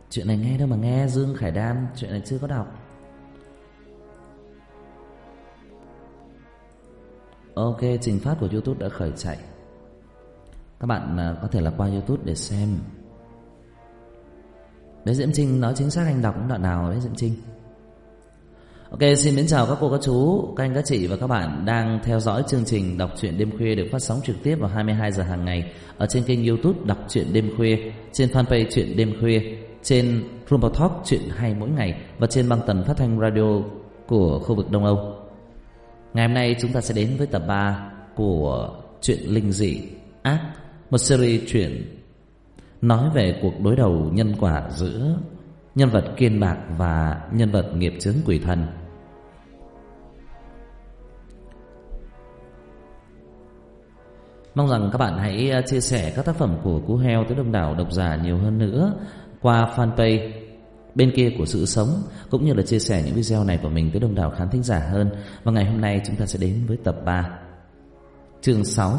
Chuyện này nghe đâu mà nghe, Dương Khải Đan, chuyện này chưa có đọc. Ok, trình phát của YouTube đã khởi chạy. Các bạn có thể là qua YouTube để xem. Đấy, Diễm Trinh nói chính xác, anh đọc đoạn nào đấy Diễm Trinh? Ok, xin mến chào các cô, các chú, các anh, các chị và các bạn đang theo dõi chương trình Đọc truyện đêm khuya được phát sóng trực tiếp vào 22 giờ hàng ngày ở trên kênh YouTube Đọc truyện đêm khuya, trên fanpage Truyện đêm khuya, trên Rumble Talk Truyện hay mỗi ngày và trên băng tần phát thanh radio của khu vực Đông Âu. Ngày hôm nay chúng ta sẽ đến với tập 3 của truyện Linh dị ác, một series truyện nói về cuộc đối đầu nhân quả giữa nhân vật Kiên Bạc và nhân vật nghiệp chướng quỷ thần. Mong rằng các bạn hãy chia sẻ các tác phẩm của Cú Heo tới đông đảo độc giả nhiều hơn nữa qua fanpage Bên Kia Của Sự Sống, cũng như là chia sẻ những video này của mình tới đông đảo khán thính giả hơn. Và ngày hôm nay chúng ta sẽ đến với tập 3, chương 6.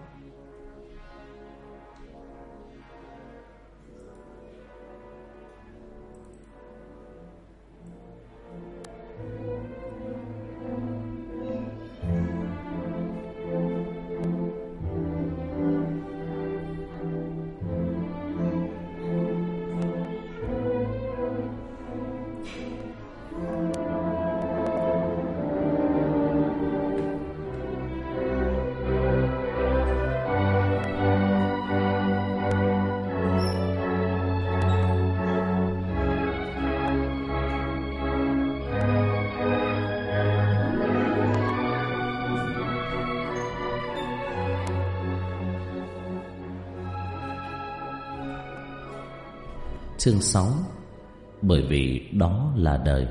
Chương 6. Bởi vì đó là đời.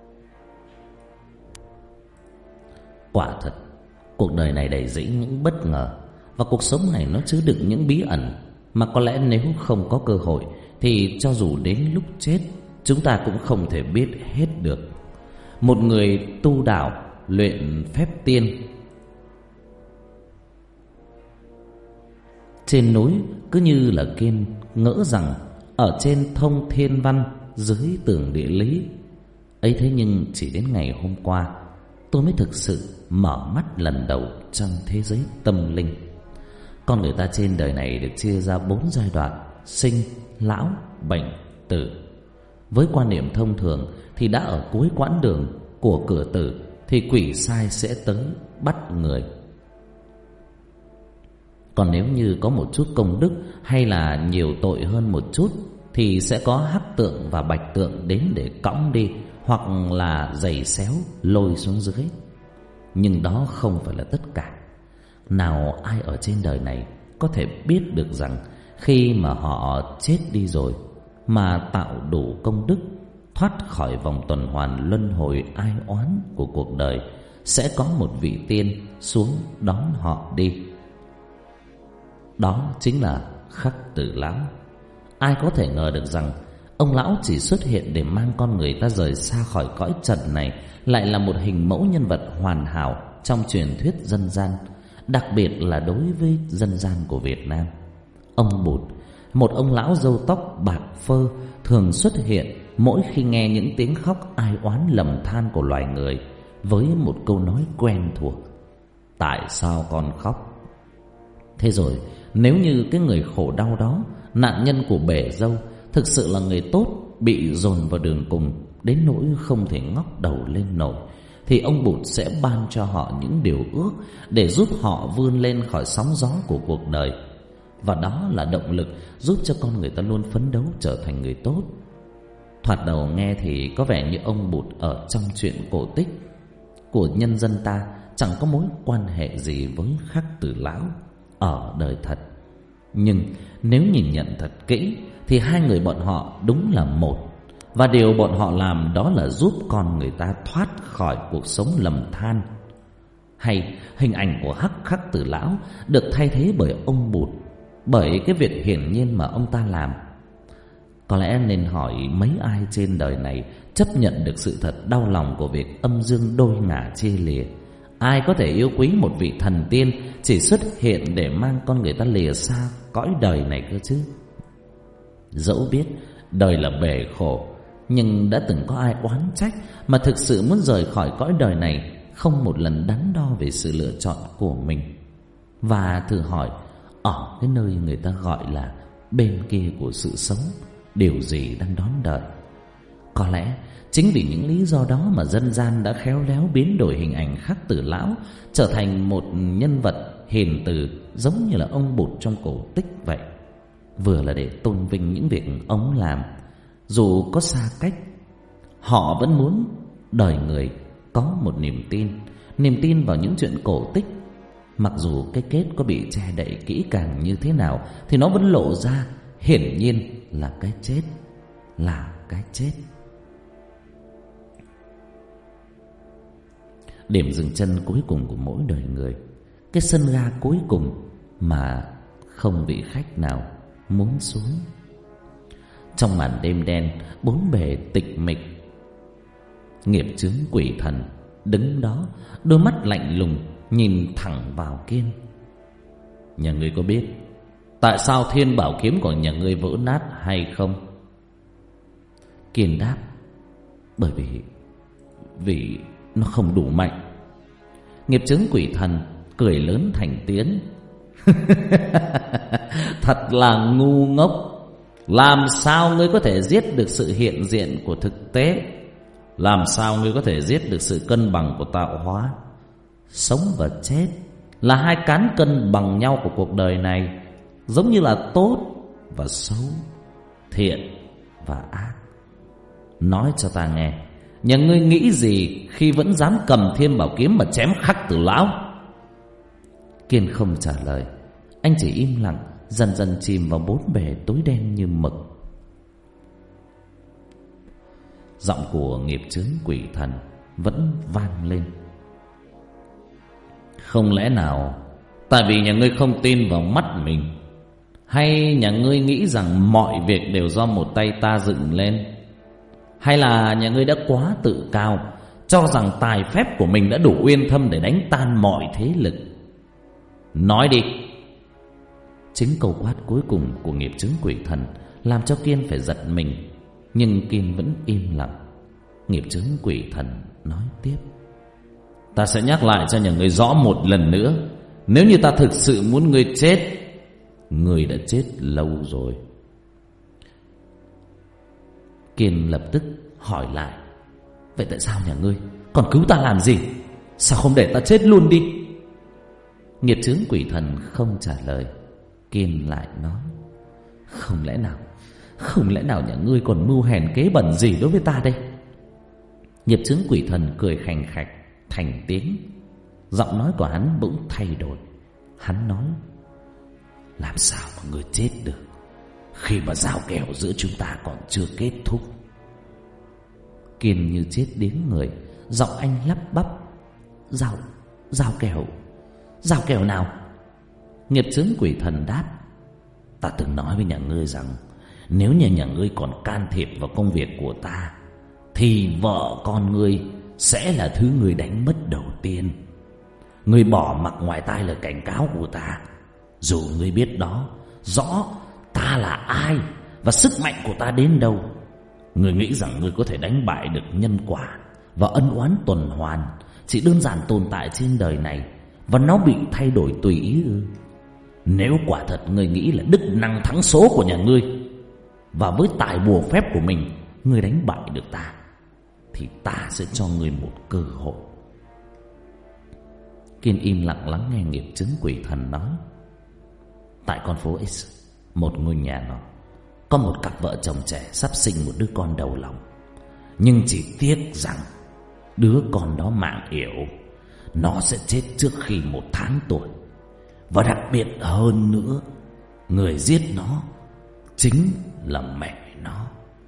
Quả thật, cuộc đời này đầy dẫy những bất ngờ, và cuộc sống này nó chứa đựng những bí ẩn mà có lẽ nếu không có cơ hội thì cho dù đến lúc chết chúng ta cũng không thể biết hết được. Một người tu đạo luyện phép tiên trên núi cứ như là Kiên ngỡ rằng ở trên thông thiên văn, dưới tường địa lý ấy. Thế nhưng chỉ đến ngày hôm qua tôi mới thực sự mở mắt lần đầu trong thế giới tâm linh. Con người ta trên đời này được chia ra 4 giai đoạn: sinh, lão, bệnh, tử. Với quan niệm thông thường thì đã ở cuối quãng đường của cửa tử thì quỷ sai sẽ tới bắt người. Còn nếu như có một chút công đức hay là nhiều tội hơn một chút thì sẽ có hắc tượng và bạch tượng đến để cõng đi, hoặc là giày xéo lôi xuống dưới. Nhưng đó không phải là tất cả. Nào ai ở trên đời này có thể biết được rằng khi mà họ chết đi rồi mà tạo đủ công đức, thoát khỏi vòng tuần hoàn luân hồi ai oán của cuộc đời, sẽ có một vị tiên xuống đón họ đi. Đó chính là Khắc Tử Lão. Ai có thể ngờ được rằng ông lão chỉ xuất hiện để mang con người ta rời xa khỏi cõi trần này lại là một hình mẫu nhân vật hoàn hảo trong truyền thuyết dân gian, đặc biệt là đối với dân gian của Việt Nam. Ông Bụt, một ông lão râu tóc bạc phơ, thường xuất hiện mỗi khi nghe những tiếng khóc ai oán lầm than của loài người với một câu nói quen thuộc: tại sao con khóc? Thế rồi nếu như cái người khổ đau đó, nạn nhân của bể dâu, thực sự là người tốt, bị dồn vào đường cùng đến nỗi không thể ngóc đầu lên nổi, thì ông Bụt sẽ ban cho họ những điều ước để giúp họ vươn lên khỏi sóng gió của cuộc đời. Và đó là động lực giúp cho con người ta luôn phấn đấu trở thành người tốt. Thoạt đầu nghe thì có vẻ như ông Bụt ở trong chuyện cổ tích của nhân dân ta chẳng có mối quan hệ gì với Khắc Tử Lão ở đời thật. Nhưng nếu nhìn nhận thật kỹ thì hai người bọn họ đúng là một. Và điều bọn họ làm đó là giúp con người ta thoát khỏi cuộc sống lầm than. Hay hình ảnh của Khắc Tử Lão được thay thế bởi ông Bụt, bởi cái việc hiển nhiên mà ông ta làm. Có lẽ nên hỏi mấy ai trên đời này chấp nhận được sự thật đau lòng của việc âm dương đôi ngả chia lìa. Ai có thể yêu quý một vị thần tiên chỉ xuất hiện để mang con người ta lìa xa cõi đời này cơ chứ? Dẫu biết Đời là bể khổ, nhưng đã từng có ai oán trách mà thực sự muốn rời khỏi cõi đời này, không một lần đắn đo về sự lựa chọn của mình. Và thử hỏi, ở cái nơi người ta gọi là bên kia của sự sống, điều gì đang đón đợi? Có lẽ chính vì những lý do đó mà dân gian đã khéo léo biến đổi hình ảnh Khắc Tử Lão trở thành một nhân vật hiền từ, giống như là ông Bụt trong cổ tích vậy. Vừa là để tôn vinh những việc ông làm, dù có xa cách, họ vẫn muốn đời người có một niềm tin vào những chuyện cổ tích. Mặc dù cái kết có bị che đậy kỹ càng như thế nào thì nó vẫn lộ ra, hiển nhiên là cái chết, là cái chết. Điểm dừng chân cuối cùng của mỗi đời người, cái sân ga cuối cùng mà không vị khách nào muốn xuống. Trong màn đêm đen, bốn bề tịch mịch, nghiệp chướng quỷ thần đứng đó, đôi mắt lạnh lùng nhìn thẳng vào Kiên. Nhà ngươi có biết tại sao thiên bảo kiếm của nhà ngươi vỡ nát hay không? Kiên đáp, bởi vì nó không đủ mạnh. Nghiệp chướng quỷ thần cười lớn thành tiếng. Thật là ngu ngốc. Làm sao ngươi có thể giết được sự hiện diện của thực tế? Làm sao ngươi có thể giết được sự cân bằng của tạo hóa? Sống và chết là hai cán cân bằng nhau của cuộc đời này, giống như là tốt và xấu, thiện và ác. Nói cho ta nghe, nhà ngươi nghĩ gì khi vẫn dám cầm thiên bảo kiếm mà chém Khắc Tử Lão? Kiên không trả lời, anh chỉ im lặng, dần dần chìm vào bốn bề tối đen như mực. Giọng của nghiệp chướng quỷ thần vẫn vang lên. Không lẽ nào tại vì nhà ngươi không tin vào mắt mình, hay nhà ngươi nghĩ rằng mọi việc đều do một tay ta dựng lên, hay là nhà ngươi đã quá tự cao, cho rằng tài phép của mình đã đủ uyên thâm để đánh tan mọi thế lực? Nói đi. Chính câu quát cuối cùng của nghiệp chướng quỷ thần làm cho Kiên phải giật mình, nhưng Kiên vẫn im lặng. Nghiệp chướng quỷ thần nói tiếp, ta sẽ nhắc lại cho nhà ngươi rõ một lần nữa. Nếu như ta thực sự muốn ngươi chết, ngươi đã chết lâu rồi. Kiên lập tức hỏi lại, vậy tại sao nhà ngươi còn cứu ta làm gì? Sao không để ta chết luôn đi? Nghiệp chướng quỷ thần không trả lời. Kiên lại nói, không lẽ nào nhà ngươi còn mưu hèn kế bẩn gì đối với ta đây? Nghiệp chướng quỷ thần cười khành khạch thành tiếng. Giọng nói của hắn bỗng thay đổi. Hắn nói, làm sao mà ngươi chết được khi mà giao kèo giữa chúng ta còn chưa kết thúc? Kiên như chết điếng người, giọng anh lắp bắp, giao kèo nào? Nghiệp chướng quỷ thần đáp, ta từng nói với nhà ngươi rằng nếu như nhà ngươi còn can thiệp vào công việc của ta thì vợ con ngươi sẽ là thứ ngươi đánh mất đầu tiên. Ngươi bỏ mặc ngoài tai lời cảnh cáo của ta, dù ngươi biết đó rõ ta là ai và sức mạnh của ta đến đâu. Ngươi nghĩ rằng ngươi có thể đánh bại được nhân quả và ân oán tuần hoàn chỉ đơn giản tồn tại trên đời này, và nó bị thay đổi tùy ý ư? Nếu quả thật ngươi nghĩ là đức năng thắng số của nhà ngươi, và với tài bùa phép của mình ngươi đánh bại được ta, thì ta sẽ cho ngươi một cơ hội. Kiên im lặng lắng nghe nghiệp chướng quỷ thần nói. Tại con phố X, một ngôi nhà nọ, có một cặp vợ chồng trẻ sắp sinh một đứa con đầu lòng. Nhưng chỉ tiếc rằng đứa con đó mạng yểu, nó sẽ chết trước khi 1 tháng tuổi. Và đặc biệt hơn nữa, người giết nó chính là mẹ nó.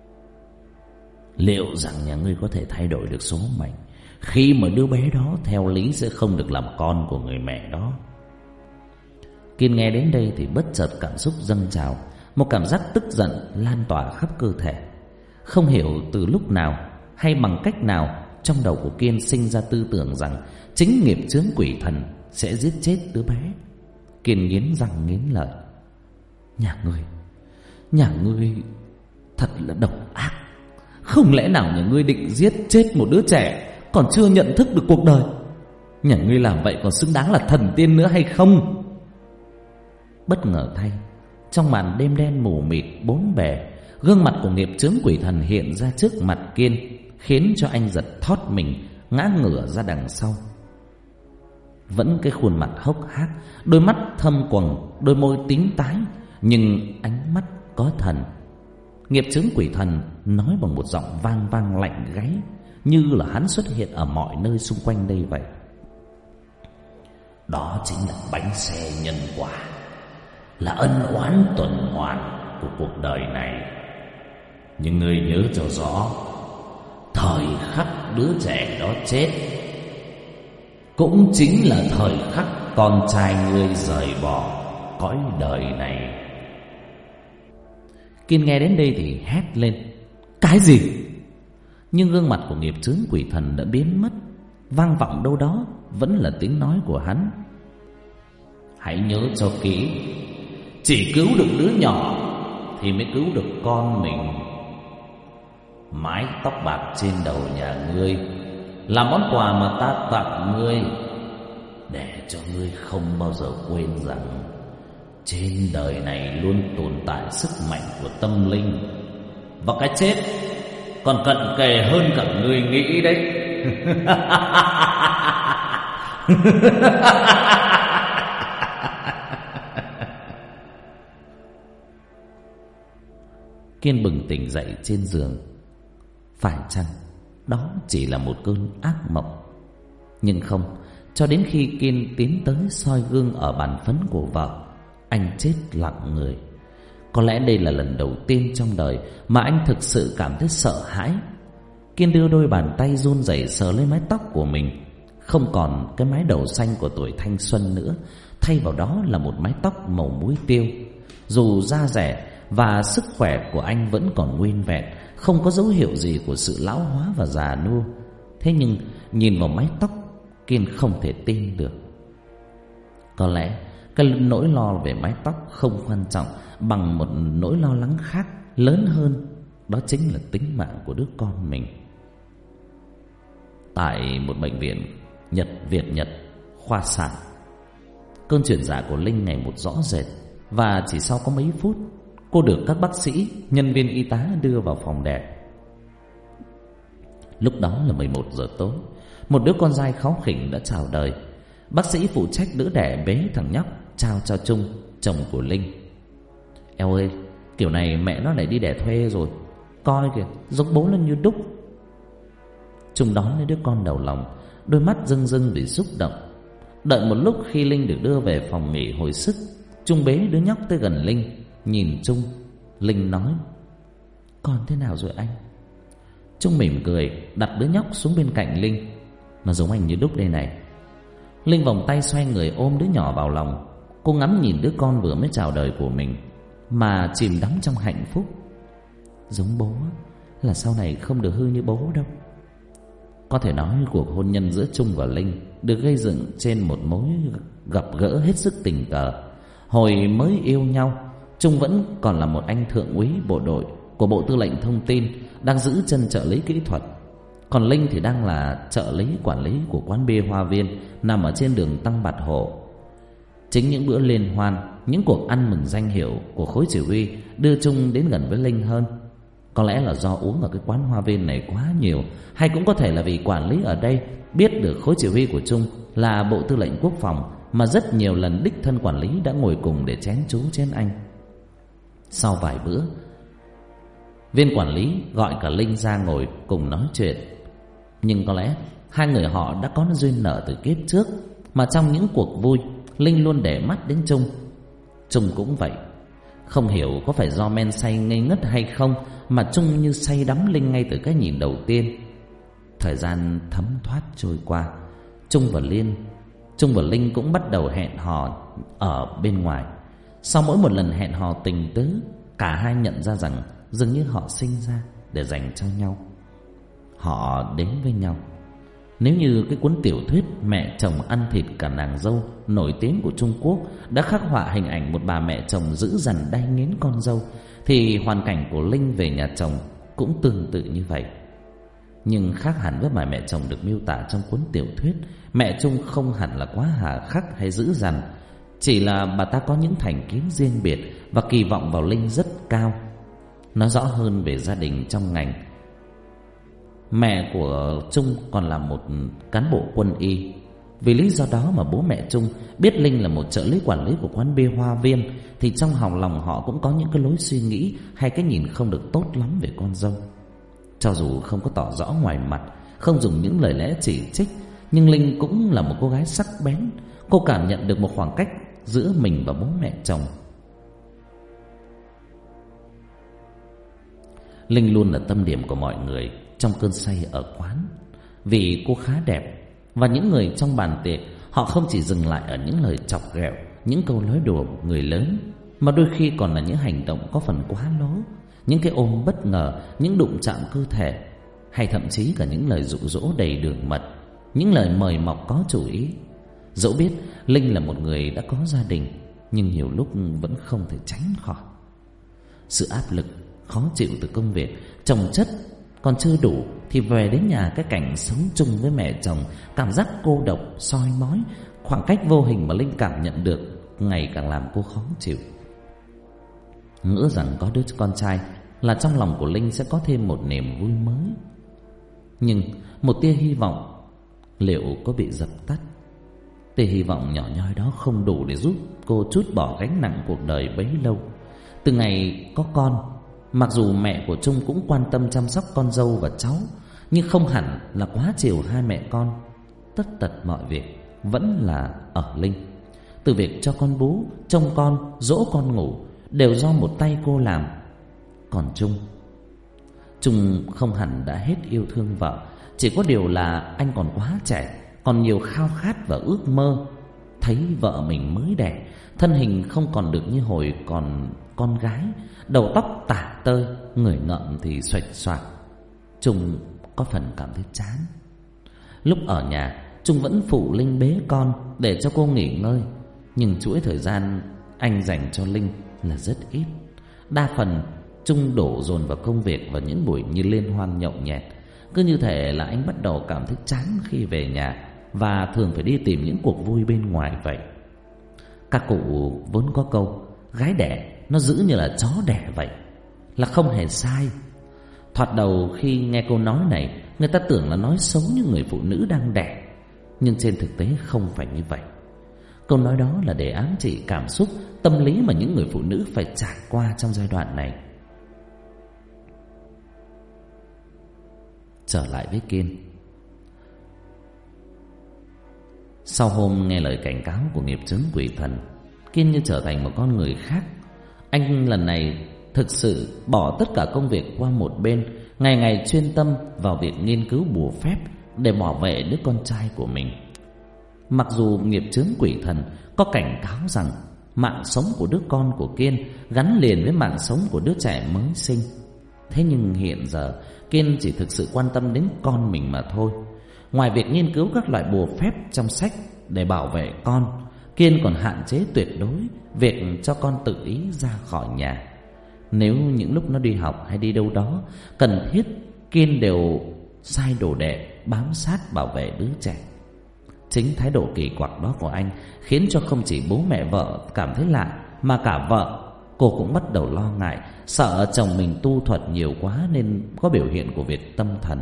Liệu rằng nhà ngươi có thể thay đổi được số mệnh khi mà đứa bé đó theo lý sẽ không được làm con của người mẹ đó? Kiên nghe đến đây thì bất chợt cảm xúc dâng trào, một cảm giác tức giận lan tỏa khắp cơ thể. Không hiểu từ lúc nào hay bằng cách nào, trong đầu của Kiên sinh ra tư tưởng rằng chính nghiệp chướng quỷ thần sẽ giết chết đứa bé. Kiên nghiến răng nghiến lợi. Nhà ngươi Thật là độc ác. Không lẽ nào nhà ngươi định giết chết một đứa trẻ còn chưa nhận thức được cuộc đời? Nhà ngươi làm vậy còn xứng đáng là thần tiên nữa hay không? Bất ngờ thay, trong màn đêm đen mù mịt bốn bề, gương mặt của nghiệp chướng quỷ thần hiện ra trước mặt Kiên, khiến cho anh giật thót mình, ngã ngửa ra đằng sau. Vẫn cái khuôn mặt hốc hác, đôi mắt thâm quầng, đôi môi tím tái, nhưng ánh mắt có thần. Nghiệp chướng quỷ thần nói bằng một giọng vang vang lạnh gáy, như là hắn xuất hiện ở mọi nơi xung quanh đây vậy. Đó chính là bánh xe nhân quả, là ân oán tuần hoàn của cuộc đời này. Nhưng ngươi nhớ cho rõ, thời khắc đứa trẻ đó chết cũng chính là thời khắc con trai ngươi rời bỏ cõi đời này. Kiên nghe đến đây thì hét lên: cái gì? Nhưng gương mặt của nghiệp chướng quỷ thần đã biến mất, vang vọng đâu đó vẫn là tiếng nói của hắn: hãy nhớ cho kỹ, chỉ cứu được đứa nhỏ thì mới cứu được con mình. Mái tóc bạc trên đầu nhà ngươi là món quà mà ta tặng ngươi, để cho ngươi không bao giờ quên rằng trên đời này luôn tồn tại sức mạnh của tâm linh, và cái chết còn cận kề hơn cả ngươi nghĩ đấy. Kiên bừng tỉnh dậy trên giường. Phải chăng đó chỉ là một cơn ác mộng? Nhưng không, cho đến khi Kiên tiến tới soi gương ở bàn phấn của vợ, anh chết lặng người. Có lẽ đây là lần đầu tiên trong đời mà anh thực sự cảm thấy sợ hãi. Kiên đưa đôi bàn tay run rẩy sờ lên mái tóc của mình. Không còn cái mái đầu xanh của tuổi thanh xuân nữa, thay vào đó là một mái tóc màu muối tiêu. Dù da dẻ và sức khỏe của anh vẫn còn nguyên vẹn, không có dấu hiệu gì của sự lão hóa và già nua. Thế nhưng nhìn vào mái tóc, Kiên không thể tin được. Có lẽ cái nỗi lo về mái tóc không quan trọng bằng một nỗi lo lắng khác lớn hơn, đó chính là tính mạng của đứa con mình. Tại một bệnh viện Việt Nhật khoa sản, cơn chuyển dạ của Linh ngày một rõ rệt, và chỉ sau có mấy phút, cô được các bác sĩ, nhân viên y tá đưa vào phòng đẻ. Lúc đó là 11 giờ tối, một đứa con trai kháu khỉnh đã chào đời. Bác sĩ phụ trách đỡ đẻ bế thằng nhóc trao cho Trung, chồng của Linh. Eo ơi, kiểu này mẹ nó lại đi đẻ thuê rồi, coi kìa, giống bố lên như đúc. Trung đón lấy đứa con đầu lòng, đôi mắt rưng rưng vì xúc động. Đợi một lúc, khi Linh được đưa về phòng nghỉ hồi sức, Trung bế đứa nhóc tới gần Linh, nhìn Trung. Linh nói: con thế nào rồi anh? Trung mỉm cười, đặt đứa nhóc xuống bên cạnh Linh. Nó giống anh như đúc đây này. Linh vòng tay xoay người ôm đứa nhỏ vào lòng. Cô ngắm nhìn đứa con vừa mới chào đời của mình mà chìm đắm trong hạnh phúc. Giống bố là sau này không được hư như bố đâu. Có thể nói cuộc hôn nhân giữa Trung và Linh được gây dựng trên một mối gặp gỡ hết sức tình cờ. Hồi mới yêu nhau, Trung vẫn còn là một anh thượng úy bộ đội của Bộ Tư lệnh Thông tin, đang giữ chân trợ lý kỹ thuật. Còn Linh thì đang là trợ lý quản lý của quán bia Hoa Viên nằm ở trên đường Tăng Bạt Hộ. Chính những bữa liên hoan, những cuộc ăn mừng danh hiệu của khối chỉ huy đưa Trung đến gần với Linh hơn. Có lẽ là do uống ở cái quán Hoa Viên này quá nhiều, hay cũng có thể là vì quản lý ở đây biết được khối chỉ huy của Trung là Bộ Tư lệnh Quốc phòng, mà rất nhiều lần đích thân quản lý đã ngồi cùng để chén chú chén anh. Sau vài bữa, viên quản lý gọi cả Linh ra ngồi cùng nói chuyện. Nhưng có lẽ hai người họ đã có duyên nợ từ kiếp trước, mà trong những cuộc vui, Linh luôn để mắt đến Trung. Trung cũng vậy. Không hiểu có phải do men say ngây ngất hay không mà Trung như say đắm Linh ngay từ cái nhìn đầu tiên. Thời gian thấm thoát trôi qua, Trung và Linh cũng bắt đầu hẹn hò ở bên ngoài. Sau mỗi một lần hẹn hò tình tứ, cả hai nhận ra rằng dường như họ sinh ra để dành cho nhau. Họ đến với nhau Nếu như cái cuốn tiểu thuyết Mẹ chồng ăn thịt cả nàng dâu nổi tiếng của Trung Quốc đã khắc họa hình ảnh một bà mẹ chồng dữ dằn đay nghiến con dâu, thì hoàn cảnh của Linh về nhà chồng cũng tương tự như vậy. Nhưng khác hẳn với bà mẹ chồng được miêu tả trong cuốn tiểu thuyết, mẹ Trung không hẳn là quá hà khắc hay dữ dằn, chỉ là bà ta có những thành kiến riêng biệt và kỳ vọng vào Linh rất cao. Nói rõ hơn về gia đình trong ngành, mẹ của Trung còn là một cán bộ quân y. Vì lý do đó mà bố mẹ Trung biết Linh là một trợ lý quản lý của quán bia Hoa Viên, thì trong lòng họ cũng có những cái lối suy nghĩ hay cái nhìn không được tốt lắm về con dâu. Cho dù không có tỏ rõ ngoài mặt, không dùng những lời lẽ chỉ trích, nhưng Linh cũng là một cô gái sắc bén. Cô cảm nhận được một khoảng cách giữa mình và bố mẹ chồng. Linh luôn là tâm điểm của mọi người trong cơn say ở quán, vì cô khá đẹp. Và những người trong bàn tiệc, họ không chỉ dừng lại ở những lời chọc ghẹo, những câu nói đùa người lớn, mà đôi khi còn là những hành động có phần quá lố, những cái ôm bất ngờ, những đụng chạm cơ thể, hay thậm chí cả những lời dụ dỗ đầy đường mật, những lời mời mọc có chủ ý. Dẫu biết Linh là một người đã có gia đình, nhưng nhiều lúc vẫn không thể tránh khỏi. Sự áp lực, khó chịu từ công việc chồng chất còn chưa đủ, thì về đến nhà cái cảnh sống chung với mẹ chồng, cảm giác cô độc, soi mói, khoảng cách vô hình mà Linh cảm nhận được ngày càng làm cô khó chịu. Ngỡ rằng có đứa con trai là trong lòng của Linh sẽ có thêm một niềm vui mới. Nhưng một tia hy vọng liệu có bị dập tắt? Tia hy vọng nhỏ nhoi đó không đủ để giúp cô trút bỏ gánh nặng cuộc đời bấy lâu. Từ ngày có con, mặc dù mẹ của Trung cũng quan tâm chăm sóc con dâu và cháu, nhưng không hẳn là quá chiều hai mẹ con. Tất tật mọi việc vẫn là ở Linh. Từ việc cho con bú, trông con, dỗ con ngủ đều do một tay cô làm. Còn Trung không hẳn đã hết yêu thương vợ, chỉ có điều là anh còn quá trẻ, còn nhiều khao khát và ước mơ. Thấy vợ mình mới đẻ, thân hình không còn được như hồi còn con gái, đầu tóc tả tơi, người ngợm thì xoạch xoạc, Trung có phần cảm thấy chán. Lúc ở nhà, Trung vẫn phụ Linh bế con để cho cô nghỉ ngơi, nhưng chuỗi thời gian anh dành cho Linh là rất ít. Đa phần Trung đổ dồn vào công việc và những buổi như liên hoan nhậu nhẹt. Cứ như thể là anh bắt đầu cảm thấy chán khi về nhà, và thường phải đi tìm những cuộc vui bên ngoài vậy. Các cụ vốn có câu gái đẻ nó dữ như là chó đẻ vậy, là không hề sai. Thoạt đầu khi nghe câu nói này, người ta tưởng là nói xấu những người phụ nữ đang đẻ, nhưng trên thực tế không phải như vậy. Câu nói đó là để ám chỉ cảm xúc, tâm lý mà những người phụ nữ phải trải qua trong giai đoạn này. Trở lại với Kiên. Sau hôm nghe lời cảnh cáo của nghiệp chướng quỷ thần, Kiên như trở thành một con người khác. Anh lần này thực sự bỏ tất cả công việc qua một bên, ngày ngày chuyên tâm vào việc nghiên cứu bùa phép để bảo vệ đứa con trai của mình. Mặc dù nghiệp chướng quỷ thần có cảnh cáo rằng mạng sống của đứa con của Kiên gắn liền với mạng sống của đứa trẻ mới sinh, thế nhưng hiện giờ Kiên chỉ thực sự quan tâm đến con mình mà thôi. Ngoài việc nghiên cứu các loại bùa phép trong sách để bảo vệ con, Kiên còn hạn chế tuyệt đối việc cho con tự ý ra khỏi nhà. Nếu những lúc nó đi học hay đi đâu đó cần thiết, Kiên đều sai đồ đệ bám sát bảo vệ đứa trẻ. Chính thái độ kỳ quặc đó của anh khiến cho không chỉ bố mẹ vợ cảm thấy lạ, mà cả vợ cô cũng bắt đầu lo ngại, sợ chồng mình tu thuật nhiều quá nên có biểu hiện của việc tâm thần.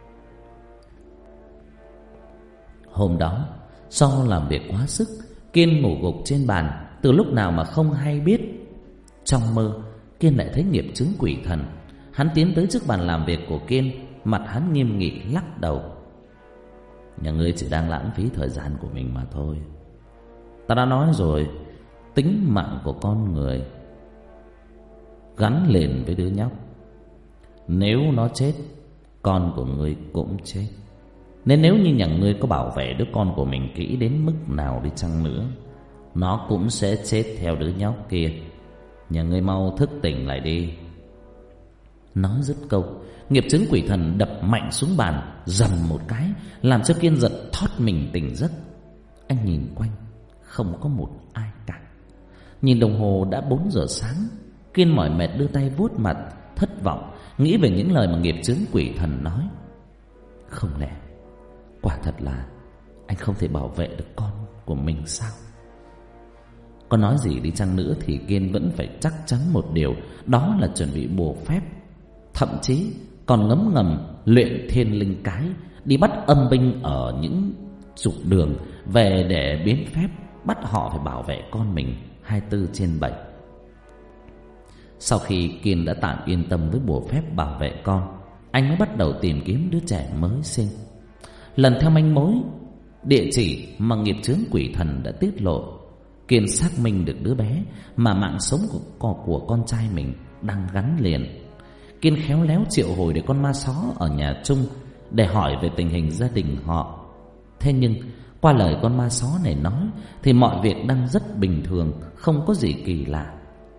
Hôm đó, do làm việc quá sức, Kiên ngủ gục trên bàn từ lúc nào mà không hay biết. Trong mơ, Kiên lại thấy nghiệp chướng quỷ thần. Hắn tiến tới trước bàn làm việc của Kiên, mặt hắn nghiêm nghị lắc đầu. Nhà ngươi chỉ đang lãng phí thời gian của mình mà thôi. Ta đã nói rồi, tính mạng của con người gắn liền với đứa nhóc. Nếu nó chết, con của ngươi cũng chết. Nên nếu như nhà ngươi có bảo vệ đứa con của mình kỹ đến mức nào đi chăng nữa, nó cũng sẽ chết theo đứa nhóc kia. Nhà ngươi mau thức tỉnh lại đi. Nói dứt câu, nghiệp chướng quỷ thần đập mạnh xuống bàn, dầm một cái, làm cho Kiên giật thót mình tỉnh giấc. Anh nhìn quanh, không có một ai cả. Nhìn đồng hồ đã 4 giờ sáng, Kiên mỏi mệt đưa tay vuốt mặt, thất vọng nghĩ về những lời mà nghiệp chướng quỷ thần nói. Không lẽ quả thật là anh không thể bảo vệ được con của mình sao? Có nói gì đi chăng nữa thì Kiên vẫn phải chắc chắn một điều, đó là chuẩn bị bùa phép. Thậm chí còn ngấm ngầm luyện thiên linh cái, đi bắt âm binh ở những trục đường về để biến phép, bắt họ phải bảo vệ con mình 24/7. Sau khi Kiên đã tạm yên tâm với bùa phép bảo vệ con, anh mới bắt đầu tìm kiếm đứa trẻ mới sinh. Lần theo manh mối, địa chỉ mà nghiệp chướng quỷ thần đã tiết lộ, Kiên xác minh được đứa bé mà mạng sống của con trai mình đang gắn liền. Kiên khéo léo triệu hồi để con ma só ở nhà Trung để hỏi về tình hình gia đình họ. Thế nhưng qua lời con ma só này nói thì mọi việc đang rất bình thường, không có gì kỳ lạ.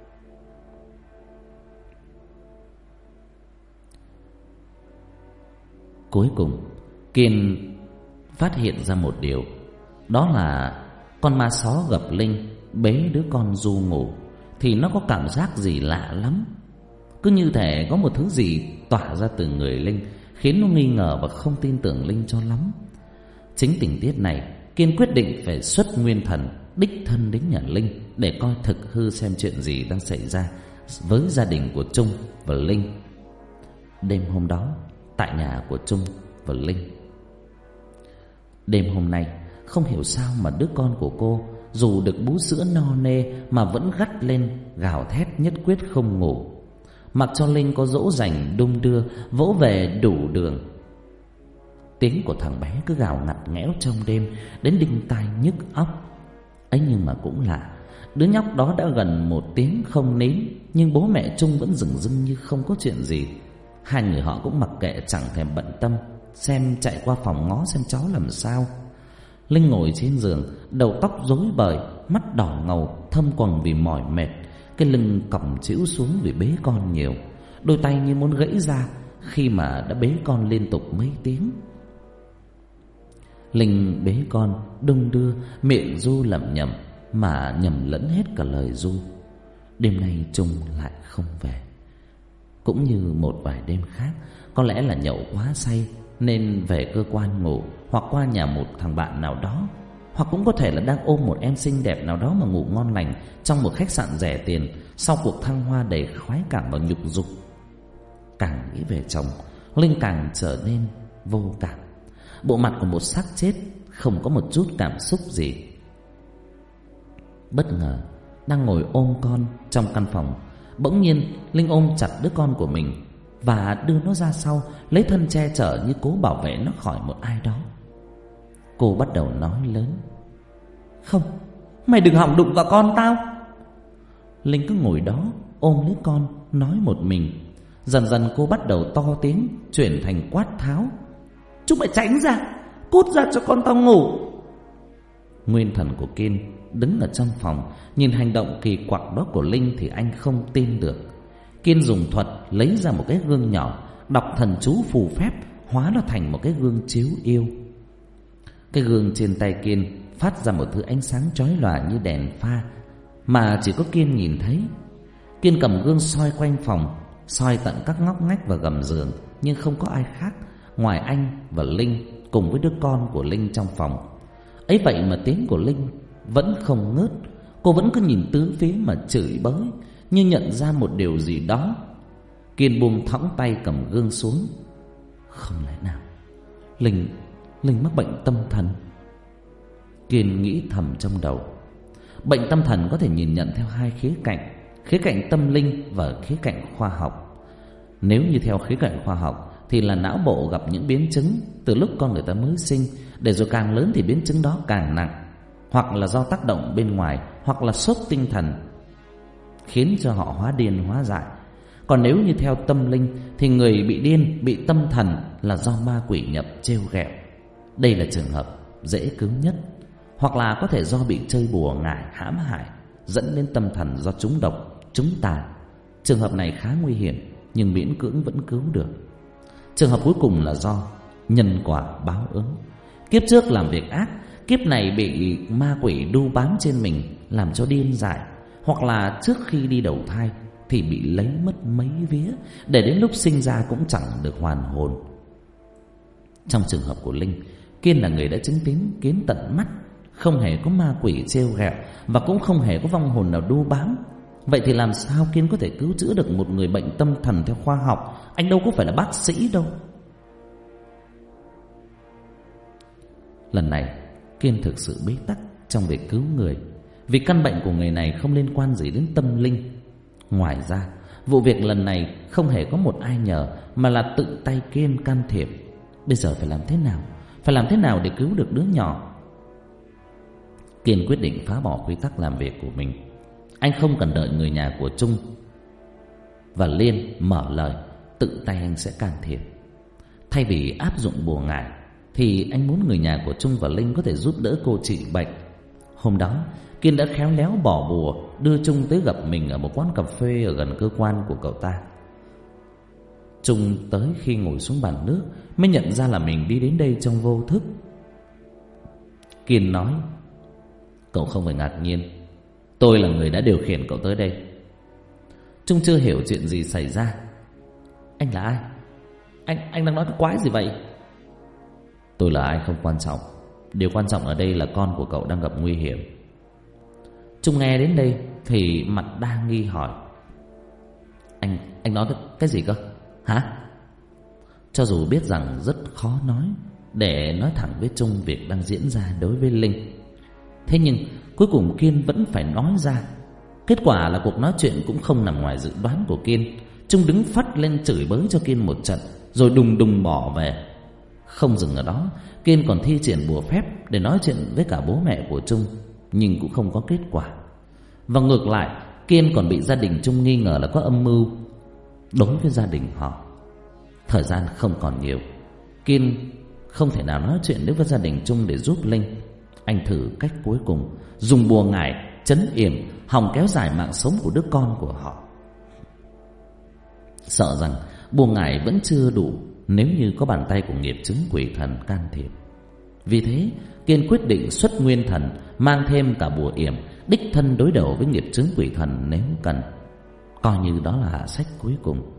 Cuối cùng Kiên phát hiện ra một điều, đó là con ma só gặp Linh bế đứa con Du ngủ thì nó có cảm giác gì lạ lắm. Cứ như thể có một thứ gì tỏa ra từ người Linh, khiến nó nghi ngờ và không tin tưởng Linh cho lắm. Chính tình tiết này, Kiên quyết định phải xuất nguyên thần đích thân đến nhà Linh để coi thực hư xem chuyện gì đang xảy ra với gia đình của Trung và Linh. Đêm hôm đó, tại nhà của Trung và Linh, đêm hôm nay không hiểu sao mà đứa con của cô dù được bú sữa no nê mà vẫn gắt lên gào thét nhất quyết không ngủ. Mặc cho Linh có dỗ dành đung đưa vỗ về đủ đường, tiếng của thằng bé cứ gào ngặt nghẽo trong đêm đến đinh tai nhức óc. Ấy nhưng mà cũng lạ, đứa nhóc đó đã gần 1 tiếng không nín, nhưng bố mẹ Trung vẫn dửng dưng như không có chuyện gì. Hai người họ cũng mặc kệ, chẳng thèm bận tâm, xem chạy qua phòng ngó xem cháu làm sao. Linh ngồi trên giường, đầu tóc rối bời, mắt đỏ ngầu, thâm quầng vì mỏi mệt, cái lưng còng chĩu xuống vì bế con nhiều, đôi tay như muốn gãy ra khi mà đã bế con liên tục mấy tiếng. Linh bế con đung đưa, miệng ru lẩm nhẩm mà nhầm lẫn hết cả lời ru. Đêm nay Trung lại không về. Cũng như một vài đêm khác, có lẽ là nhậu quá say nên về cơ quan ngủ, hoặc qua nhà một thằng bạn nào đó, hoặc cũng có thể là đang ôm một em xinh đẹp nào đó mà ngủ ngon lành trong một khách sạn rẻ tiền sau cuộc thăng hoa đầy khoái cảm và nhục dục. Càng nghĩ về chồng, Linh càng trở nên vô cảm. Bộ mặt của một xác chết, không có một chút cảm xúc gì. Bất ngờ đang ngồi ôm con trong căn phòng, bỗng nhiên Linh ôm chặt đứa con của mình và đưa nó ra sau, lấy thân che chở như cố bảo vệ nó khỏi một ai đó. Cô bắt đầu nói lớn: "Không, mày đừng hòng đụng vào con tao." Linh cứ ngồi đó ôm lấy con, nói một mình. Dần dần cô bắt đầu to tiếng, chuyển thành quát tháo: "Chúng mày tránh ra, cút ra cho con tao ngủ." Nguyên thần của Kiên đứng ở trong phòng, nhìn hành động kỳ quặc đó của Linh thì anh không tin được. Kiên dùng thuật lấy ra một cái gương nhỏ, đọc thần chú phù phép, hóa nó thành một cái gương chiếu yêu. Cái gương trên tay Kiên phát ra một thứ ánh sáng chói lòa như đèn pha mà chỉ có Kiên nhìn thấy. Kiên cầm gương soi quanh phòng, soi tận các ngóc ngách và gầm giường, nhưng không có ai khác ngoài anh và Linh cùng với đứa con của Linh trong phòng. Ấy vậy mà tiếng của Linh vẫn không ngớt. Cô vẫn cứ nhìn tứ phía mà chửi bới, như nhận ra một điều gì đó. Kiên buông thõng tay cầm gương xuống. Không lẽ nào Linh mắc bệnh tâm thần? Kiên nghĩ thầm trong đầu. Bệnh tâm thần có thể nhìn nhận theo hai khía cạnh: khía cạnh tâm linh và khía cạnh khoa học. Nếu như theo khía cạnh khoa học thì là não bộ gặp những biến chứng từ lúc con người ta mới sinh, để rồi càng lớn thì biến chứng đó càng nặng, hoặc là do tác động bên ngoài, hoặc là sốc tinh thần khiến cho họ hóa điên hóa dại. Còn nếu như theo tâm linh thì người bị điên, bị tâm thần là do ma quỷ nhập trêu ghẹo. Đây là trường hợp dễ cứu nhất. Hoặc là có thể do bị chơi bùa ngải hãm hại, dẫn đến tâm thần do trúng độc, trúng tà. Trường hợp này khá nguy hiểm nhưng miễn cưỡng vẫn cứu được. Trường hợp cuối cùng là do nhân quả báo ứng. Kiếp trước làm việc ác, kiếp này bị ma quỷ đu bám trên mình làm cho điên dại, hoặc là trước khi đi đầu thai thì bị lấy mất mấy vía, để đến lúc sinh ra cũng chẳng được hoàn hồn. Trong trường hợp của Linh, Kiên là người đã chứng kiến tận mắt, không hề có ma quỷ trêu ghẹo và cũng không hề có vong hồn nào đu bám. Vậy thì làm sao Kiên có thể cứu chữa được một người bệnh tâm thần theo khoa học? Anh đâu có phải là bác sĩ đâu. Lần này Kiên thực sự bế tắc trong việc cứu người, vì căn bệnh của người này không liên quan gì đến tâm linh. Ngoài ra, vụ việc lần này không hề có một ai nhờ, mà là tự tay Kiên can thiệp. Bây giờ phải làm thế nào? Phải làm thế nào để cứu được đứa nhỏ? Kiên quyết định phá bỏ quy tắc làm việc của mình. Anh không cần đợi người nhà của Trung và Liên mở lời, tự tay anh sẽ can thiệp. Thay vì áp dụng bùa ngải, thì anh muốn người nhà của Trung và Linh có thể giúp đỡ cô trị bệnh. Hôm đó, Kiên đã khéo léo bỏ bùa, đưa Trung tới gặp mình ở một quán cà phê ở gần cơ quan của cậu ta. Trung tới khi ngồi xuống bàn nước mới nhận ra là mình đi đến đây trong vô thức. Kiên nói: "Cậu không phải ngạc nhiên, tôi là người đã điều khiển cậu tới đây." Trung chưa hiểu chuyện gì xảy ra. "Anh là ai? Anh đang nói cái quái gì vậy?" "Tôi là ai không quan trọng, điều quan trọng ở đây là con của cậu đang gặp nguy hiểm." Trung nghe đến đây thì mặt đa nghi hỏi: Anh nói cái gì cơ? Hả? Cho dù biết rằng rất khó nói để nói thẳng với Trung việc đang diễn ra đối với Linh, thế nhưng cuối cùng Kiên vẫn phải nói ra. Kết quả là cuộc nói chuyện cũng không nằm ngoài dự đoán của Kiên. Trung đứng phắt lên chửi bới cho Kiên một trận, rồi đùng đùng bỏ về. Không dừng ở đó, Kiên còn thi triển bùa phép để nói chuyện với cả bố mẹ của Trung, nhưng cũng không có kết quả. Và ngược lại, Kiên còn bị gia đình Trung nghi ngờ là có âm mưu đối với gia đình họ. Thời gian không còn nhiều, Kiên không thể nào nói chuyện với gia đình Trung để giúp Linh. Anh thử cách cuối cùng, dùng bùa ngải trấn yểm, hòng kéo dài mạng sống của đứa con của họ. Sợ rằng bùa ngải vẫn chưa đủ nếu như có bàn tay của nghiệp chứng quỷ thần can thiệp. Vì thế, Kiên quyết định xuất nguyên thần, mang thêm cả bùa yểm, đích thân đối đầu với nghiệp chứng quỷ thần nếu cần, coi như đó là hạ sách cuối cùng.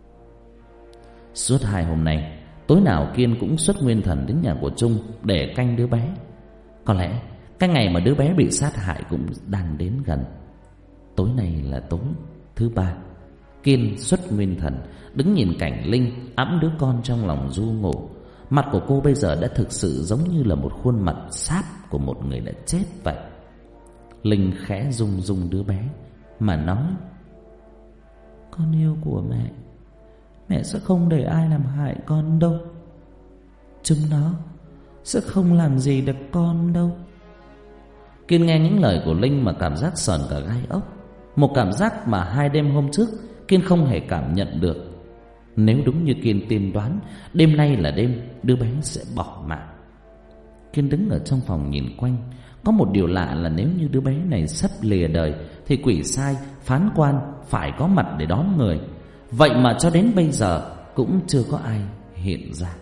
Suốt 2 hôm nay, tối nào Kiên cũng xuất nguyên thần đến nhà của Trung để canh đứa bé. Có lẽ cái ngày mà đứa bé bị sát hại cũng đang đến gần. Tối nay là tối thứ 3. Kiên xuất nguyên thần, đứng nhìn cảnh Linh ẵm đứa con trong lòng ru ngủ. Mặt của cô bây giờ đã thực sự giống như là một khuôn mặt sáp của một người đã chết vậy. Linh khẽ rung rung đứa bé mà nói: "Con yêu của mẹ, mẹ sẽ không để ai làm hại con đâu. Chúng nó sẽ không làm gì được con đâu." Kiên nghe những lời của Linh mà cảm giác sờn cả gai ốc. Một cảm giác mà 2 đêm hôm trước Kiên không hề cảm nhận được. Nếu đúng như Kiên tiên đoán, đêm nay là đêm đứa bé sẽ bỏ mạng. Kiên đứng ở trong phòng nhìn quanh. Có một điều lạ là nếu như đứa bé này sắp lìa đời thì quỷ sai, phán quan phải có mặt để đón người. Vậy mà cho đến bây giờ cũng chưa có ai hiện ra.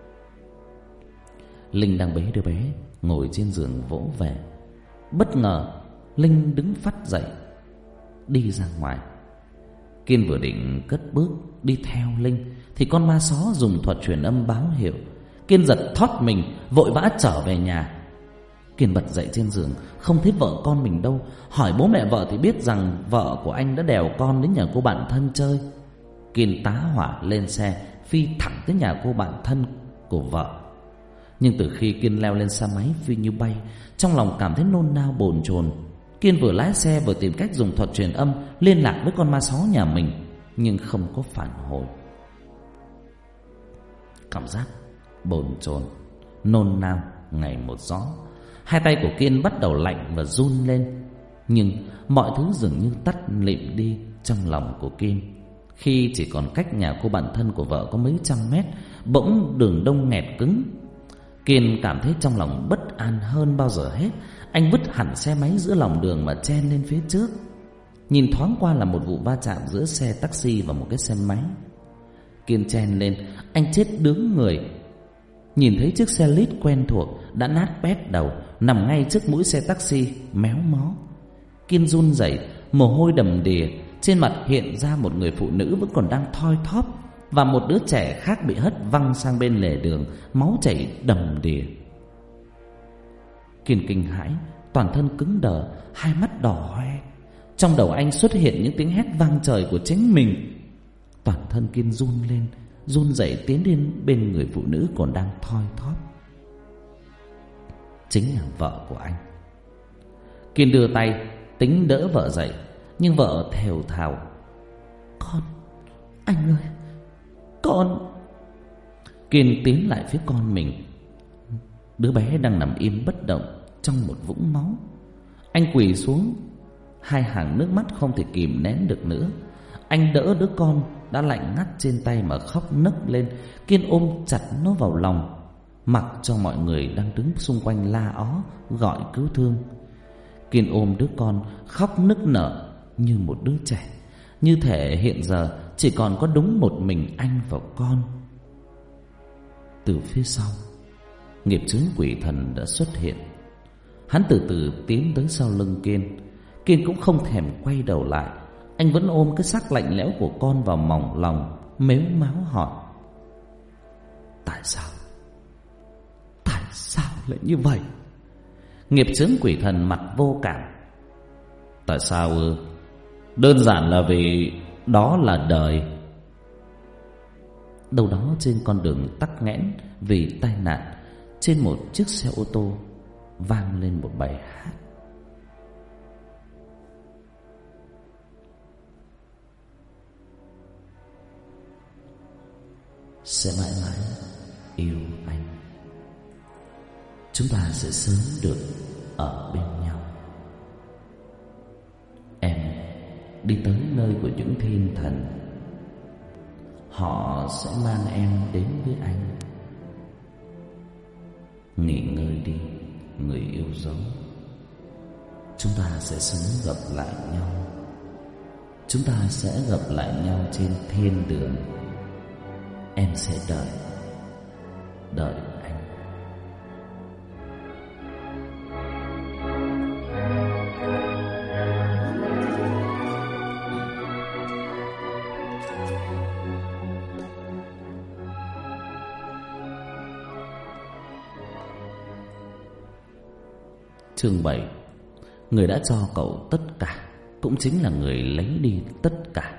Linh đang bế đứa bé ngồi trên giường vỗ về. Bất ngờ Linh đứng phắt dậy đi ra ngoài. Kiên vừa định cất bước đi theo Linh thì con ma só dùng thuật truyền âm báo hiệu. Kiên giật thót mình, vội vã trở về nhà. Kiên bật dậy trên giường, không thấy vợ con mình đâu. Hỏi bố mẹ vợ thì biết rằng vợ của anh đã đèo con đến nhà cô bạn thân chơi. Kiên tá hỏa lên xe, phi thẳng tới nhà cô bạn thân của vợ. Nhưng từ khi Kiên leo lên xe máy phi như bay, trong lòng cảm thấy nôn nao bồn chồn. Kiên vừa lái xe vừa tìm cách dùng thuật truyền âm liên lạc với con ma só nhà mình, nhưng không có phản hồi. Cảm giác bồn chồn, nôn nao ngày một rõ. Hai tay của Kiên bắt đầu lạnh và run lên. Nhưng mọi thứ dường như tắt lịm đi trong lòng của Kiên. Khi chỉ còn cách nhà cô bạn thân của vợ có mấy trăm mét, bỗng đường đông nghẹt cứng. Kiên cảm thấy trong lòng bất an hơn bao giờ hết. Anh vứt hẳn xe máy giữa lòng đường mà chen lên phía trước. Nhìn thoáng qua là một vụ va chạm giữa xe taxi và một cái xe máy. Kiên chen lên: anh chết đứng người. Nhìn thấy chiếc xe lít quen thuộc đã nát bét đầu nằm ngay trước mũi xe taxi méo mó. Kiên run rẩy, mồ hôi đầm đìa, trên mặt hiện ra một người phụ nữ vẫn còn đang thoi thóp, và một đứa trẻ khác bị hất văng sang bên lề đường, máu chảy đầm đìa. Kiên kinh hãi, toàn thân cứng đờ, hai mắt đỏ hoe. Trong đầu anh xuất hiện những tiếng hét vang trời của chính mình. Toàn thân Kiên run lên, run rẩy tiến đến bên người phụ nữ còn đang thoi thóp. Chính là vợ của anh. Kiên đưa tay tính đỡ vợ dậy, nhưng vợ thều thào: con, anh ơi, con. Kiên tiến lại phía con mình. Đứa bé đang nằm im bất động trong một vũng máu. Anh quỳ xuống, hai hàng nước mắt không thể kìm nén được nữa. Anh đỡ đứa con đã lạnh ngắt trên tay mà khóc nấc lên. Kiên ôm chặt nó vào lòng, mặc cho mọi người đang đứng xung quanh la ó gọi cứu thương. Kiên ôm đứa con khóc nức nở như một đứa trẻ, như thể hiện giờ chỉ còn có đúng một mình anh và con. Từ phía sau, nghiệp chướng quỷ thần đã xuất hiện. Hắn từ từ tiến tới sau lưng Kiên. Kiên cũng không thèm quay đầu lại. Anh vẫn ôm cái xác lạnh lẽo của con vào mỏng lòng, mếu máo hỏi: tại sao? Tại sao lại như vậy? Nghiệp chướng quỷ thần mặt vô cảm: tại sao ư? Đơn giản là vì đó là đời. Đâu đó trên con đường tắc nghẽn vì tai nạn, trên một chiếc xe ô tô vang lên một bài hát. Sẽ mãi mãi yêu anh, chúng ta sẽ sớm được ở bên nhau. Em đi tới nơi của những thiên thần, họ sẽ mang em đến với anh. Nghỉ ngơi đi, người yêu dấu, chúng ta sẽ sớm gặp lại nhau. Chúng ta sẽ gặp lại nhau trên thiên đường. Em sẽ đợi anh. Chương 7. Người đã cho cậu tất cả cũng chính là người lấy đi tất cả.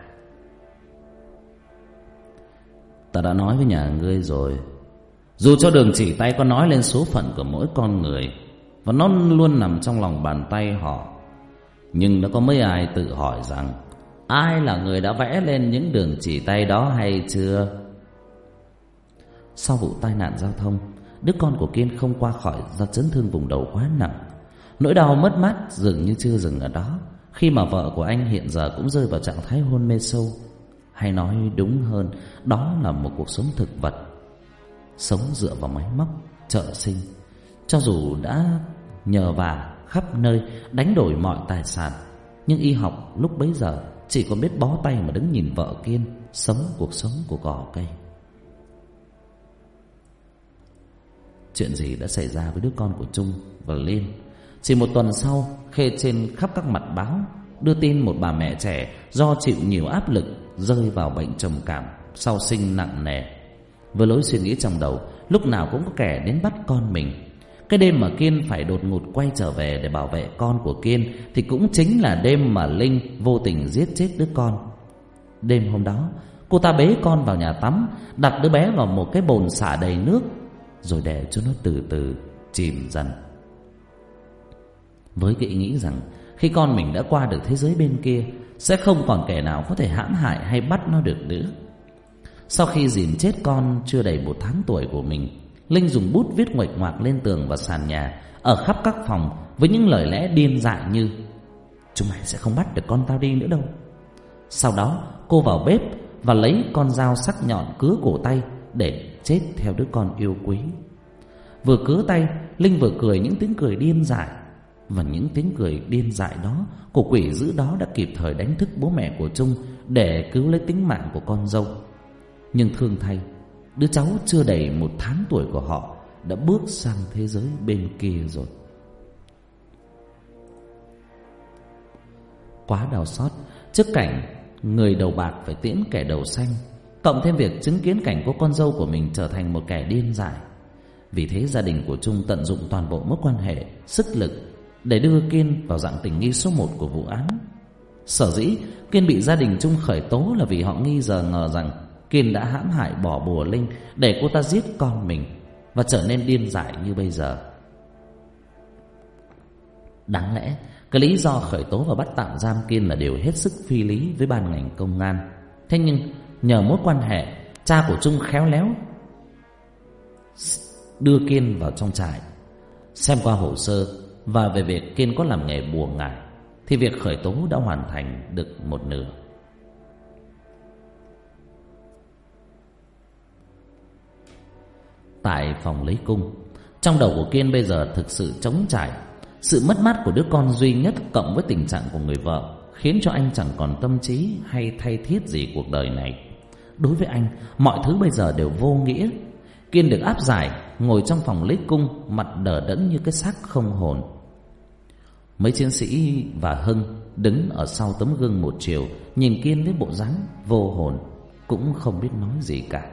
Ta đã nói với nhà ngươi rồi, dù cho đường chỉ tay có nói lên số phận của mỗi con người, và nó luôn nằm trong lòng bàn tay họ, nhưng đã có mấy ai tự hỏi rằng ai là người đã vẽ lên những đường chỉ tay đó hay chưa? Sau vụ tai nạn giao thông, đứa con của Kiên không qua khỏi do chấn thương vùng đầu quá nặng. Nỗi đau mất mát dường như chưa dừng ở đó, khi mà vợ của anh hiện giờ cũng rơi vào trạng thái hôn mê sâu. Hay nói đúng hơn, đó là một cuộc sống thực vật, sống dựa vào máy móc, trợ sinh. Cho dù đã nhờ vả khắp nơi, đánh đổi mọi tài sản, nhưng y học lúc bấy giờ chỉ còn biết bó tay mà đứng nhìn vợ Kiên sống cuộc sống của cỏ cây. Chuyện gì đã xảy ra với đứa con của Trung và Liên? Chỉ một tuần sau, Khê trên khắp các mặt báo đưa tin một bà mẹ trẻ do chịu nhiều áp lực rơi vào bệnh trầm cảm sau sinh nặng nề. Với lối suy nghĩ trong đầu lúc nào cũng có kẻ đến bắt con mình. Cái đêm mà Kiên phải đột ngột quay trở về để bảo vệ con của Kiên thì cũng chính là đêm mà Linh vô tình giết chết đứa con. Đêm hôm đó, cô ta bế con vào nhà tắm, đặt đứa bé vào một cái bồn xả đầy nước, rồi để cho nó từ từ chìm dần. Với cái ý nghĩ rằng khi con mình đã qua được thế giới bên kia, sẽ không còn kẻ nào có thể hãm hại hay bắt nó được nữa. Sau khi dìm chết con chưa đầy 1 tháng tuổi của mình, Linh dùng bút viết nguệch ngoạc lên tường và sàn nhà, ở khắp các phòng, với những lời lẽ điên dại như: chúng mày sẽ không bắt được con tao đi nữa đâu. Sau đó cô vào bếp và lấy con dao sắc nhọn cứa cổ tay để chết theo đứa con yêu quý. Vừa cứa tay, Linh vừa cười những tiếng cười điên dại. và những tiếng cười điên dại đó của quỷ dữ đó đã kịp thời đánh thức bố mẹ của Trung để cứu lấy tính mạng của con dâu. Nhưng thương thay, đứa cháu chưa đầy 1 tháng tuổi của họ đã bước sang thế giới bên kia rồi. Quá đau xót trước cảnh người đầu bạc phải tiễn kẻ đầu xanh, cộng thêm việc chứng kiến cảnh cô con dâu của mình trở thành một kẻ điên dại. Vì thế gia đình của Trung tận dụng toàn bộ mối quan hệ, sức lực để đưa Kiên vào dạng tình nghi số 1 của vụ án. Sở dĩ Kiên bị gia đình Trung khởi tố là vì họ ngờ rằng Kiên đã hãm hại bỏ bùa Linh để cô ta giết con mình và trở nên điên dại như bây giờ. Đáng lẽ cái lý do khởi tố và bắt tạm giam Kiên là điều hết sức phi lý với ban ngành công an. Thế nhưng nhờ mối quan hệ, cha của Trung khéo léo đưa Kiên vào trong trại. Xem qua hồ sơ và về việc Kiên có làm nghề bùa ngải thì việc khởi tố đã hoàn thành được một nửa. Tại phòng lấy cung, trong đầu của Kiên bây giờ thực sự trống trải. Sự mất mát của đứa con duy nhất cộng với tình trạng của người vợ khiến cho anh chẳng còn tâm trí hay thay thiết gì cuộc đời này. Đối với anh, mọi thứ bây giờ đều vô nghĩa. Kiên được áp giải ngồi trong phòng lấy cung, mặt đờ đẫn như cái xác không hồn. Mấy chiến sĩ và Hưng đứng ở sau tấm gương một chiều, nhìn Kiên với bộ dáng vô hồn, cũng không biết nói gì cả.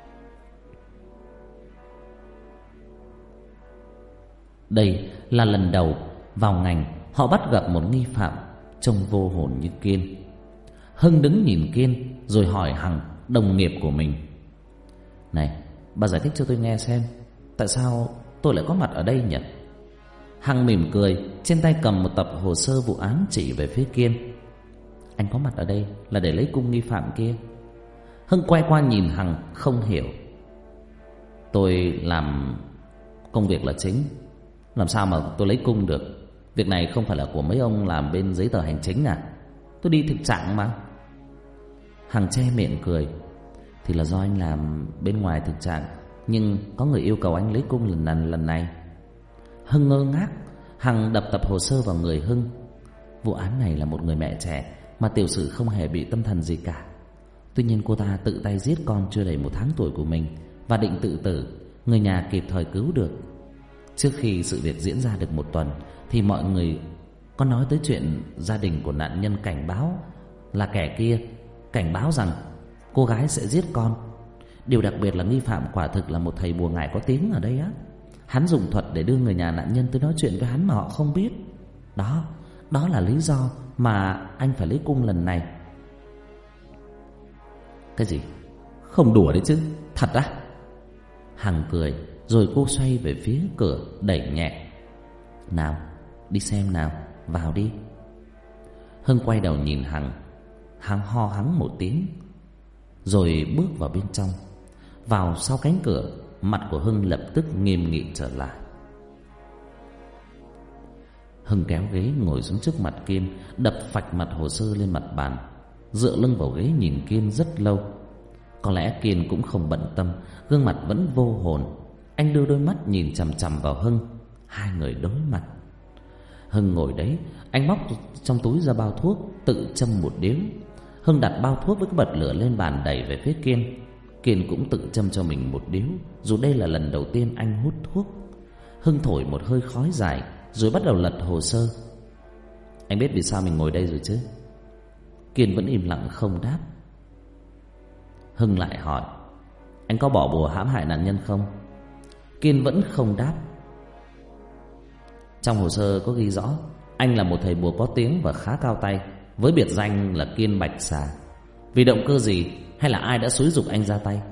Đây là lần đầu vào ngành họ bắt gặp một nghi phạm trông vô hồn như Kiên. Hưng đứng nhìn Kiên rồi hỏi Hằng, đồng nghiệp của mình: "Này, bà giải thích cho tôi nghe xem, tại sao tôi lại có mặt ở đây nhỉ?" Hằng mỉm cười, trên tay cầm một tập hồ sơ vụ án chỉ về phía Kiên. "Anh có mặt ở đây là để lấy cung nghi phạm kia." Hưng quay qua nhìn Hằng không hiểu. "Tôi làm công việc là chính, làm sao mà tôi lấy cung được? Việc này không phải là của mấy ông làm bên giấy tờ hành chính à? Tôi đi thực trạng mà." Hằng che miệng cười: "Thì là do anh làm bên ngoài thực trạng, nhưng có người yêu cầu anh lấy cung lần này." Hưng ngơ ngác. Hằng đập tập hồ sơ vào người Hưng. Vụ án này là một người mẹ trẻ mà tiểu sử không hề bị tâm thần gì cả. Tuy nhiên cô ta tự tay giết con chưa đầy 1 tháng tuổi của mình và định tự tử. Người nhà kịp thời cứu được. Trước khi sự việc diễn ra được 1 tuần thì mọi người có nói tới chuyện gia đình của nạn nhân cảnh báo là kẻ kia cảnh báo rằng cô gái sẽ giết con. Điều đặc biệt là nghi phạm quả thực là một thầy bùa ngải có tiếng ở đây á. Hắn dùng thuật để đưa người nhà nạn nhân tới nói chuyện với hắn mà họ không biết. Đó là lý do mà anh phải lấy cung lần này." "Cái gì? Không đùa đấy chứ, thật á?" Hằng cười, rồi cô xoay về phía cửa đẩy nhẹ: "Nào, đi xem nào, vào đi." Hưng quay đầu nhìn Hằng. Hằng ho hắng một tiếng rồi bước vào bên trong. Vào sau cánh cửa, mặt của Hưng lập tức nghiêm nghị trở lại. Hưng kéo ghế ngồi xuống trước mặt Kiên, đập phạch mặt hồ sơ lên mặt bàn, dựa lưng vào ghế nhìn Kiên rất lâu. Có lẽ Kiên cũng không bận tâm, gương mặt vẫn vô hồn. Anh đưa đôi mắt nhìn chằm chằm vào Hưng. Hai người đối mặt. Hưng ngồi đấy, anh móc trong túi ra bao thuốc, tự châm một điếu. Hưng đặt bao thuốc với cái bật lửa lên bàn đẩy về phía Kiên. Kiên cũng tự châm cho mình một điếu, dù đây là lần đầu tiên anh hút thuốc. Hưng thổi một hơi khói dài rồi bắt đầu lật hồ sơ. "Anh biết vì sao mình ngồi đây rồi chứ?" Kiên vẫn im lặng không đáp. Hưng lại hỏi: "Anh có bỏ bùa hãm hại nạn nhân không?" Kiên vẫn không đáp. "Trong hồ sơ có ghi rõ anh là một thầy bùa có tiếng và khá cao tay, với biệt danh là Kiên Bạch Xà. Vì động cơ gì hay là ai đã xúi giục anh ra tay?"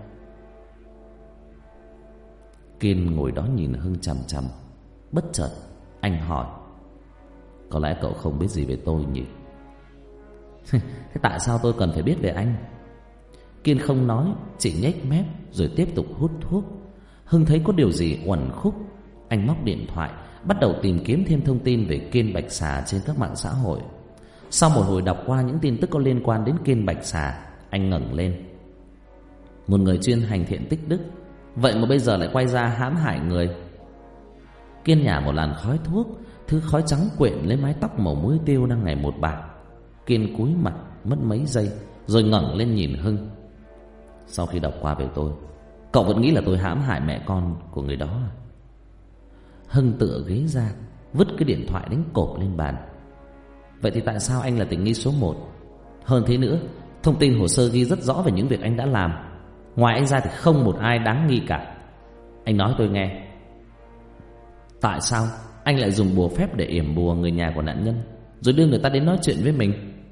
Kiên ngồi đó nhìn Hưng chằm chằm. Bất chợt anh hỏi: "Có lẽ cậu không biết gì về tôi nhỉ?" "Thế tại sao tôi cần phải biết về anh?" Kiên không nói, chỉ nhếch mép rồi tiếp tục hút thuốc. Hưng thấy có điều gì uẩn khúc. Anh móc điện thoại, bắt đầu tìm kiếm thêm thông tin về Kiên Bạch Xà trên các mạng xã hội. Sau một hồi đọc qua những tin tức có liên quan đến Kiên Bạch Xà, anh ngẩng lên. Một người chuyên hành thiện tích đức, vậy mà bây giờ lại quay ra hãm hại người. Kiên nhả một làn khói thuốc, thứ khói trắng quện lên mái tóc màu muối tiêu đang ngày một bạc. Kiên cúi mặt mất mấy giây rồi ngẩng lên nhìn Hưng. Sau khi đọc qua về tôi, cậu vẫn nghĩ là tôi hãm hại mẹ con của người đó à? Hưng tựa ghế ra, vứt cái điện thoại đánh cộp lên bàn. Vậy thì tại sao anh là tình nghi số 1? Hơn thế nữa, thông tin hồ sơ ghi rất rõ về những việc anh đã làm. Ngoài anh ra thì không một ai đáng nghi cả. Anh nói tôi nghe, tại sao anh lại dùng bùa phép để yểm bùa người nhà của nạn nhân, rồi đưa người ta đến nói chuyện với mình?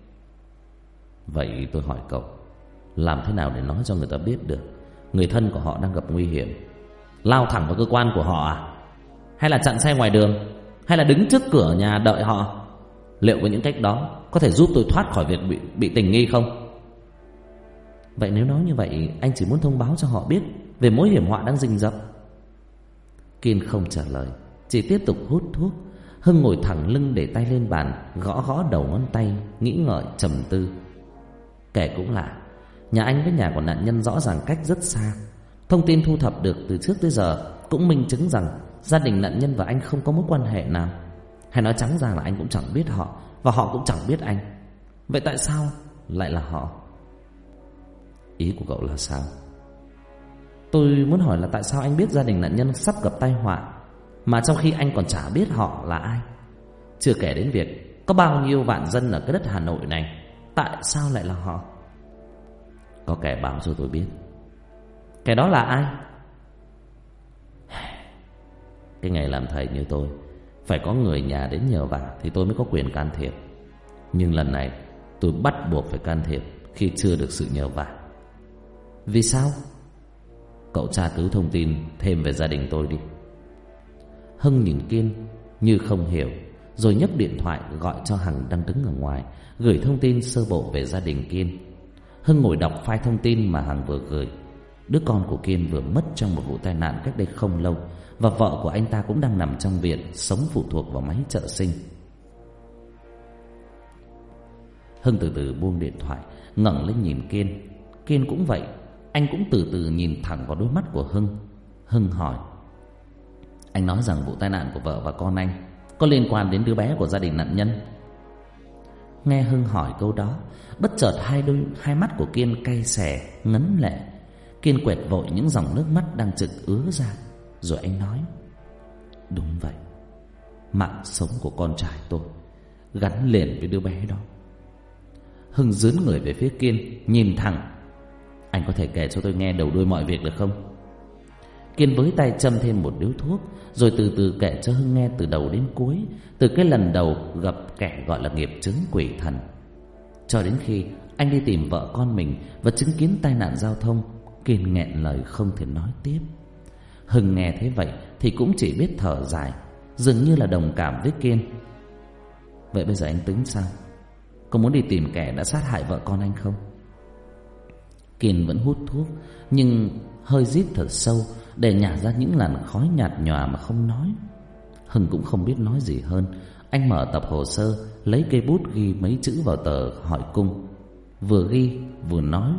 Vậy tôi hỏi cậu, làm thế nào để nói cho người ta biết được người thân của họ đang gặp nguy hiểm? Lao thẳng vào cơ quan của họ à? Hay là chặn xe ngoài đường? Hay là đứng trước cửa nhà đợi họ? Liệu với những cách đó có thể giúp tôi thoát khỏi việc bị tình nghi không? Vậy nếu nói như vậy, anh chỉ muốn thông báo cho họ biết về mối hiểm họa đang rình rập. Kiên không trả lời, chỉ tiếp tục hút thuốc. Hưng ngồi thẳng lưng để tay lên bàn, gõ gõ đầu ngón tay, nghĩ ngợi trầm tư. Kể cũng lạ, nhà anh với nhà của nạn nhân rõ ràng cách rất xa. Thông tin thu thập được từ trước tới giờ cũng minh chứng rằng gia đình nạn nhân và anh không có mối quan hệ nào. Hay nói trắng ra là anh cũng chẳng biết họ, và họ cũng chẳng biết anh. Vậy tại sao lại là họ? Ý của cậu là sao? Tôi muốn hỏi là tại sao anh biết gia đình nạn nhân sắp gặp tai họa, mà trong khi anh còn chả biết họ là ai? Chưa kể đến việc có bao nhiêu vạn dân ở cái đất Hà Nội này, tại sao lại là họ? Có kẻ báo cho tôi biết. Kẻ đó là ai? Cái ngày làm thầy như tôi, phải có người nhà đến nhờ vả thì tôi mới có quyền can thiệp. Nhưng lần này tôi bắt buộc phải can thiệp khi chưa được sự nhờ vả. Vì sao? Cậu tra cứu thông tin thêm về gia đình tôi đi. Hưng nhìn Kiên như không hiểu, rồi nhấc điện thoại gọi cho Hằng đang đứng ở ngoài, gửi thông tin sơ bộ về gia đình Kiên. Hưng ngồi đọc file thông tin mà Hằng vừa gửi. Đứa con của Kiên vừa mất trong một vụ tai nạn cách đây không lâu, và vợ của anh ta cũng đang nằm trong viện, sống phụ thuộc vào máy trợ sinh. Hưng từ từ buông điện thoại, ngẩng lên nhìn Kiên. Kiên cũng vậy, anh cũng từ từ nhìn thẳng vào đôi mắt của Hưng. Hưng hỏi, anh nói rằng vụ tai nạn của vợ và con anh có liên quan đến đứa bé của gia đình nạn nhân. Nghe Hưng hỏi câu đó, bất chợt hai mắt của Kiên cay xè, ngấn lệ. Kiên quẹt vội những dòng nước mắt đang trực ứa ra, rồi anh nói, đúng vậy, mạng sống của con trai tôi gắn liền với đứa bé đó. Hưng dướn người về phía Kiên, nhìn thẳng, anh có thể kể cho tôi nghe đầu đuôi mọi việc được không? Kiên với tay châm thêm một điếu thuốc, rồi từ từ kể cho Hưng nghe từ đầu đến cuối, từ cái lần đầu gặp kẻ gọi là nghiệp chướng quỷ thần, cho đến khi anh đi tìm vợ con mình và chứng kiến tai nạn giao thông. Kiên nghẹn lời không thể nói tiếp. Hưng nghe thế vậy thì cũng chỉ biết thở dài, dường như là đồng cảm với Kiên. Vậy bây giờ anh tính sao? Có muốn đi tìm kẻ đã sát hại vợ con anh không? Kiên vẫn hút thuốc, nhưng hơi rít thật sâu để nhả ra những làn khói nhạt nhòa mà không nói. Hưng cũng không biết nói gì hơn. Anh mở tập hồ sơ, lấy cây bút ghi mấy chữ vào tờ hỏi cung, vừa ghi vừa nói,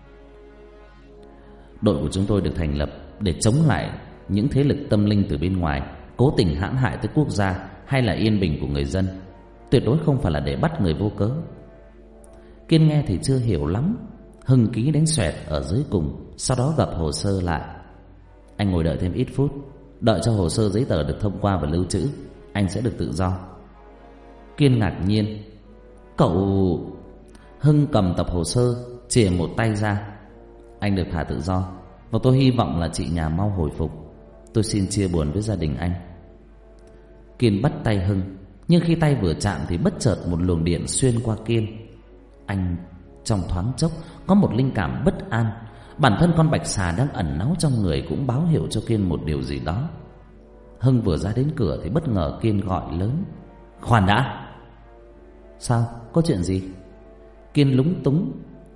đội của chúng tôi được thành lập để chống lại những thế lực tâm linh từ bên ngoài cố tình hãm hại tới quốc gia hay là yên bình của người dân. Tuyệt đối không phải là để bắt người vô cớ. Kiên nghe thì chưa hiểu lắm. Hưng ký đánh xoẹt ở dưới cùng, sau đó gập hồ sơ lại. Anh ngồi đợi thêm ít phút, đợi cho hồ sơ giấy tờ được thông qua và lưu trữ, anh sẽ được tự do. Kiên ngạc nhiên, cậu... Hưng cầm tập hồ sơ, chìa một tay ra. Anh được thả tự do, và tôi hy vọng là chị nhà mau hồi phục. Tôi xin chia buồn với gia đình anh. Kiên bắt tay Hưng, nhưng khi tay vừa chạm thì bất chợt một luồng điện xuyên qua Kiên. Anh trong thoáng chốc có một linh cảm bất an. Bản thân con bạch xà đang ẩn náu trong người cũng báo hiệu cho Kiên một điều gì đó. Hưng vừa ra đến cửa thì bất ngờ Kiên gọi lớn, khoan đã. Sao, có chuyện gì? Kiên lúng túng.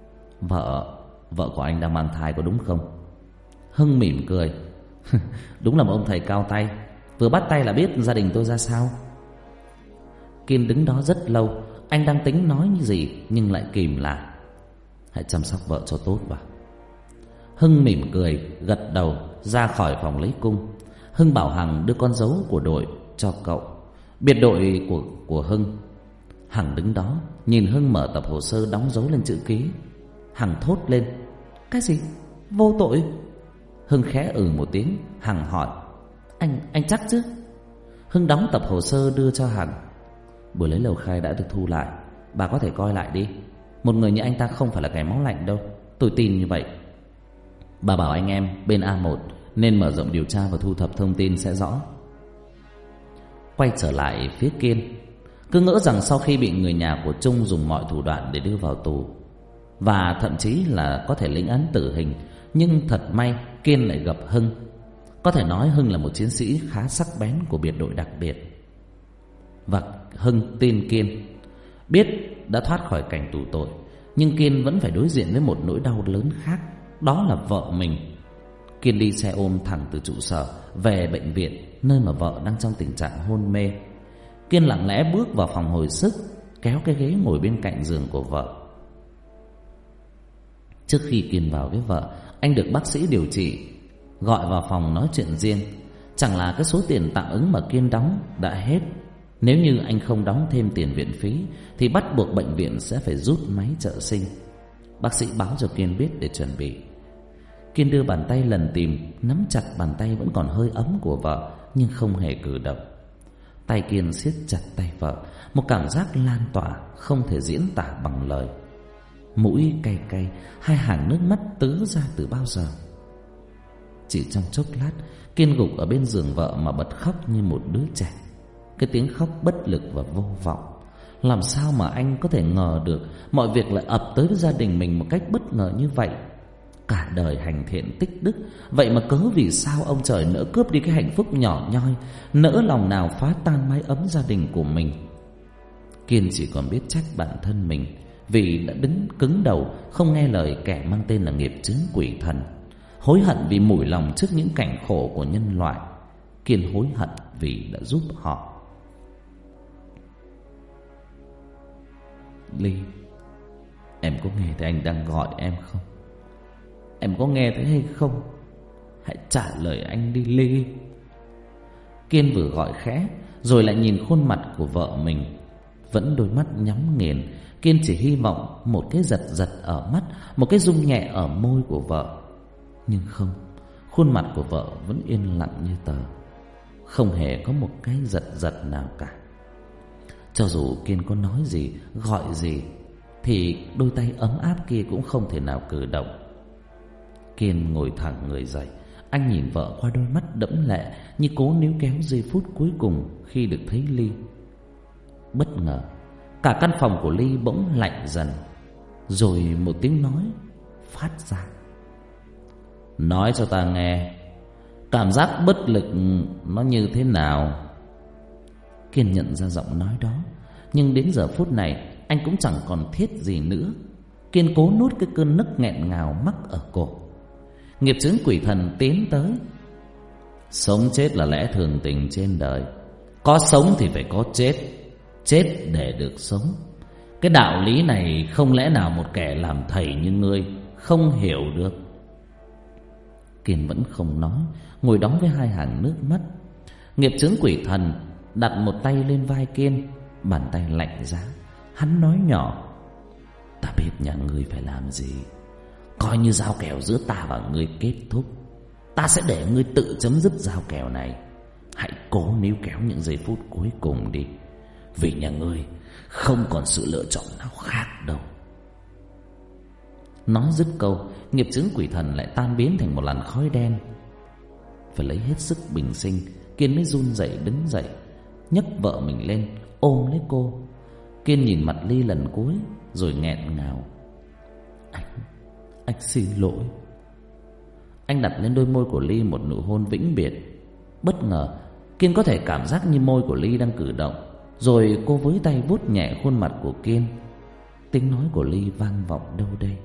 Vợ của anh đang mang thai có đúng không? Hưng mỉm cười. Đúng là một ông thầy cao tay, vừa bắt tay là biết gia đình tôi ra sao. Kiên đứng đó rất lâu. Anh đang tính nói như gì nhưng lại kìm lại. Hãy chăm sóc vợ cho tốt vào. Hưng mỉm cười, gật đầu ra khỏi phòng lấy cung. Hưng bảo Hằng đưa con dấu của đội cho cậu. Biệt đội của Hưng. Hằng đứng đó nhìn Hưng mở tập hồ sơ đóng dấu lên chữ ký. Hằng thốt lên: cái gì? Vô tội? Hưng khẽ một tiếng. Hằng hỏi: Anh chắc chứ? Hưng đóng tập hồ sơ đưa cho Hằng. Buổi lấy lời khai đã được thu lại, bà có thể coi lại đi. Một người như anh ta không phải là kẻ máu lạnh đâu, tôi tin như vậy. Bà bảo anh em bên A1 nên mở rộng điều tra và thu thập thông tin sẽ rõ. Quay trở lại phía Kiên, cứ ngỡ rằng sau khi bị người nhà của Trung dùng mọi thủ đoạn để đưa vào tù, và thậm chí là có thể lĩnh án tử hình, nhưng thật may Kiên lại gặp Hưng. Có thể nói Hưng là một chiến sĩ khá sắc bén của biệt đội đặc biệt. Và Hưng tin Kiên. Biết đã thoát khỏi cảnh tù tội, nhưng Kiên vẫn phải đối diện với một nỗi đau lớn khác, đó là vợ mình. Kiên đi xe ôm thẳng từ trụ sở về bệnh viện, nơi mà vợ đang trong tình trạng hôn mê. Kiên lặng lẽ bước vào phòng hồi sức, kéo cái ghế ngồi bên cạnh giường của vợ. Trước khi Kiên vào với vợ, anh được bác sĩ điều trị gọi vào phòng nói chuyện riêng. Chẳng là cái số tiền tạm ứng mà Kiên đóng đã hết. Nếu như anh không đóng thêm tiền viện phí thì bắt buộc bệnh viện sẽ phải rút máy trợ sinh. Bác sĩ báo cho Kiên biết để chuẩn bị. Kiên đưa bàn tay lần tìm, nắm chặt bàn tay vẫn còn hơi ấm của vợ, nhưng không hề cử động. Tay Kiên siết chặt tay vợ, một cảm giác lan tỏa không thể diễn tả bằng lời. Mũi cay cay, hai hàng nước mắt tứ ra từ bao giờ. Chỉ trong chốc lát, Kiên gục ở bên giường vợ mà bật khóc như một đứa trẻ. Cái tiếng khóc bất lực và vô vọng. Làm sao mà anh có thể ngờ được mọi việc lại ập tới với gia đình mình một cách bất ngờ như vậy? Cả đời hành thiện tích đức, vậy mà cớ vì sao ông trời nỡ cướp đi cái hạnh phúc nhỏ nhoi, nỡ lòng nào phá tan mái ấm gia đình của mình? Kiên chỉ còn biết trách bản thân mình vì đã đứng cứng đầu, không nghe lời kẻ mang tên là nghiệp chướng quỷ thần. Hối hận vì mủi lòng trước những cảnh khổ của nhân loại. Kiên hối hận vì đã giúp họ. Ly, em có nghe thấy anh đang gọi em không? Em có nghe thấy hay không? Hãy trả lời anh đi Ly. Kiên vừa gọi khẽ, rồi lại nhìn khuôn mặt của vợ mình, vẫn đôi mắt nhắm nghiền. Kiên chỉ hy vọng một cái giật giật ở mắt, một cái rung nhẹ ở môi của vợ. Nhưng không, khuôn mặt của vợ vẫn yên lặng như tờ, không hề có một cái giật giật nào cả. Cho dù Kiên có nói gì, gọi gì, thì đôi tay ấm áp kia cũng không thể nào cử động. Kiên ngồi thẳng người dậy. Anh nhìn vợ qua đôi mắt đẫm lệ, như cố níu kéo giây phút cuối cùng khi được thấy Ly. Bất ngờ, cả căn phòng của Ly bỗng lạnh dần. Rồi một tiếng nói phát ra: nói cho ta nghe, cảm giác bất lực nó như thế nào? Kiên nhận ra giọng nói đó, nhưng đến giờ phút này anh cũng chẳng còn thiết gì nữa. Kiên cố nuốt cái cơn nức nghẹn ngào mắc ở cổ. Nghiệp chướng quỷ thần tiến tới. Sống chết là lẽ thường tình trên đời. Có sống thì phải có chết, chết để được sống. Cái đạo lý này không lẽ nào một kẻ làm thầy như ngươi không hiểu được? Kiên vẫn không nói, ngồi đóng với hai hàng nước mắt. Nghiệp chướng quỷ thần đặt một tay lên vai Kiên, bàn tay lạnh giá. Hắn nói nhỏ: ta biết nhà ngươi phải làm gì. Coi như giao kèo giữa ta và ngươi kết thúc, ta sẽ để ngươi tự chấm dứt giao kèo này. Hãy cố níu kéo những giây phút cuối cùng đi, vì nhà ngươi không còn sự lựa chọn nào khác đâu. Nói dứt câu, nghiệp chướng quỷ thần lại tan biến thành một làn khói đen. Phải lấy hết sức bình sinh, Kiên mới run rẩy đứng dậy, nhấc vợ mình lên, ôm lấy cô. Kiên nhìn mặt Ly lần cuối, rồi nghẹn ngào: Anh xin lỗi. Anh đặt lên đôi môi của Ly một nụ hôn vĩnh biệt. Bất ngờ, Kiên có thể cảm giác như môi của Ly đang cử động. Rồi cô với tay vuốt nhẹ khuôn mặt của Kiên. Tiếng nói của Ly vang vọng đâu đây: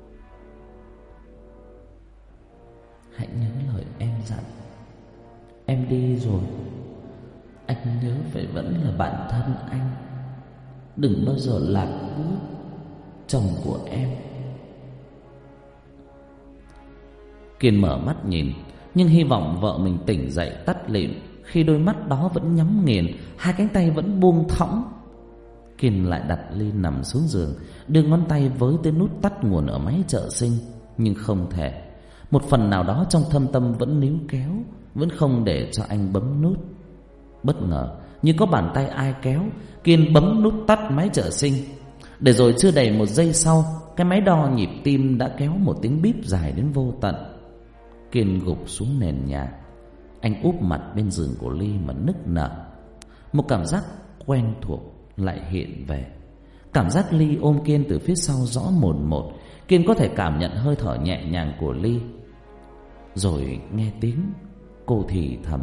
hãy nhớ lời em dặn. Em đi rồi, anh nhớ phải vẫn là bạn thân anh. Đừng bao giờ lạc bước chồng của em. Kiên mở mắt nhìn, nhưng hy vọng vợ mình tỉnh dậy tắt lịm. Khi đôi mắt đó vẫn nhắm nghiền, hai cánh tay vẫn buông thõng, Kiên lại đặt ly nằm xuống giường, đưa ngón tay với tới nút tắt nguồn ở máy trợ sinh, nhưng không thể. Một phần nào đó trong thâm tâm vẫn níu kéo, vẫn không để cho anh bấm nút. Bất ngờ như có bàn tay ai kéo, Kiên bấm nút tắt máy trợ sinh. Để rồi chưa đầy 1 giây sau, cái máy đo nhịp tim đã kéo một tiếng bíp dài đến vô tận. Kiên gục xuống nền nhà. Anh úp mặt bên giường của Ly mà nức nở. Một cảm giác quen thuộc lại hiện về. Cảm giác Ly ôm Kiên từ phía sau rõ mồn một. Kiên có thể cảm nhận hơi thở nhẹ nhàng của Ly. Rồi nghe tiếng cô thì thầm: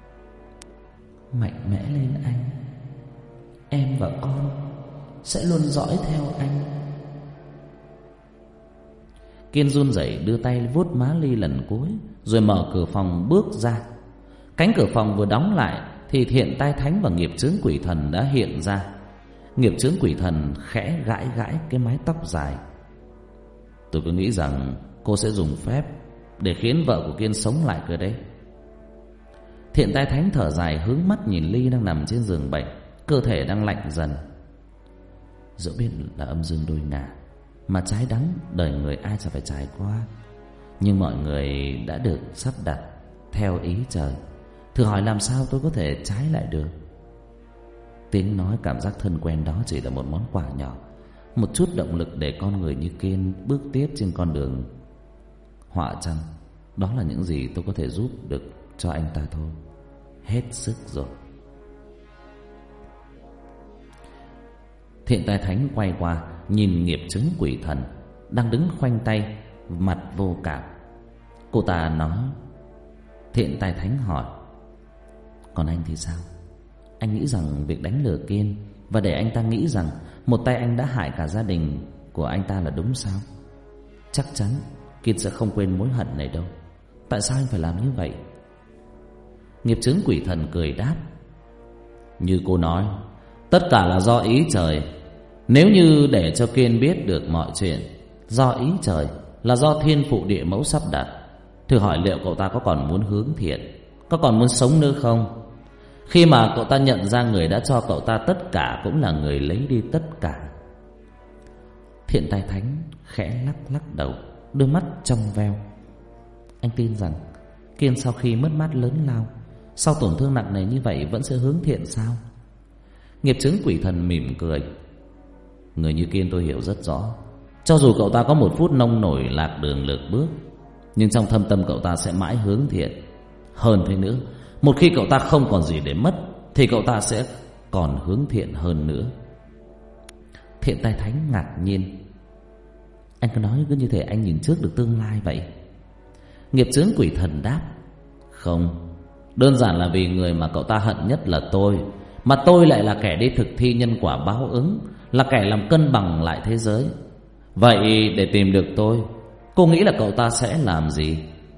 "Mạnh mẽ lên anh. Em và con sẽ luôn dõi theo anh." Kiên run rẩy đưa tay vuốt má Ly lần cuối, rồi mở cửa phòng bước ra. Cánh cửa phòng vừa đóng lại thì Thiện Tai Thánh và nghiệp chướng quỷ thần đã hiện ra. Nghiệp chướng quỷ thần khẽ gãi gãi cái mái tóc dài. "Tôi cứ nghĩ rằng cô sẽ dùng phép để khiến vợ của Kiên sống lại cơ đấy." Thiện Tai Thánh thở dài, hướng mắt nhìn Ly đang nằm trên giường bệnh, cơ thể đang lạnh dần. "Dẫu biết là âm dương đôi ngả, mà trái đắng đời người ai chả phải trải qua, nhưng mọi người đã được sắp đặt theo ý trời. Thử hỏi làm sao tôi có thể trái lại được?" Tiếng nói cảm giác thân quen đó chỉ là một món quà nhỏ, một chút động lực để con người như Kiên bước tiếp trên con đường. Họa chăng đó là những gì tôi có thể giúp được cho anh ta thôi. Hết sức rồi. Thiện Tai Thánh quay qua nhìn nghiệp chướng quỷ thần đang đứng khoanh tay, mặt vô cảm. Cô ta nói. Thiện Tai Thánh hỏi: "Còn anh thì sao? Anh nghĩ rằng việc đánh lừa Kiên và để anh ta nghĩ rằng một tay anh đã hại cả gia đình của anh ta là đúng sao? Chắc chắn Kiên sẽ không quên mối hận này đâu. Tại sao anh phải làm như vậy?" Nghiệp chướng quỷ thần cười đáp: "Như cô nói, tất cả là do ý trời. Nếu như để cho Kiên biết được mọi chuyện do ý trời, là do thiên phụ địa mẫu sắp đặt, thử hỏi liệu cậu ta có còn muốn hướng thiện, có còn muốn sống nữa không? Khi mà cậu ta nhận ra người đã cho cậu ta tất cả cũng là người lấy đi tất cả." Thiện Tai Thánh khẽ lắc đầu, đôi mắt trong veo. Anh tin rằng Kiên sau khi mất mát lớn lao, sau tổn thương nặng nề như vậy vẫn sẽ hướng thiện sao? Nghiệp chướng quỷ thần mỉm cười: "Người như Kiên tôi hiểu rất rõ. Cho dù cậu ta có một phút nông nổi lạc đường lược bước, nhưng trong thâm tâm cậu ta sẽ mãi hướng thiện. Hơn thế nữa, một khi cậu ta không còn gì để mất thì cậu ta sẽ còn hướng thiện hơn nữa." Thiện Tai Thánh ngạc nhiên: "Anh có nói cứ như thể anh nhìn trước được tương lai vậy?" Nghiệp chướng quỷ thần đáp: "Không, đơn giản là vì người mà cậu ta hận nhất là tôi, mà tôi lại là kẻ đi thực thi nhân quả báo ứng, là kẻ làm cân bằng lại thế giới. Vậy để tìm được tôi, cô nghĩ là cậu ta sẽ làm gì?"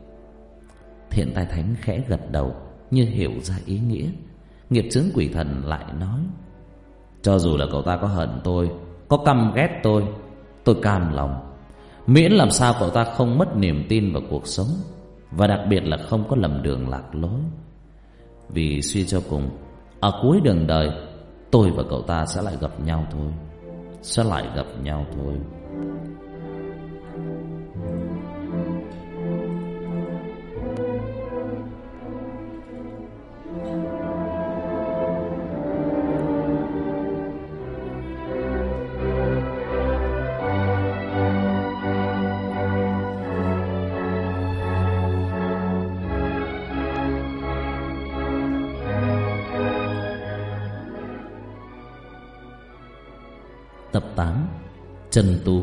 Thiện Tai Thánh khẽ gật đầu như hiểu ra ý nghĩa. Nghiệp chướng quỷ thần lại nói: "Cho dù là cậu ta có hận tôi, có căm ghét tôi cam lòng, miễn làm sao cậu ta không mất niềm tin vào cuộc sống, và đặc biệt là không có lầm đường lạc lối. Vì suy cho cùng, ở cuối đường đời, tôi và cậu ta sẽ lại gặp nhau thôi. Sẽ lại gặp nhau thôi." Tập 8: Chân tu.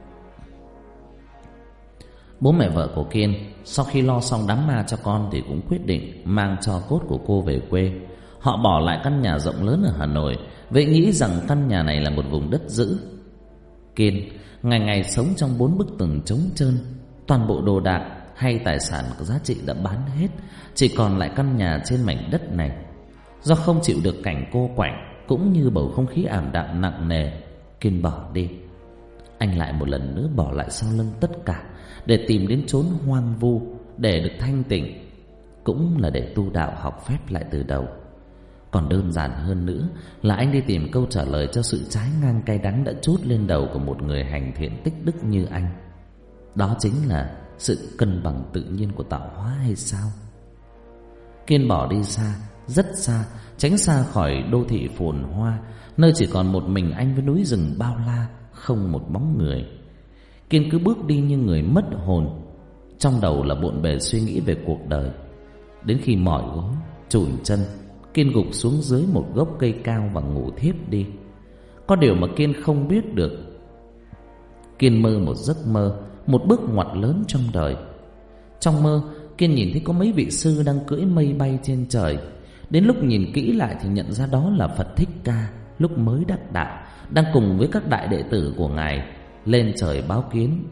Bố mẹ vợ của Kiên sau khi lo xong đám ma cho con thì cũng quyết định mang tro cốt của cô về quê. Họ bỏ lại căn nhà rộng lớn ở Hà Nội, vậy nghĩ rằng căn nhà này là một vùng đất dữ. Kiên ngày ngày sống trong 4 bức tường trống trơn, toàn bộ đồ đạc hay tài sản có giá trị đã bán hết, chỉ còn lại căn nhà trên mảnh đất này. Do không chịu được cảnh cô quạnh cũng như bầu không khí ảm đạm nặng nề, Kiên bỏ đi. Anh lại một lần nữa bỏ lại sau lưng tất cả để tìm đến chốn hoang vu để được thanh tịnh, cũng là để tu đạo học phép lại từ đầu. Còn đơn giản hơn nữa là anh đi tìm câu trả lời cho sự trái ngang cay đắng đã trút lên đầu của một người hành thiện tích đức như anh. Đó chính là sự cân bằng tự nhiên của tạo hóa hay sao? Kiên bỏ đi xa, rất xa, tránh xa khỏi đô thị phồn hoa, nơi chỉ còn một mình anh với núi rừng bao la, không một bóng người. Kiên cứ bước đi như người mất hồn, trong đầu là bộn bề suy nghĩ về cuộc đời. Đến khi mỏi gối, chùi chân, Kiên gục xuống dưới một gốc cây cao và ngủ thiếp đi. Có điều mà Kiên không biết được, Kiên mơ một giấc mơ, một bước ngoặt lớn trong đời. Trong mơ, Kiên nhìn thấy có mấy vị sư đang cưỡi mây bay trên trời. Đến lúc nhìn kỹ lại thì nhận ra đó là Phật Thích Ca, lúc mới đắc đạo, đang cùng với các đại đệ tử của Ngài lên trời báo kiến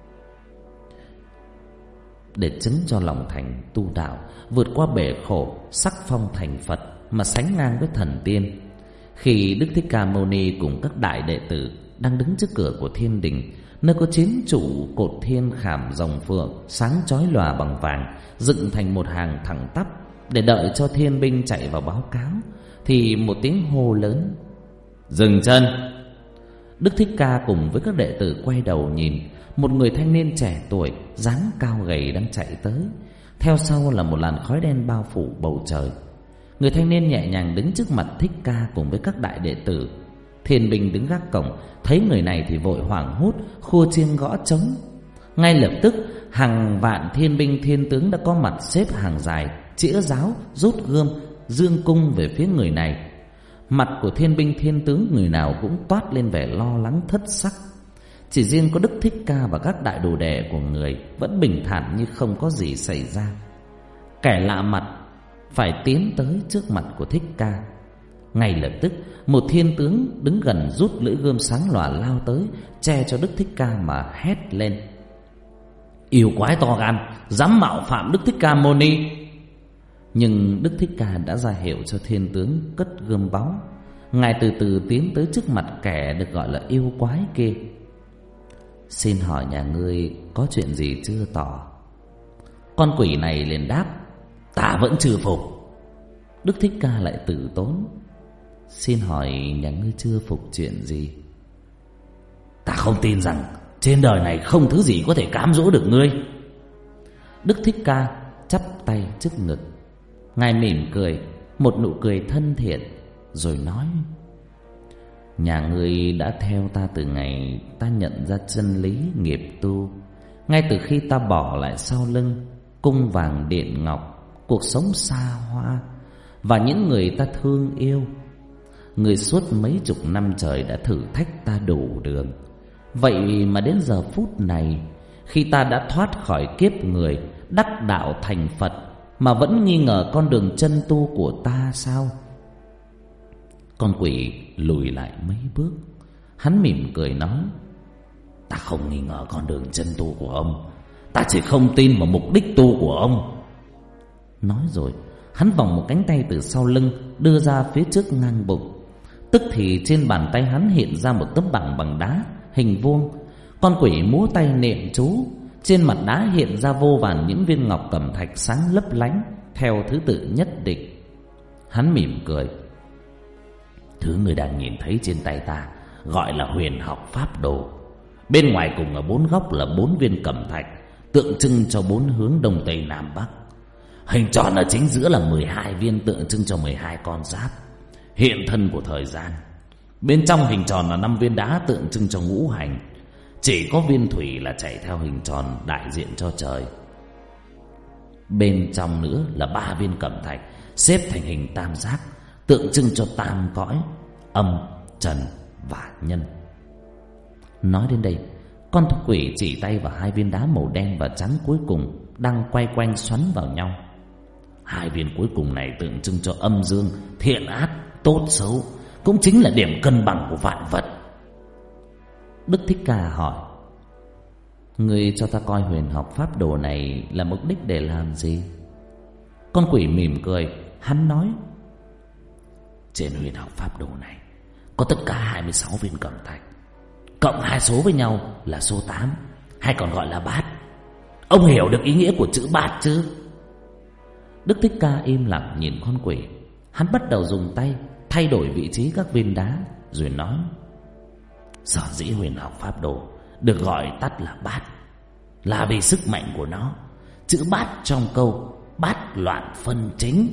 để chứng cho lòng thành tu đạo, vượt qua bể khổ, sắc phong thành Phật mà sánh ngang với thần tiên. Khi Đức Thích Ca Mâu Ni cùng các đại đệ tử đang đứng trước cửa của thiên đình, nơi có 9 trụ cột thiên khảm rồng phượng sáng chói lòa bằng vàng, dựng thành một hàng thẳng tắp để đợi cho thiên binh chạy vào báo cáo, thì một tiếng hô lớn: "Dừng chân!" Đức Thích Ca cùng với các đệ tử quay đầu nhìn, một người thanh niên trẻ tuổi, dáng cao gầy đang chạy tới. Theo sau là một làn khói đen bao phủ bầu trời. Người thanh niên nhẹ nhàng đứng trước mặt Thích Ca cùng với các đại đệ tử. Thiên binh đứng gác cổng thấy người này thì vội hoảng hốt, khua chiêng gõ trống. Ngay lập tức hàng vạn thiên binh thiên tướng đã có mặt, xếp hàng dài, chĩa giáo, rút gươm, dương cung về phía người này. Mặt của thiên binh thiên tướng người nào cũng toát lên vẻ lo lắng thất sắc. Chỉ riêng có Đức Thích Ca và các đại đồ đệ của người vẫn bình thản như không có gì xảy ra. Kẻ lạ mặt phải tiến tới trước mặt của Thích Ca. Ngay lập tức một thiên tướng đứng gần rút lưỡi gươm sáng lòa lao tới, che cho Đức Thích Ca mà hét lên: "Yêu quái to gan, dám mạo phạm Đức Thích Ca Mâu Ni!" Nhưng Đức Thích Ca đã ra hiệu cho thiên tướng cất gươm báu. Ngài từ từ tiến tới trước mặt kẻ được gọi là yêu quái kia. "Xin hỏi nhà ngươi có chuyện gì chưa tỏ?" Con quỷ này liền đáp: "Ta vẫn chưa phục." Đức Thích Ca lại từ tốn: "Xin hỏi nhà ngươi chưa phục chuyện gì?" "Ta không tin rằng trên đời này không thứ gì có thể cám dỗ được ngươi." Đức Thích Ca chắp tay trước ngực. Ngài mỉm cười, một nụ cười thân thiện, rồi nói: "Nhà ngươi đã theo ta từ ngày ta nhận ra chân lý nghiệp tu. Ngay từ khi ta bỏ lại sau lưng cung vàng điện ngọc, cuộc sống xa hoa và những người ta thương yêu, người suốt mấy chục năm trời đã thử thách ta đủ đường. Vậy mà đến giờ phút này, khi ta đã thoát khỏi kiếp người, đắc đạo thành Phật, mà vẫn nghi ngờ con đường chân tu của ta sao?" Con quỷ lùi lại mấy bước. Hắn mỉm cười nói: "Ta không nghi ngờ con đường chân tu của ông, ta chỉ không tin vào mục đích tu của ông." Nói rồi hắn vòng một cánh tay từ sau lưng đưa ra phía trước ngang bụng. Tức thì trên bàn tay hắn hiện ra một tấm bảng bằng đá hình vuông. Con quỷ múa tay niệm chú, trên mặt đá hiện ra vô vàn những viên ngọc cẩm thạch sáng lấp lánh theo thứ tự nhất định. Hắn mỉm cười: "Thứ người đang nhìn thấy trên tay ta gọi là huyền học pháp đồ. Bên ngoài cùng ở 4 góc là 4 viên cẩm thạch, tượng trưng cho 4 hướng đông tây nam bắc. Hình tròn ở chính giữa là 12 viên, tượng trưng cho 12 con giáp hiện thân của thời gian. Bên trong hình tròn là 5 viên đá tượng trưng cho ngũ hành. Chỉ có viên thủy là chạy theo hình tròn đại diện cho trời. Bên trong nữa là 3 viên cẩm thạch xếp thành hình tam giác, tượng trưng cho tam cõi: âm, trần và nhân." Nói đến đây, con quỷ chỉ tay vào 2 viên đá màu đen và trắng cuối cùng đang quay quanh xoắn vào nhau. 2 viên cuối cùng này tượng trưng cho âm dương, thiện ác, tốt xấu, cũng chính là điểm cân bằng của vạn vật. Đức Thích Ca hỏi: "Ngươi cho ta coi huyền học pháp đồ này là mục đích để làm gì?" Con quỷ mỉm cười. Hắn nói: "Trên huyền học pháp đồ này có tất cả 26 viên cẩm thạch, cộng 2 số với nhau là số 8, hay còn gọi là bát. Ông hiểu được ý nghĩa của chữ bát chứ?" Đức Thích Ca im lặng nhìn con quỷ. Hắn bắt đầu dùng tay thay đổi vị trí các viên đá, rồi nói: sở dĩ huyền học pháp đồ được gọi tắt là bát, là vì sức mạnh của nó. Chữ bát trong câu bát loạn phân chính.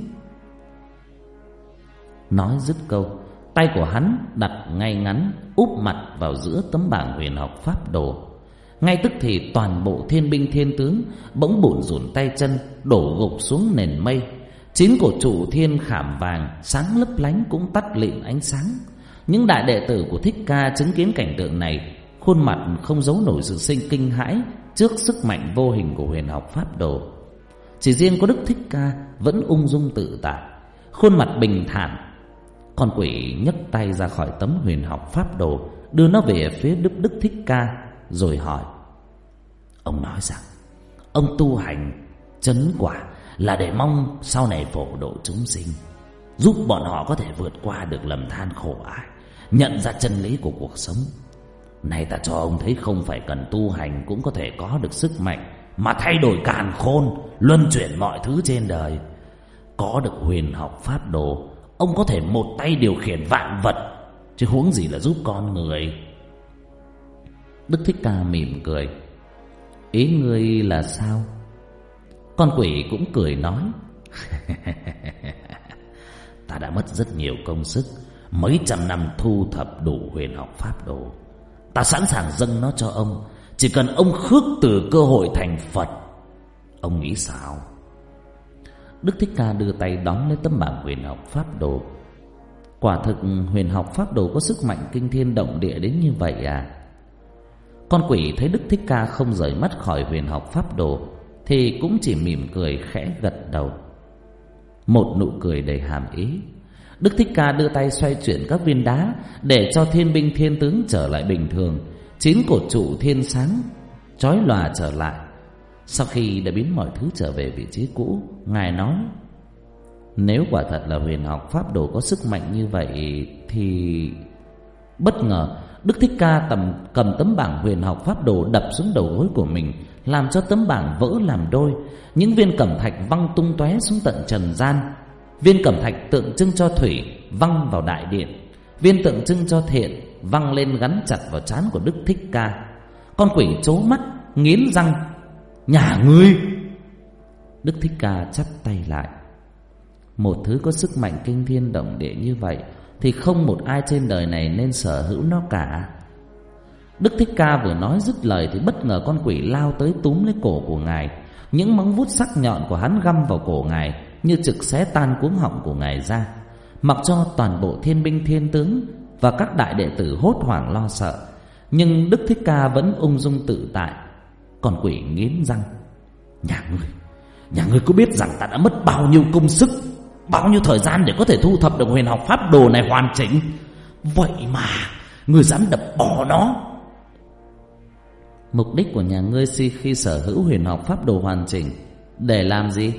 Nói dứt câu, tay của hắn đặt ngay ngắn úp mặt vào giữa tấm bảng huyền học pháp đồ. Ngay tức thì toàn bộ thiên binh thiên tướng bỗng bủn rủn tay chân, đổ gục xuống nền mây. 9 cổ trụ thiên khảm vàng sáng lấp lánh cũng tắt lịm ánh sáng. Những đại đệ tử của Thích Ca chứng kiến cảnh tượng này, khuôn mặt không giấu nổi sự kinh hãi trước sức mạnh vô hình của huyền học pháp đồ. Chỉ riêng có Đức Thích Ca vẫn ung dung tự tại, khuôn mặt bình thản. Con quỷ nhấc tay ra khỏi tấm huyền học pháp đồ, đưa nó về phía Đức Thích Ca, rồi hỏi: ông nói rằng ông tu hành chấn quả là để mong sau này phổ độ chúng sinh, giúp bọn họ có thể vượt qua được lầm than khổ ải, nhận ra chân lý của cuộc sống. Này ta cho ông thấy không phải cần tu hành cũng có thể có được sức mạnh mà thay đổi càn khôn, luân chuyển mọi thứ trên đời. Có được huyền học pháp đồ, ông có thể một tay điều khiển vạn vật, chứ huống gì là giúp con người. Đức Thích Ca mỉm cười: ý ngươi là sao? Con quỷ cũng cười nói: ta đã mất rất nhiều công sức, mấy trăm năm thu thập đủ huyền học pháp đồ. Ta sẵn sàng dâng nó cho ông, chỉ cần ông khước từ cơ hội thành Phật. Ông nghĩ sao? Đức Thích Ca đưa tay đón lấy tấm bảng huyền học pháp đồ. Quả thực huyền học pháp đồ có sức mạnh kinh thiên động địa đến như vậy à? Con quỷ thấy Đức Thích Ca không rời mắt khỏi huyền học pháp đồ thì cũng chỉ mỉm cười khẽ gật đầu, một nụ cười đầy hàm ý. Đức Thích Ca đưa tay xoay chuyển các viên đá để cho thiên binh thiên tướng trở lại bình thường. 9 cột trụ thiên sáng chói lòa trở lại. Sau khi đã biến mọi thứ trở về vị trí cũ, Ngài nói: nếu quả thật là huyền học pháp đồ có sức mạnh như vậy thì... Bất ngờ Đức Thích Ca cầm tấm bảng huyền học pháp đồ đập xuống đầu gối của mình, làm cho tấm bảng vỡ làm đôi. Những viên cẩm thạch văng tung tóe xuống tận trần gian. Viên cẩm thạch tượng trưng cho thủy văng vào đại điện, viên tượng trưng cho thiện văng lên gắn chặt vào trán của Đức Thích Ca. Con quỷ trố mắt nghiến răng: nhà ngươi! Đức Thích Ca chắp tay lại: một thứ có sức mạnh kinh thiên động địa như vậy thì không một ai trên đời này nên sở hữu nó cả. Đức Thích Ca vừa nói dứt lời thì bất ngờ con quỷ lao tới túm lấy cổ của Ngài. Những móng vuốt sắc nhọn của hắn găm vào cổ Ngài như trực xé tan cuống họng của Ngài ra. Mặc cho toàn bộ thiên binh thiên tướng và các đại đệ tử hốt hoảng lo sợ, nhưng Đức Thích Ca vẫn ung dung tự tại. Con quỷ nghiến răng: nhà ngươi có biết rằng ta đã mất bao nhiêu công sức, bao nhiêu thời gian để có thể thu thập được huyền học pháp đồ này hoàn chỉnh? Vậy mà ngươi dám đập bỏ nó. Mục đích của nhà ngươi khi sở hữu huyền học pháp đồ hoàn chỉnh để làm gì?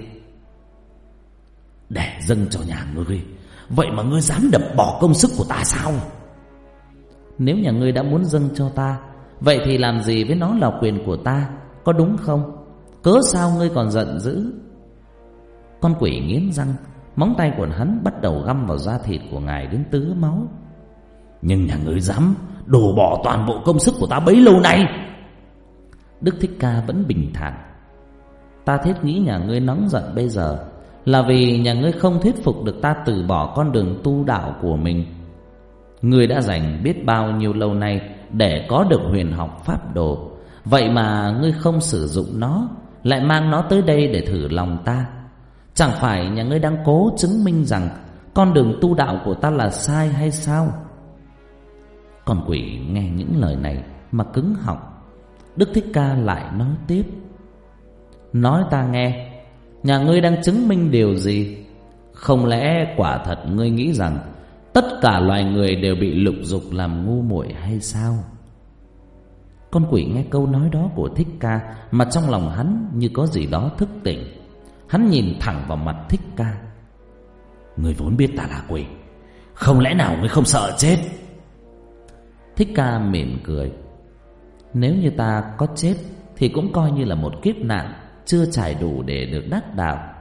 Để dâng cho nhà ngươi. Vậy mà ngươi dám đập bỏ công sức của ta sao? Nếu nhà ngươi đã muốn dâng cho ta, vậy thì làm gì với nó là quyền của ta, có đúng không? Cớ sao ngươi còn giận dữ? Con quỷ nghiến răng, móng tay của hắn bắt đầu găm vào da thịt của Ngài đến tứ máu. Nhưng nhà ngươi dám đổ bỏ toàn bộ công sức của ta bấy lâu nay. Đức Thích Ca vẫn bình thản: ta thiết nghĩ nhà ngươi nóng giận bây giờ là vì nhà ngươi không thuyết phục được ta từ bỏ con đường tu đạo của mình. Ngươi đã dành biết bao nhiêu lâu nay để có được huyền học pháp đồ, vậy mà ngươi không sử dụng nó, lại mang nó tới đây để thử lòng ta. Chẳng phải nhà ngươi đang cố chứng minh rằng con đường tu đạo của ta là sai hay sao? Con quỷ nghe những lời này mà cứng họng. Đức Thích Ca lại nói tiếp: nói ta nghe, nhà ngươi đang chứng minh điều gì? Không lẽ quả thật ngươi nghĩ rằng tất cả loài người đều bị lục dục làm ngu muội hay sao? Con quỷ nghe câu nói đó của Thích Ca mà trong lòng hắn như có gì đó thức tỉnh. Hắn nhìn thẳng vào mặt Thích Ca: ngươi vốn biết ta là quỷ, không lẽ nào ngươi không sợ chết? Thích Ca mỉm cười: nếu như ta có chết thì cũng coi như là một kiếp nạn chưa trải đủ để được đắc đạo.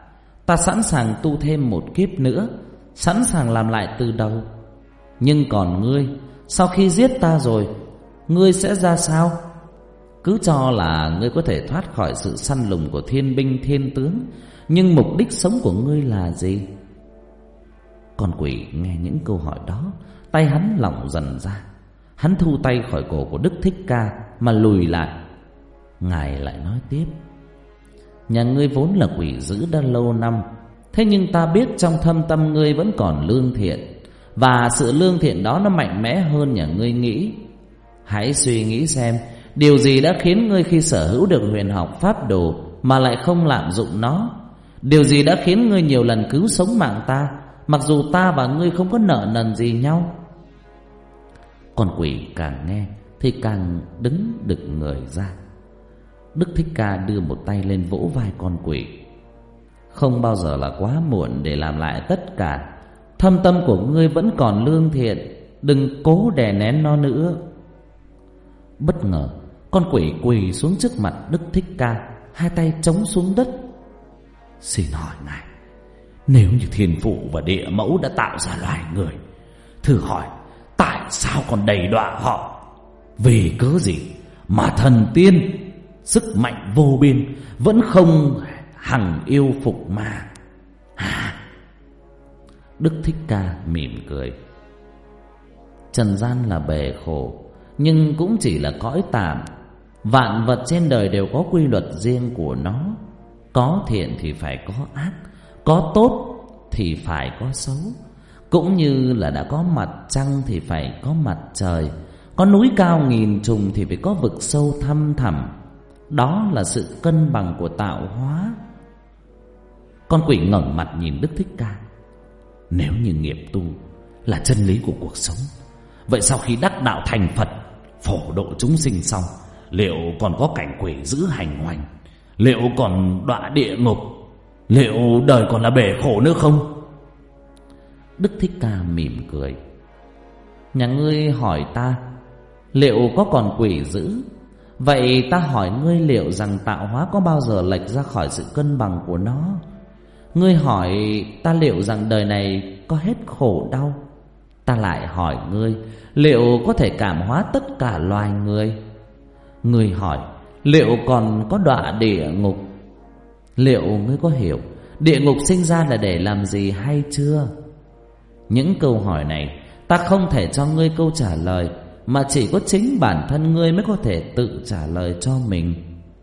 Ta sẵn sàng tu thêm một kiếp nữa, sẵn sàng làm lại từ đầu. Nhưng còn ngươi, sau khi giết ta rồi, ngươi sẽ ra sao? Cứ cho là ngươi có thể thoát khỏi sự săn lùng của thiên binh thiên tướng, nhưng mục đích sống của ngươi là gì? Con quỷ nghe những câu hỏi đó, tay hắn lỏng dần ra. Hắn thu tay khỏi cổ của Đức Thích Ca mà lùi lại. Ngài lại nói tiếp: nhà ngươi vốn là quỷ dữ đã lâu năm, thế nhưng ta biết trong thâm tâm ngươi vẫn còn lương thiện, và sự lương thiện đó nó mạnh mẽ hơn nhà ngươi nghĩ. Hãy suy nghĩ xem, điều gì đã khiến ngươi khi sở hữu được huyền học pháp đồ mà lại không lạm dụng nó? Điều gì đã khiến ngươi nhiều lần cứu sống mạng ta, mặc dù ta và ngươi không có nợ nần gì nhau? Con quỷ càng nghe thì càng đứng đực người ra. Đức Thích Ca đưa một tay lên vỗ vai con quỷ. Không bao giờ là quá muộn để làm lại tất cả. Thâm tâm của ngươi vẫn còn lương thiện, đừng cố đè nén nó nữa. Bất ngờ con quỷ quỳ xuống trước mặt Đức Thích Ca, hai tay chống xuống đất. Xin hỏi ngài, nếu như thiên phụ và địa mẫu đã tạo ra loài người, thử hỏi tại sao còn đầy đọa họ? Vì cớ gì mà thần tiên sức mạnh vô biên vẫn không hằng yêu phục mà? Đức Thích Ca mỉm cười. Trần gian là bể khổ, nhưng cũng chỉ là cõi tạm. Vạn vật trên đời đều có quy luật riêng của nó. Có thiện thì phải có ác, có tốt thì phải có xấu. Cũng như là đã có mặt trăng thì phải có mặt trời, có núi cao nghìn trùng thì phải có vực sâu thăm thẳm. Đó là sự cân bằng của tạo hóa. Con quỷ ngẩng mặt nhìn Đức Thích Ca. Nếu như nghiệp tu là chân lý của cuộc sống, vậy sau khi đắc đạo thành Phật, phổ độ chúng sinh xong, liệu còn có cảnh quỷ dữ hành hoành? Liệu còn đọa địa ngục? Liệu đời còn là bể khổ nữa không? Đức Thích Ca mỉm cười. Nhà ngươi hỏi ta liệu có còn quỷ dữ, vậy ta hỏi ngươi liệu rằng tạo hóa có bao giờ lệch ra khỏi sự cân bằng của nó? Ngươi hỏi ta liệu rằng đời này có hết khổ đau, ta lại hỏi ngươi liệu có thể cảm hóa tất cả loài người? Ngươi hỏi liệu còn có đọa địa ngục, liệu ngươi có hiểu địa ngục sinh ra là để làm gì hay chưa? Những câu hỏi này ta không thể cho ngươi câu trả lời, mà chỉ có chính bản thân ngươi mới có thể tự trả lời cho mình.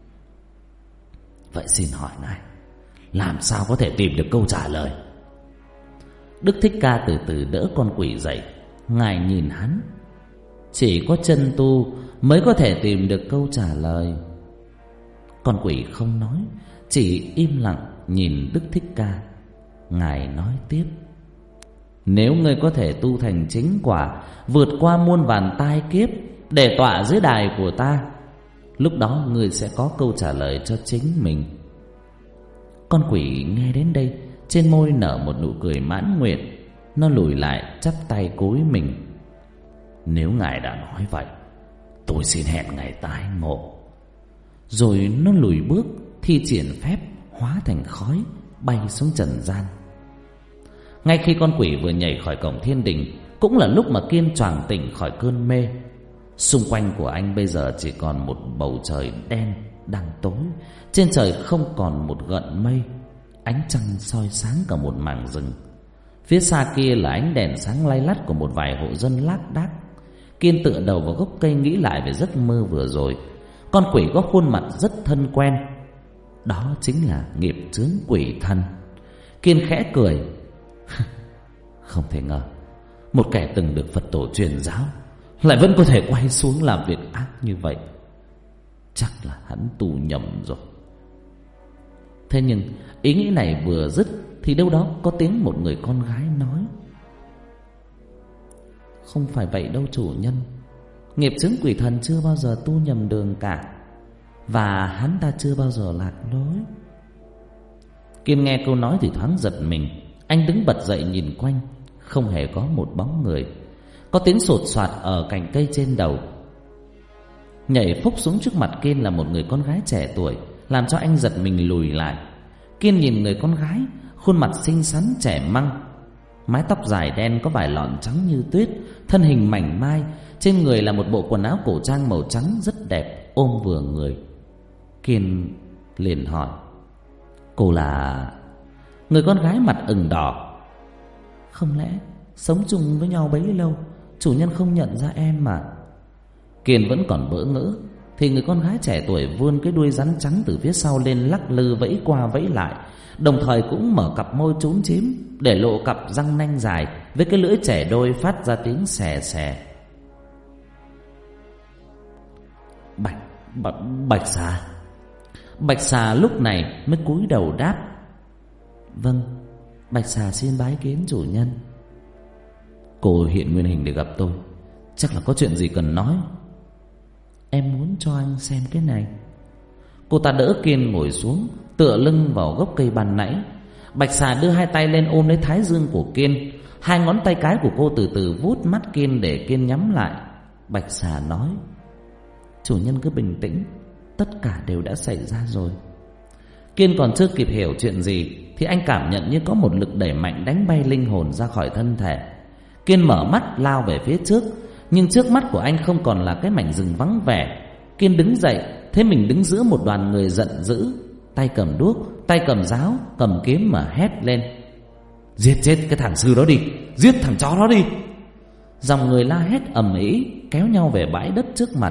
Vậy xin hỏi ngài, làm sao có thể tìm được câu trả lời? Đức Thích Ca từ từ đỡ con quỷ dậy. Ngài nhìn hắn. Chỉ có chân tu mới có thể tìm được câu trả lời. Con quỷ không nói, chỉ im lặng nhìn Đức Thích Ca. Ngài nói tiếp: nếu ngươi có thể tu thành chính quả, vượt qua muôn vàn tai kiếp để tọa dưới đài của ta, lúc đó ngươi sẽ có câu trả lời cho chính mình. Con quỷ nghe đến đây, trên môi nở một nụ cười mãn nguyện. Nó lùi lại chắp tay cúi mình. Nếu ngài đã nói vậy, tôi xin hẹn ngài tái ngộ. Rồi nó lùi bước, thi triển phép hóa thành khói bay xuống trần gian. Ngay khi con quỷ vừa nhảy khỏi cổng thiên đình, cũng là lúc mà Kiên choàng tỉnh khỏi cơn mê. Xung quanh của anh bây giờ chỉ còn một bầu trời đen đang tối. Trên trời không còn một gợn mây. Ánh trăng soi sáng cả một mảng rừng. Phía xa kia là ánh đèn sáng lay lắt của một vài hộ dân lác đác. Kiên tựa đầu vào gốc cây nghĩ lại về giấc mơ vừa rồi. Con quỷ có khuôn mặt rất thân quen. Đó chính là nghiệp chướng quỷ thân. Kiên khẽ cười. Không thể ngờ một kẻ từng được Phật tổ truyền giáo lại vẫn có thể quay xuống làm việc ác như vậy. Chắc là hắn tu nhầm rồi. Thế nhưng ý nghĩ này vừa dứt thì đâu đó có tiếng một người con gái nói: không phải vậy đâu chủ nhân. Nghiệp chướng quỷ thần chưa bao giờ tu nhầm đường cả, và hắn ta chưa bao giờ lạc lối. Kiên nghe câu nói thì thoáng giật mình. Anh đứng bật dậy nhìn quanh. Không hề có một bóng người. Có tiếng sột soạt ở cành cây trên đầu. Nhảy phúc xuống trước mặt Kiên là một người con gái trẻ tuổi, làm cho anh giật mình lùi lại. Kiên nhìn người con gái, khuôn mặt xinh xắn trẻ măng, mái tóc dài đen có vài lọn trắng như tuyết, thân hình mảnh mai, trên người là một bộ quần áo cổ trang màu trắng rất đẹp, ôm vừa người. Kiên liền hỏi: cô là... Người con gái mặt ửng đỏ: không lẽ sống chung với nhau bấy lâu chủ nhân không nhận ra em mà? Kiên vẫn còn bỡ ngỡ thì người con gái trẻ tuổi vươn cái đuôi rắn trắng từ phía sau lên, lắc lư vẫy qua vẫy lại, đồng thời cũng mở cặp môi trốn chiếm, để lộ cặp răng nanh dài với cái lưỡi trẻ đôi phát ra tiếng xè xè. Bạch xà. Bạch xà lúc này mới cúi đầu đáp: vâng, bạch xà xin bái kiến chủ nhân. Cô hiện nguyên hình để gặp tôi, chắc là có chuyện gì cần nói. Em muốn cho anh xem cái này. Cô ta đỡ Kiên ngồi xuống, tựa lưng vào gốc cây ban nãy. Bạch xà đưa hai tay lên ôm lấy thái dương của Kiên. Hai ngón tay cái của cô từ từ vuốt mắt Kiên để Kiên nhắm lại. Bạch xà nói: chủ nhân cứ bình tĩnh, tất cả đều đã xảy ra rồi. Kiên còn chưa kịp hiểu chuyện gì thì anh cảm nhận như có một lực đẩy mạnh đánh bay linh hồn ra khỏi thân thể. Kiên mở mắt lao về phía trước, nhưng trước mắt của anh không còn là cái mảnh rừng vắng vẻ. Kiên đứng dậy, thấy mình đứng giữa một đoàn người giận dữ, tay cầm đuốc, tay cầm giáo, cầm kiếm mà hét lên: giết chết cái thằng sư đó đi, giết thằng chó đó đi. Dòng người la hét ầm ĩ, kéo nhau về bãi đất trước mặt.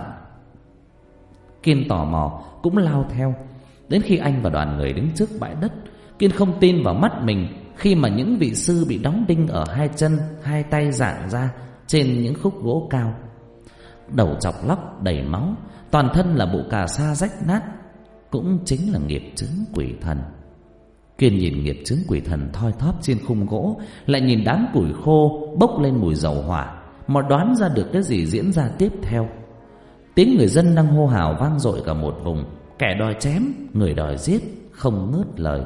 Kiên tò mò cũng lao theo. Đến khi anh và đoàn người đứng trước bãi đất, Kiên không tin vào mắt mình khi mà những vị sư bị đóng đinh ở hai chân, hai tay rạng ra trên những khúc gỗ cao, đầu chọc lóc đầy máu, toàn thân là bộ cà sa rách nát, cũng chính là nghiệp chướng quỷ thần. Kiên nhìn nghiệp chướng quỷ thần thoi thóp trên khung gỗ, lại nhìn đám củi khô bốc lên mùi dầu hỏa, mà đoán ra được cái gì diễn ra tiếp theo. Tiếng người dân đang hô hào vang dội cả một vùng, kẻ đòi chém, người đòi giết, không ngớt lời.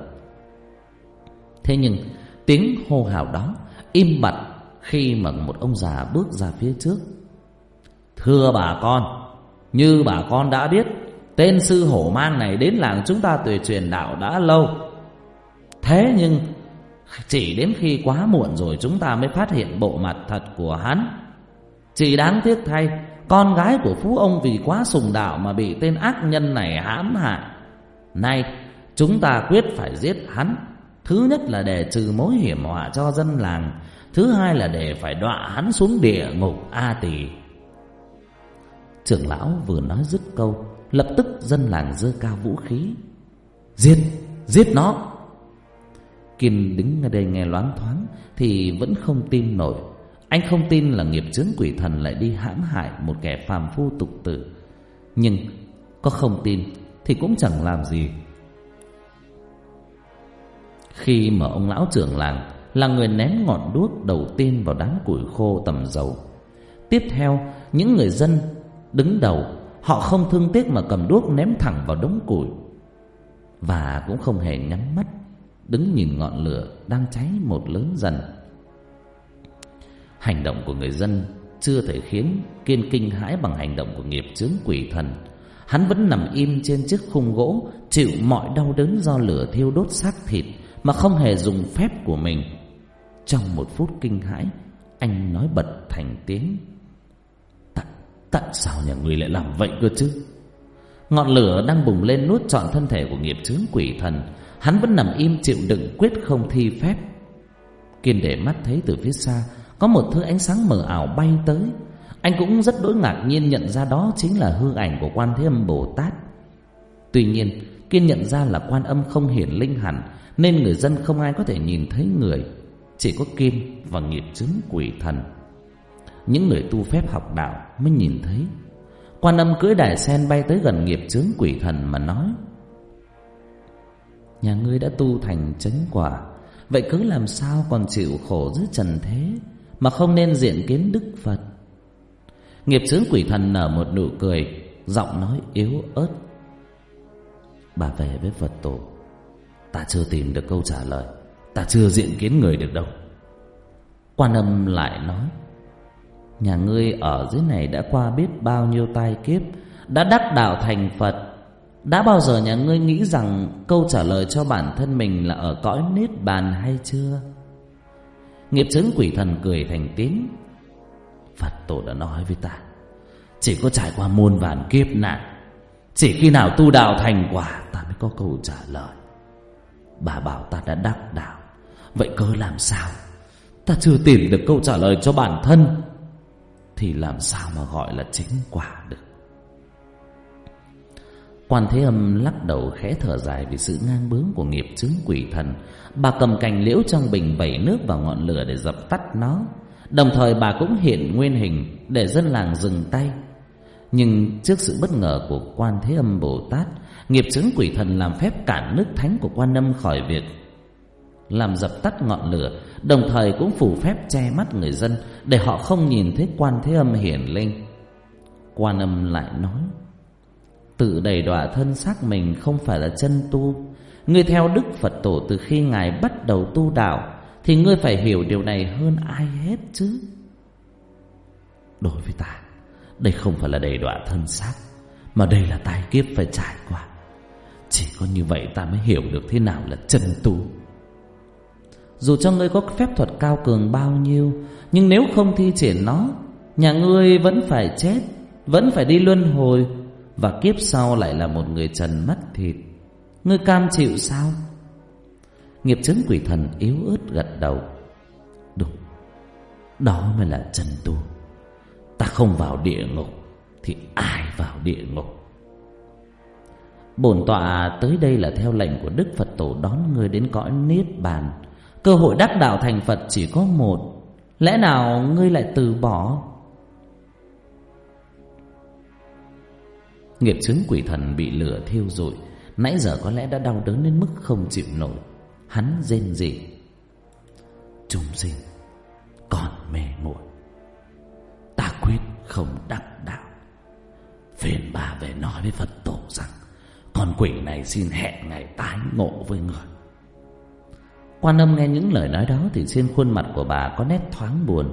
Thế nhưng tiếng hô hào đó im bặt khi mà một ông già bước ra phía trước. Thưa bà con, như bà con đã biết, tên sư hổ mang này đến làng chúng ta tuệ truyền đạo đã lâu. Thế nhưng chỉ đến khi quá muộn rồi chúng ta mới phát hiện bộ mặt thật của hắn. Chỉ đáng tiếc thay, con gái của phú ông vì quá sùng đạo mà bị tên ác nhân này hãm hại. Nay chúng ta quyết phải giết hắn. Thứ nhất là để trừ mối hiểm họa cho dân làng, thứ hai là để phải đọa hắn xuống địa ngục A Tỳ. Trưởng lão vừa nói dứt câu, lập tức dân làng giơ cao vũ khí: giết nó. Kiên đứng ở đây nghe loáng thoáng thì vẫn không tin nổi. Anh không tin là nghiệp chướng quỷ thần lại đi hãm hại một kẻ phàm phu tục tử, nhưng có không tin thì cũng chẳng làm gì. Khi mà ông lão trưởng làng là người ném ngọn đuốc đầu tiên vào đám củi khô tầm dầu, tiếp theo những người dân đứng đầu, họ không thương tiếc mà cầm đuốc ném thẳng vào đống củi, và cũng không hề nhắm mắt đứng nhìn ngọn lửa đang cháy một lớn dần. Hành động của người dân chưa thể khiến Kiên kinh hãi bằng hành động của nghiệp chướng quỷ thần. Hắn vẫn nằm im trên chiếc khung gỗ, chịu mọi đau đớn do lửa thiêu đốt xác thịt mà không hề dùng phép của mình. Trong một phút kinh hãi, anh nói bật thành tiếng: Tại sao nhà ngươi lại làm vậy cơ chứ? Ngọn lửa đang bùng lên nuốt trọn thân thể của nghiệp chướng quỷ thần. Hắn vẫn nằm im chịu đựng, quyết không thi phép. Kiên để mắt thấy từ phía xa có một thứ ánh sáng mờ ảo bay tới. Anh cũng rất đỗi ngạc nhiên nhận ra đó chính là hư ảnh của Quan Thế Âm Bồ Tát. Tuy nhiên Kiên nhận ra là Quan Âm không hiển linh hẳn, nên người dân không ai có thể nhìn thấy người, chỉ có Kiên và nghiệp chướng quỷ thần. Những người tu phép học đạo mới nhìn thấy. Quan Âm cưỡi đài sen bay tới gần nghiệp chướng quỷ thần mà nói: Nhà ngươi đã tu thành chánh quả, vậy cứ làm sao còn chịu khổ dưới trần thế mà không nên diện kiến Đức Phật? Nghiệp chướng quỷ thần nở một nụ cười, giọng nói yếu ớt: Bà về với Phật tổ, ta chưa tìm được câu trả lời, ta chưa diện kiến người được đâu. Quan Âm lại nói: Nhà ngươi ở dưới này đã qua biết bao nhiêu tai kiếp, đã đắc đạo thành Phật, Đã bao giờ nhà ngươi nghĩ rằng câu trả lời cho bản thân mình là ở cõi niết bàn hay chưa? Nghiệp chướng quỷ thần cười thành tiếng. Phật tổ đã nói với ta, chỉ có trải qua muôn vàn kiếp nạn, chỉ khi nào tu đạo thành quả, ta mới có câu trả lời. Bà bảo ta đã đắc đạo, vậy cớ làm sao ta chưa tìm được câu trả lời cho bản thân, thì làm sao mà gọi là chính quả được? Quan Thế Âm lắc đầu khẽ thở dài vì sự ngang bướng của nghiệp chướng quỷ thần. Bà cầm cành liễu trong bình vẩy nước vào ngọn lửa để dập tắt nó. Đồng thời bà cũng hiện nguyên hình để dân làng dừng tay. Nhưng trước sự bất ngờ của Quan Thế Âm Bồ Tát, nghiệp chướng quỷ thần làm phép cản nước thánh của Quan Âm khỏi việc làm dập tắt ngọn lửa, đồng thời cũng phủ phép che mắt người dân để họ không nhìn thấy Quan Thế Âm hiển linh. Quan Âm lại nói, tự đầy đọa thân xác mình không phải là chân tu. Ngươi theo Đức Phật Tổ từ khi Ngài bắt đầu tu đạo, thì ngươi phải hiểu điều này hơn ai hết chứ. Đối với ta, đây không phải là đầy đọa thân xác, mà đây là tai kiếp phải trải qua. Chỉ có như vậy ta mới hiểu được thế nào là chân tu. Dù cho ngươi có phép thuật cao cường bao nhiêu, nhưng nếu không thi triển nó, nhà ngươi vẫn phải chết, vẫn phải đi luân hồi, và kiếp sau lại là một người trần mắt thịt. Ngươi cam chịu sao? Nghiệp chướng quỷ thần yếu ớt gật đầu. Đúng, đó mới là chân tu. Ta không vào địa ngục thì ai vào địa ngục? Bổn tọa tới đây là theo lệnh của Đức Phật Tổ đón ngươi đến cõi niết bàn. Cơ hội đắc đạo thành Phật chỉ có một, lẽ nào ngươi lại từ bỏ? Nghiệp chướng quỷ thần bị lửa thiêu rụi, nãy giờ có lẽ đã đau đớn đến mức không chịu nổi. Hắn rên rỉ, chúng sinh còn mê muội, ta quyết không đắc đạo. Phiền bà về nói với Phật Tổ rằng con quỷ này xin hẹn ngày tái ngộ với người. Quan Âm nghe những lời nói đó thì trên khuôn mặt của bà có nét thoáng buồn.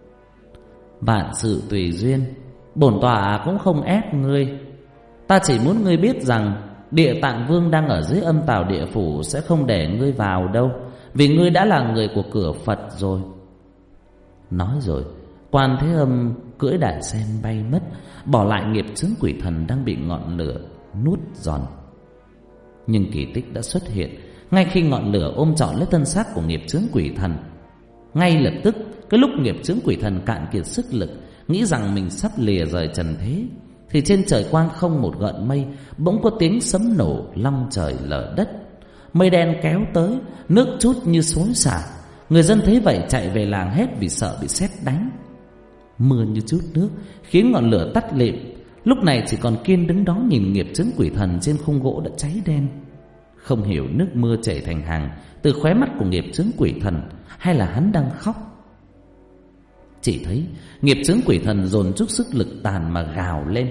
Vạn sự tùy duyên, bổn tọa cũng không ép ngươi. Ta chỉ muốn ngươi biết rằng Địa Tạng Vương đang ở dưới âm tào địa phủ sẽ không để ngươi vào đâu, vì ngươi đã là người của cửa Phật rồi. Nói rồi, Quan Thế Âm cưỡi đại sen bay mất, bỏ lại nghiệp chướng quỷ thần đang bị ngọn lửa nuốt giòn. Nhưng kỳ tích đã xuất hiện. Ngay khi ngọn lửa ôm trọn lấy thân xác của nghiệp chướng quỷ thần, ngay lập tức, cái lúc nghiệp chướng quỷ thần cạn kiệt sức lực, nghĩ rằng mình sắp lìa rời trần thế, thì trên trời quang không một gợn mây, bỗng có tiếng sấm nổ long trời lở đất. Mây đen kéo tới, nước trút như xối xả. Người dân thấy vậy chạy về làng hết vì sợ bị sét đánh. Mưa như trút nước khiến ngọn lửa tắt lịm. Lúc này chỉ còn Kiên đứng đó nhìn nghiệp chướng quỷ thần trên khung gỗ đã cháy đen. Không hiểu nước mưa chảy thành hàng từ khóe mắt của nghiệp chướng quỷ thần, hay là hắn đang khóc. Chỉ thấy nghiệp chướng quỷ thần dồn chút sức lực tàn mà gào lên,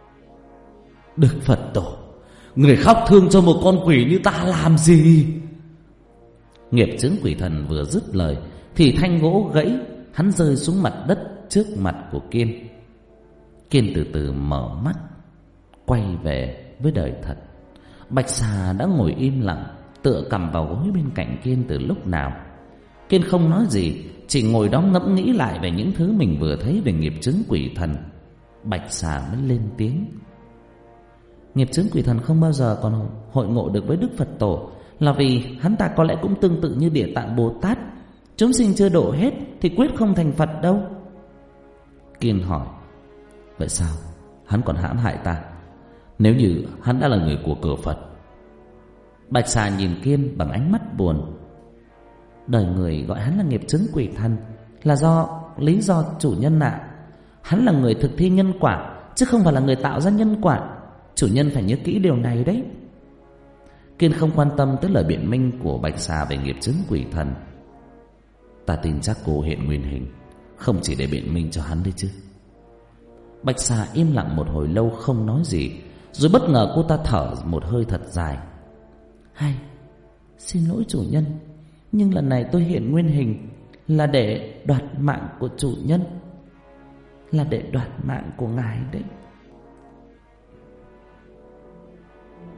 Đức Phật Tổ, người khóc thương cho một con quỷ như ta làm gì? Nghiệp chướng quỷ thần vừa dứt lời thì thanh gỗ gãy, hắn rơi xuống mặt đất trước mặt của Kiên. Kiên từ từ mở mắt, quay về với đời thật. Bạch Xà đã ngồi im lặng, tựa cằm vào gối bên cạnh Kiên từ lúc nào. Kiên không nói gì, chỉ ngồi đó ngẫm nghĩ lại về những thứ mình vừa thấy về nghiệp chướng quỷ thần. Bạch Xà mới lên tiếng. Nghiệp chướng quỷ thần không bao giờ còn hội ngộ được với Đức Phật Tổ, là vì hắn ta có lẽ cũng tương tự như Địa Tạng Bồ Tát, chúng sinh chưa độ hết thì quyết không thành Phật đâu. Kiên hỏi, vậy sao hắn còn hãm hại ta, nếu như hắn đã là người của cửa Phật? Bạch Xà nhìn Kiên bằng ánh mắt buồn. Đời người gọi hắn là nghiệp chướng quỷ thần là do lý do chủ nhân ạ. Hắn là người thực thi nhân quả, chứ không phải là người tạo ra nhân quả. Chủ nhân phải nhớ kỹ điều này đấy. Kiên không quan tâm tới lời biện minh của Bạch Xà về nghiệp chướng quỷ thần. Ta tin chắc cô hiện nguyên hình không chỉ để biện minh cho hắn đấy chứ. Bạch Xà im lặng một hồi lâu không nói gì, rồi bất ngờ cô ta thở một hơi thật dài. Hay, xin lỗi chủ nhân, nhưng lần này tôi hiện nguyên hình là để đoạt mạng của chủ nhân, là để đoạt mạng của ngài đấy.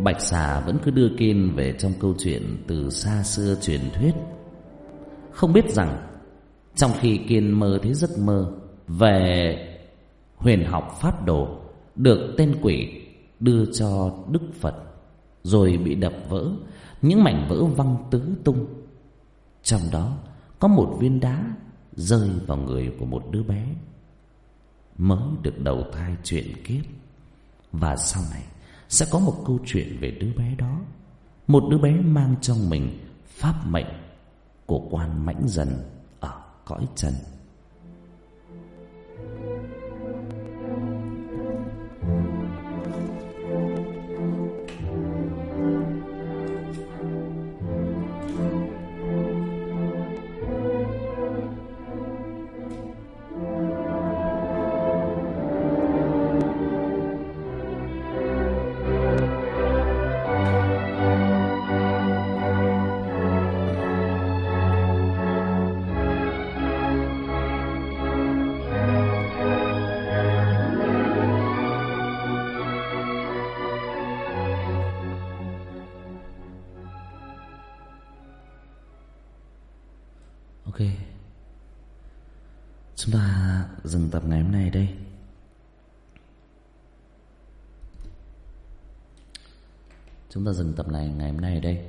Bạch Xà vẫn cứ đưa Kiên về trong câu chuyện từ xa xưa truyền thuyết, không biết rằng trong khi Kiên mơ thấy giấc mơ về huyền học pháp đồ được tên quỷ đưa cho Đức Phật, rồi bị đập vỡ, những mảnh vỡ văng tứ tung. Trong đó có một viên đá rơi vào người của một đứa bé mới được đầu thai chuyển kiếp. Và sau này sẽ có một câu chuyện về đứa bé đó, một đứa bé mang trong mình pháp mệnh của quan Mãnh Dần ở cõi trần. Ok, chúng ta dừng tập ngày hôm nay đây. Chúng ta dừng tập này ngày hôm nay ở đây.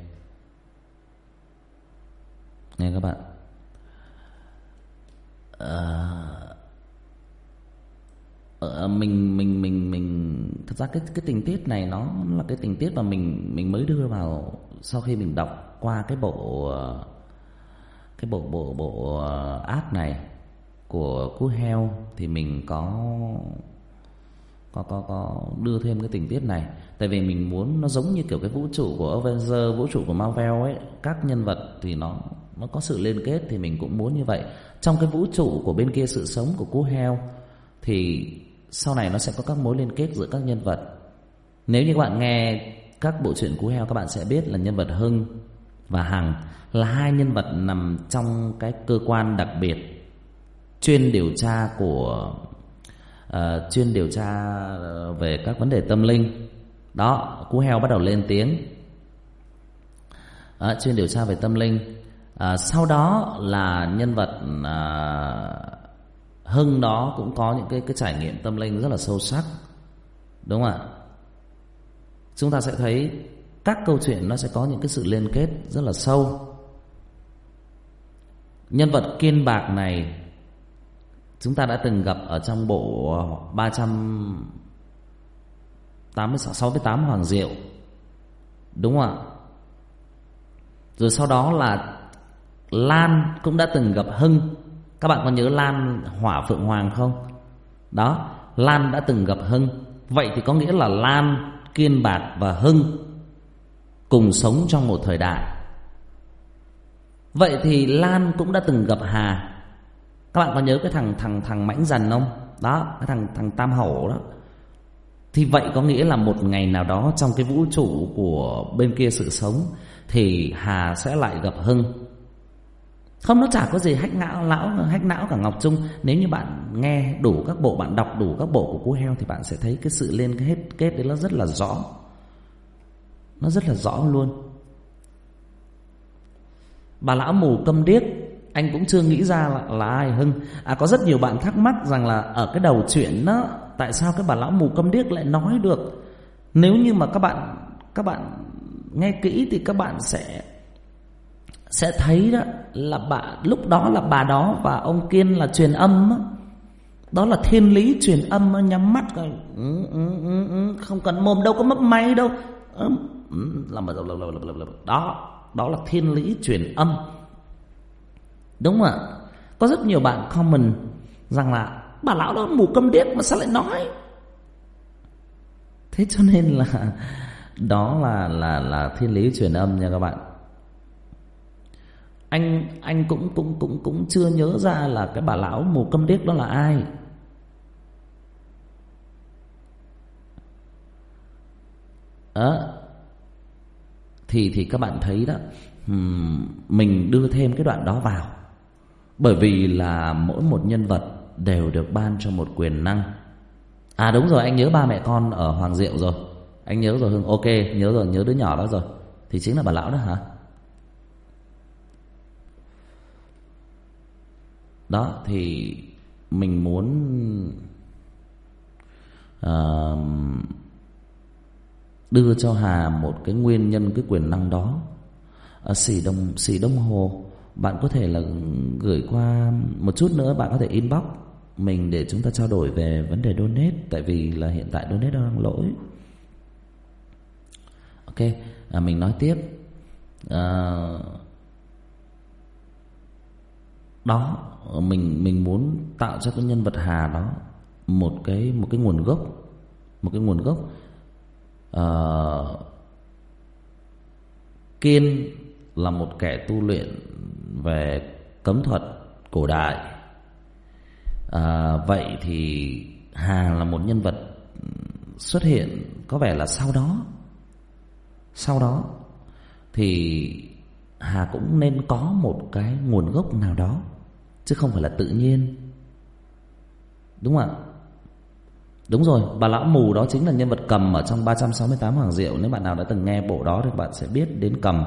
Nghe các bạn, mình thật ra cái tình tiết này nó là cái tình tiết mà mình mới đưa vào sau khi mình đọc qua cái bộ ác này của Cú Heo, thì mình có đưa thêm cái tình tiết này. Tại vì mình muốn nó giống như kiểu cái vũ trụ của Avengers, vũ trụ của Marvel ấy, các nhân vật thì nó có sự liên kết, thì mình cũng muốn như vậy. Trong cái vũ trụ của bên kia sự sống của Cú Heo thì sau này nó sẽ có các mối liên kết giữa các nhân vật. Nếu như các bạn nghe các bộ truyện Cú Heo, các bạn sẽ biết là nhân vật Hưng và Hằng là hai nhân vật nằm trong cái cơ quan đặc biệt chuyên điều tra về các vấn đề tâm linh. Đó, Cú Heo bắt đầu lên tiếng, chuyên điều tra về tâm linh. Sau đó là nhân vật Hưng đó cũng có những cái trải nghiệm tâm linh rất là sâu sắc, đúng không ạ? Chúng ta sẽ thấy các câu chuyện nó sẽ có những cái sự liên kết rất là sâu. Nhân vật Kiên Bạc này chúng ta đã từng gặp ở trong bộ 368 Hoàng Diệu, đúng không ạ? Rồi sau đó là Lan cũng đã từng gặp Hưng. Các bạn có nhớ Lan Hỏa Phượng Hoàng không? Đó, Lan đã từng gặp Hưng. Vậy thì có nghĩa là Lan, Kiên Bạc và Hưng cùng sống trong một thời đại. Vậy thì Lan cũng đã từng gặp Hà. Các bạn có nhớ cái thằng Mãnh Dần không? Đó, cái thằng Tam Hổ đó. Thì vậy có nghĩa là một ngày nào đó trong cái vũ trụ của bên kia sự sống thì Hà sẽ lại gặp Hưng. Không, nó chả có gì hách não cả Ngọc Trung. Nếu như bạn nghe đủ các bộ, bạn đọc đủ các bộ của Cú Heo thì bạn sẽ thấy cái sự liên kết đấy nó rất là rõ. Nó rất là rõ luôn. Bà lão mù câm điếc, anh cũng chưa nghĩ ra là ai Hưng. Có rất nhiều bạn thắc mắc rằng là ở cái đầu chuyện đó, tại sao cái bà lão mù câm điếc lại nói được. Nếu như mà các bạn nghe kỹ thì các bạn sẽ thấy đó là lúc đó là bà đó và ông Kiên là truyền âm đó. Đó là thiên lý truyền âm, nhắm mắt rồi không cần mồm đâu, có mấp máy đâu, đó là thiên lý truyền âm, đúng không ạ? Có rất nhiều bạn comment rằng là bà lão đó mù câm điếc mà sao lại nói. Thế cho nên là đó là thiên lý truyền âm nha các bạn. Anh cũng chưa nhớ ra là cái bà lão mù câm điếc đó là ai. Thì các bạn thấy đó, mình đưa thêm cái đoạn đó vào bởi vì là mỗi một nhân vật đều được ban cho một quyền năng. Đúng rồi, anh nhớ ba mẹ con ở Hoàng Diệu rồi. Anh nhớ rồi Hưng. Ok, nhớ rồi, nhớ đứa nhỏ đó rồi. Thì chính là bà lão đó hả? Đó thì mình muốn đưa cho Hà một cái nguyên nhân cái quyền năng đó. Xì Đông Hồ, bạn có thể là gửi qua một chút nữa, bạn có thể inbox mình để chúng ta trao đổi về vấn đề donate, tại vì là hiện tại donate đang lỗi. Ok, mình nói tiếp. Đó, mình muốn tạo cho cái nhân vật Hà đó một cái nguồn gốc, Kiên là một kẻ tu luyện về cấm thuật cổ đại. Vậy thì Hà là một nhân vật xuất hiện có vẻ là sau đó thì Hà cũng nên có một cái nguồn gốc nào đó, chứ không phải là tự nhiên. Đúng không ạ? Đúng rồi, bà lão mù đó chính là nhân vật Cầm ở trong 368 Hoàng Diệu. Nếu bạn nào đã từng nghe bộ đó thì bạn sẽ biết đến Cầm.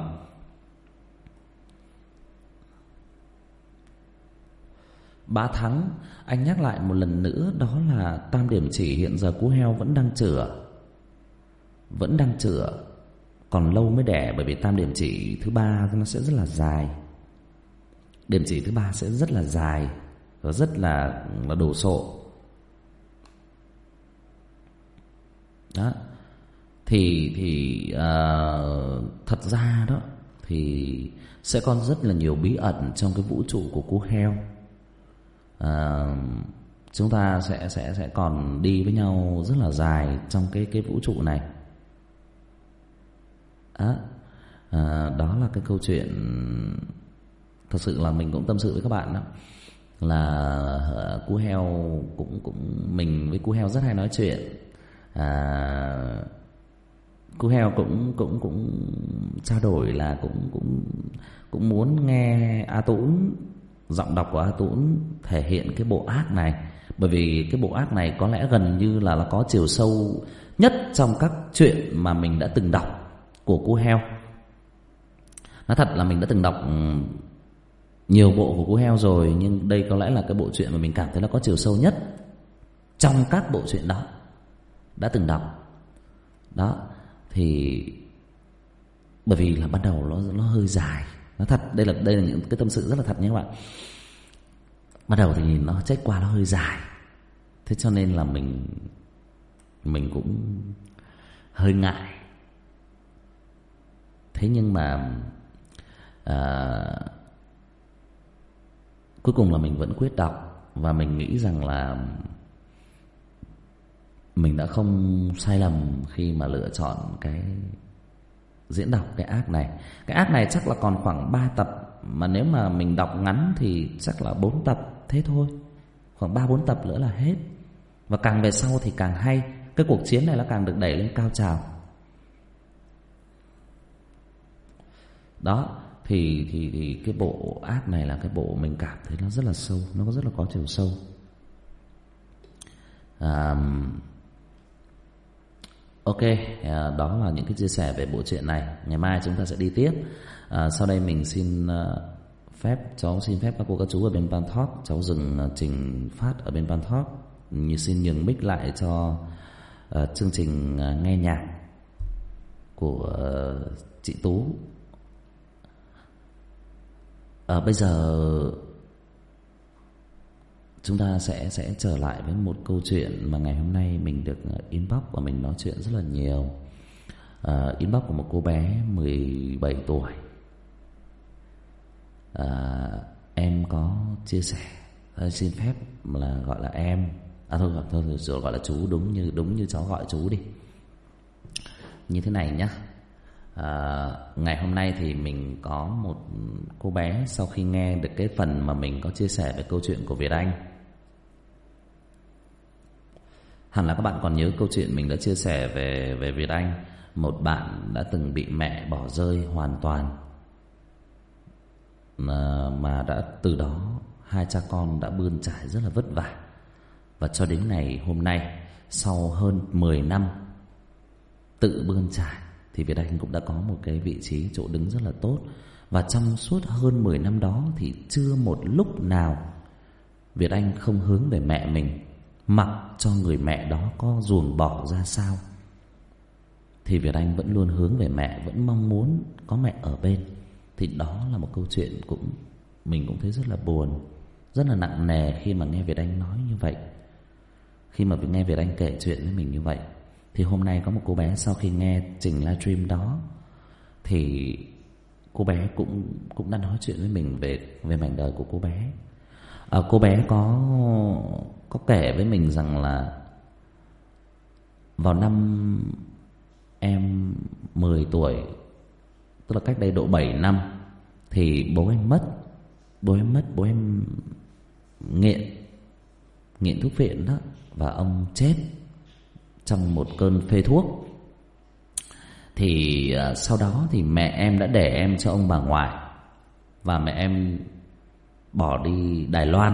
Bá Thắng, anh nhắc lại một lần nữa, đó là tam điểm chỉ hiện giờ Cú Heo vẫn đang chữa, còn lâu mới đẻ, bởi vì tam điểm chỉ thứ ba nó sẽ rất là dài. Điểm chỉ thứ ba sẽ rất là dài và rất là đồ sộ. Đó. Thì thật ra đó thì sẽ còn rất là nhiều bí ẩn trong cái vũ trụ của Cú Heo. Chúng ta sẽ còn đi với nhau rất là dài trong cái vũ trụ này. Đó là cái câu chuyện thật sự là mình cũng tâm sự với các bạn đó, là Cú Heo cũng mình với Cú Heo rất hay nói chuyện. Cú Heo cũng trao đổi là cũng muốn nghe A Tũng, giọng đọc của A Tũng thể hiện cái bộ ác này, bởi vì cái bộ ác này có lẽ gần như là có chiều sâu nhất trong các chuyện mà mình đã từng đọc của Cú Heo. Nói thật là mình đã từng đọc nhiều bộ của Cú Heo rồi, nhưng đây có lẽ là cái bộ truyện mà mình cảm thấy nó có chiều sâu nhất trong các bộ truyện đó đã từng đọc. Đó thì bởi vì là ban đầu nó hơi dài. Nói thật, đây là những cái tâm sự rất là thật nha các bạn. Ban đầu thì nó trách qua nó hơi dài, thế cho nên là mình cũng hơi ngại. Thế nhưng mà cuối cùng là mình vẫn quyết đọc, và mình nghĩ rằng là mình đã không sai lầm khi mà lựa chọn cái diễn đọc cái ác này. Cái ác này chắc là còn khoảng 3 tập, mà nếu mà mình đọc ngắn thì chắc là 4 tập thế thôi. Khoảng 3-4 tập nữa là hết. Và càng về sau thì càng hay. Cái cuộc chiến này nó càng được đẩy lên cao trào. Đó thì cái bộ ác này là cái bộ mình cảm thấy nó rất là sâu, nó rất là có chiều sâu. Ok, đó là những cái chia sẻ về bộ truyện này. Ngày mai chúng ta sẽ đi tiếp. Sau đây mình xin phép các cô các chú ở bên Pan Talk, cháu dừng trình phát ở bên Pan Talk, xin nhường mic lại cho chương trình nghe nhạc của chị Tú. Bây giờ chúng ta sẽ trở lại với một câu chuyện mà ngày hôm nay mình được inbox và mình nói chuyện rất là nhiều. Inbox của một cô bé 17 tuổi. Em có chia sẻ, xin phép là gọi là em. Thôi rồi gọi là chú, đúng như cháu gọi chú đi. Như thế này nhá. Ngày hôm nay thì mình có một cô bé, sau khi nghe được cái phần mà mình có chia sẻ về câu chuyện của Việt Anh. Hẳn là các bạn còn nhớ câu chuyện mình đã chia sẻ về Việt Anh, một bạn đã từng bị mẹ bỏ rơi hoàn toàn, mà đã từ đó hai cha con đã bươn trải rất là vất vả. Và cho đến ngày hôm nay, sau hơn 10 năm tự bươn trải thì Việt Anh cũng đã có một cái vị trí chỗ đứng rất là tốt. Và trong suốt hơn 10 năm đó thì chưa một lúc nào Việt Anh không hướng về mẹ mình, mặc cho người mẹ đó có ruồng bỏ ra sao thì Việt Anh vẫn luôn hướng về mẹ, vẫn mong muốn có mẹ ở bên. Thì đó là một câu chuyện mình cũng thấy rất là buồn, rất là nặng nề khi mà nghe Việt Anh nói như vậy. Khi mà nghe Việt Anh kể chuyện với mình như vậy thì hôm nay có một cô bé sau khi nghe trình livestream đó thì cô bé cũng đã nói chuyện với mình về mảnh đời của cô bé. Cô bé có kể với mình rằng là vào năm em 10 tuổi, tức là cách đây độ 7 năm, thì bố em mất. Bố em nghiện thuốc phiện đó, và ông chết trong một cơn phê thuốc. Thì sau đó thì mẹ em đã để em cho ông bà ngoại, và mẹ em bỏ đi Đài Loan.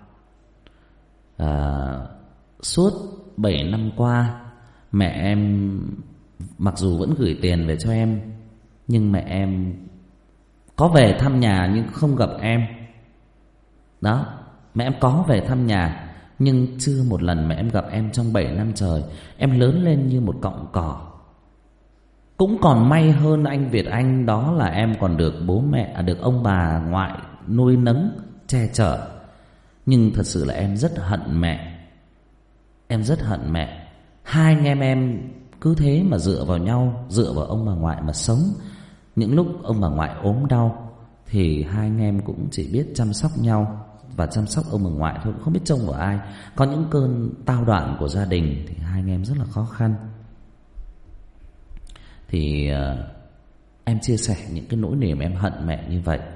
Suốt 7 năm qua, mẹ em mặc dù vẫn gửi tiền về cho em, nhưng mẹ em có về thăm nhà nhưng không gặp em. Đó, mẹ em có về thăm nhà nhưng chưa một lần mẹ em gặp em trong 7 năm trời. Em lớn lên như một cọng cỏ. Cũng còn may hơn anh Việt Anh, đó là em còn được bố mẹ, được ông bà ngoại nuôi nấng, che chở. Nhưng thật sự là em rất hận mẹ. Em rất hận mẹ. Hai anh em cứ thế mà dựa vào nhau, dựa vào ông bà ngoại mà sống. Những lúc ông bà ngoại ốm đau thì hai anh em cũng chỉ biết chăm sóc nhau và chăm sóc ông bà ngoại thôi, không biết trông vào ai. Có những cơn tao đoạn của gia đình thì hai anh em rất là khó khăn. Thì em chia sẻ những cái nỗi niềm em hận mẹ như vậy.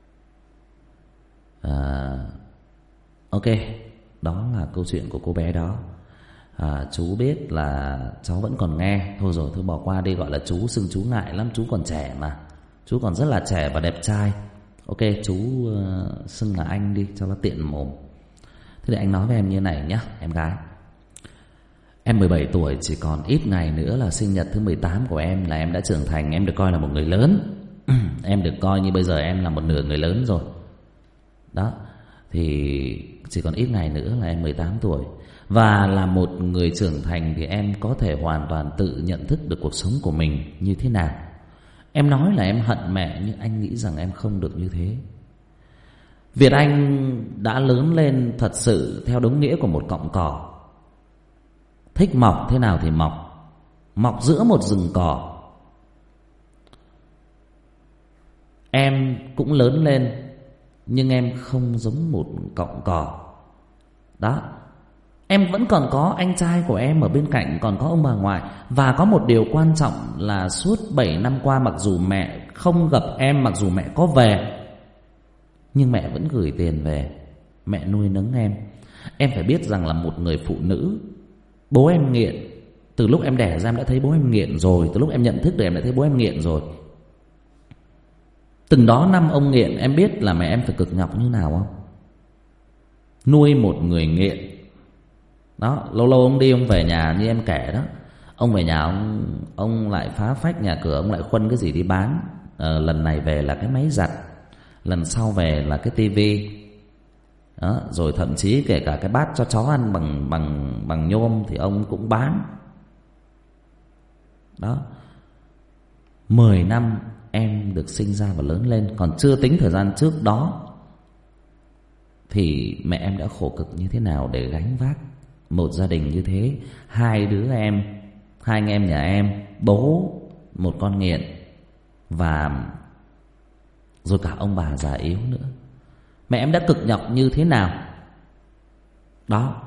Ok, đó là câu chuyện của cô bé đó. Chú biết là cháu vẫn còn nghe. Thôi rồi, thôi bỏ qua đi, gọi là chú, xưng chú ngại lắm, chú còn trẻ mà. Chú còn rất là trẻ và đẹp trai. Ok, chú xưng là anh đi cho nó tiện mồm. Thế thì anh nói với em như này nhé, em gái. Em 17 tuổi, chỉ còn ít ngày nữa là sinh nhật thứ 18 của em, là em đã trưởng thành, em được coi là một người lớn. Em được coi như bây giờ em là một nửa người lớn rồi. Đó, thì chỉ còn ít ngày nữa là em 18 tuổi. Và là một người trưởng thành thì em có thể hoàn toàn tự nhận thức được cuộc sống của mình như thế nào. Em nói là em hận mẹ, nhưng anh nghĩ rằng em không được như thế. Việt Anh đã lớn lên thật sự theo đúng nghĩa của một cọng cỏ. Thích mọc thế nào thì mọc, mọc giữa một rừng cỏ. Em cũng lớn lên, nhưng em không giống một cọng cỏ. Đó, em vẫn còn có anh trai của em ở bên cạnh, còn có ông bà ngoại. Và có một điều quan trọng là suốt 7 năm qua, mặc dù mẹ không gặp em, mặc dù mẹ có về, nhưng mẹ vẫn gửi tiền về, mẹ nuôi nấng em. Em phải biết rằng là một người phụ nữ, bố em nghiện. Từ lúc em đẻ ra em đã thấy bố em nghiện rồi. Từ lúc em nhận thức được em đã thấy bố em nghiện rồi. Từng đó năm ông nghiện, em biết là mẹ em phải cực nhọc như nào không? Nuôi một người nghiện. Đó, lâu lâu ông đi, ông về nhà như em kể đó. Ông về nhà ông lại phá phách nhà cửa, ông lại khuân cái gì đi bán. Lần này về là cái máy giặt, lần sau về là cái tivi. Đó, rồi thậm chí kể cả cái bát cho chó ăn bằng nhôm thì ông cũng bán. Đó, 10 năm em được sinh ra và lớn lên, còn chưa tính thời gian trước đó thì mẹ em đã khổ cực như thế nào để gánh vác một gia đình như thế. Hai đứa em, hai anh em nhà em, bố một con nghiện, và rồi cả ông bà già yếu nữa. Mẹ em đã cực nhọc như thế nào. Đó,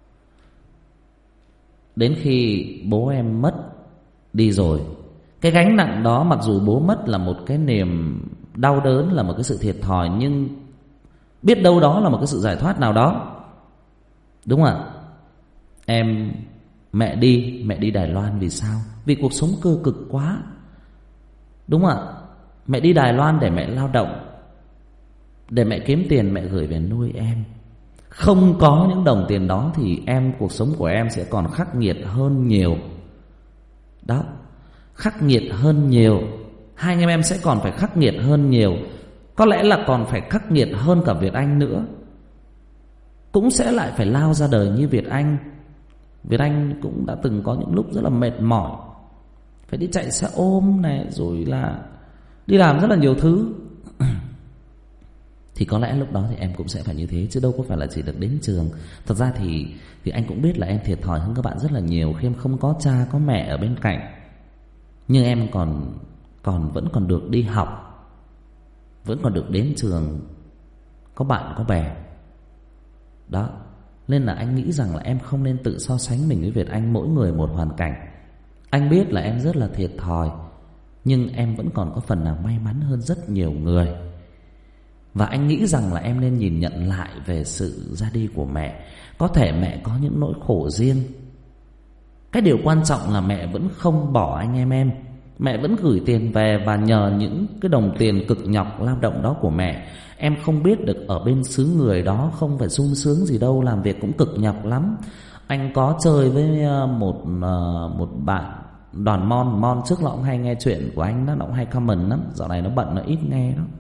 đến khi bố em mất đi rồi, cái gánh nặng đó, mặc dù bố mất là một cái niềm đau đớn, là một cái sự thiệt thòi, nhưng biết đâu đó là một cái sự giải thoát nào đó. Đúng không ạ? Mẹ đi Đài Loan vì sao? Vì cuộc sống cơ cực quá. Đúng không ạ? Mẹ đi Đài Loan để mẹ lao động, để mẹ kiếm tiền mẹ gửi về nuôi em. Không có những đồng tiền đó thì cuộc sống của em sẽ còn khắc nghiệt hơn nhiều. Đó, khắc nghiệt hơn nhiều. Hai anh em sẽ còn phải khắc nghiệt hơn nhiều. Có lẽ là còn phải khắc nghiệt hơn cả Việt Anh nữa. Cũng sẽ lại phải lao ra đời như Việt Anh. Việt Anh cũng đã từng có những lúc rất là mệt mỏi, phải đi chạy xe ôm này, rồi là đi làm rất là nhiều thứ. Thì có lẽ lúc đó thì em cũng sẽ phải như thế, chứ đâu có phải là chỉ được đến trường. Thật ra thì anh cũng biết là em thiệt thòi hơn các bạn rất là nhiều khi em không có cha có mẹ ở bên cạnh. Nhưng em vẫn còn được đi học, vẫn còn được đến trường, có bạn có bè. Đó, nên là anh nghĩ rằng là em không nên tự so sánh mình với Việt Anh. Mỗi người một hoàn cảnh. Anh biết là em rất là thiệt thòi, nhưng em vẫn còn có phần nào may mắn hơn rất nhiều người. Và anh nghĩ rằng là em nên nhìn nhận lại về sự ra đi của mẹ. Có thể mẹ có những nỗi khổ riêng. Cái điều quan trọng là mẹ vẫn không bỏ anh em. Mẹ vẫn gửi tiền về, và nhờ những cái đồng tiền cực nhọc lao động đó của mẹ, em không biết được ở bên xứ người đó không phải sung sướng gì đâu, làm việc cũng cực nhọc lắm. Anh có chơi với một bạn Đoàn Mon trước nó cũng hay nghe chuyện của anh đó, nó cũng hay comment lắm. Dạo này nó bận, nó ít nghe đó.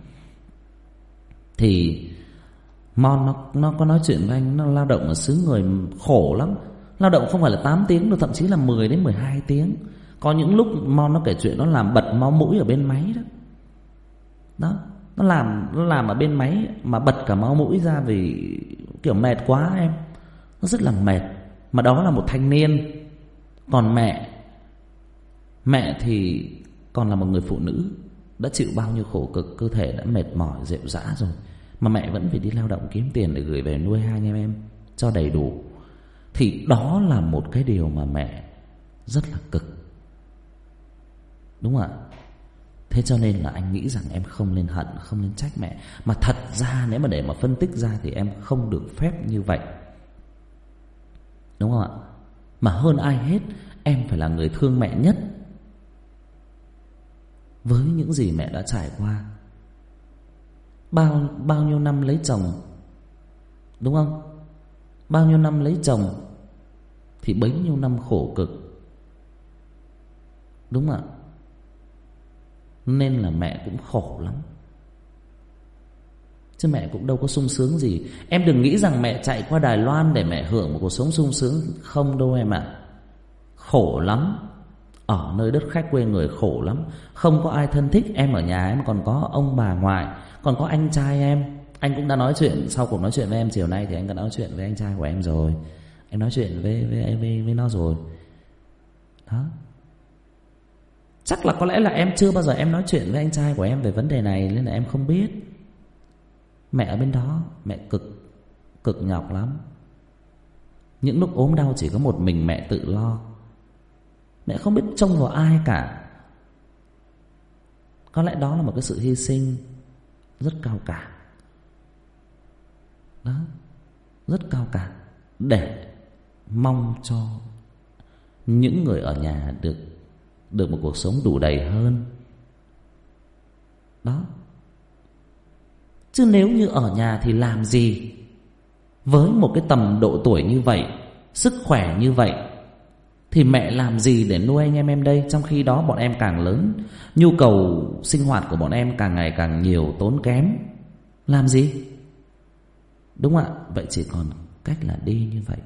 Thì Mon nó có nói chuyện với anh, nó lao động ở xứ người khổ lắm. Lao động không phải là 8 tiếng đâu, thậm chí là 10 đến 12 tiếng. Có những lúc Mon nó kể chuyện nó làm bật máu mũi ở bên máy đó. Đó, nó làm ở bên máy mà bật cả máu mũi ra vì kiểu mệt quá em. Nó rất là mệt. Mà đó là một thanh niên. Còn mẹ thì còn là một người phụ nữ, đã chịu bao nhiêu khổ cực, cơ thể đã mệt mỏi rệu rã rồi, mà mẹ vẫn phải đi lao động kiếm tiền để gửi về nuôi hai anh em cho đầy đủ. Thì đó là một cái điều mà mẹ rất là cực, đúng không ạ? Thế cho nên là anh nghĩ rằng em không nên hận, không nên trách mẹ. Mà thật ra nếu mà để mà phân tích ra thì em không được phép như vậy, đúng không ạ? Mà hơn ai hết, em phải là người thương mẹ nhất. Với những gì mẹ đã trải qua, bao nhiêu năm lấy chồng, đúng không? Bao nhiêu năm lấy chồng thì bấy nhiêu năm khổ cực, đúng không ạ? Nên là mẹ cũng khổ lắm, chứ mẹ cũng đâu có sung sướng gì. Em đừng nghĩ rằng mẹ chạy qua Đài Loan để mẹ hưởng một cuộc sống sung sướng. Không đâu em ạ. Khổ lắm. Ở nơi đất khách quê người khổ lắm. Không có ai thân thích. Em ở nhà em còn có ông bà ngoại, còn có anh trai em. Anh cũng đã nói chuyện, sau cuộc nói chuyện với em chiều nay thì anh đã nói chuyện với anh trai của em rồi. Anh nói chuyện với nó rồi. Đó. Chắc là có lẽ là em chưa bao giờ em nói chuyện với anh trai của em về vấn đề này, nên là em không biết. Mẹ ở bên đó, mẹ cực nhọc lắm. Những lúc ốm đau chỉ có một mình mẹ tự lo. Mẹ không biết trông vào ai cả. Có lẽ đó là một cái sự hy sinh rất cao cả. Đó, rất cao cả, để mong cho những người ở nhà được một cuộc sống đủ đầy hơn. Đó. Chứ nếu như ở nhà thì làm gì? Với một cái tầm độ tuổi như vậy, sức khỏe như vậy, thì mẹ làm gì để nuôi anh em đây? Trong khi đó bọn em càng lớn, nhu cầu sinh hoạt của bọn em càng ngày càng nhiều, tốn kém. Làm gì? Đúng ạ. Vậy chỉ còn cách là đi như vậy,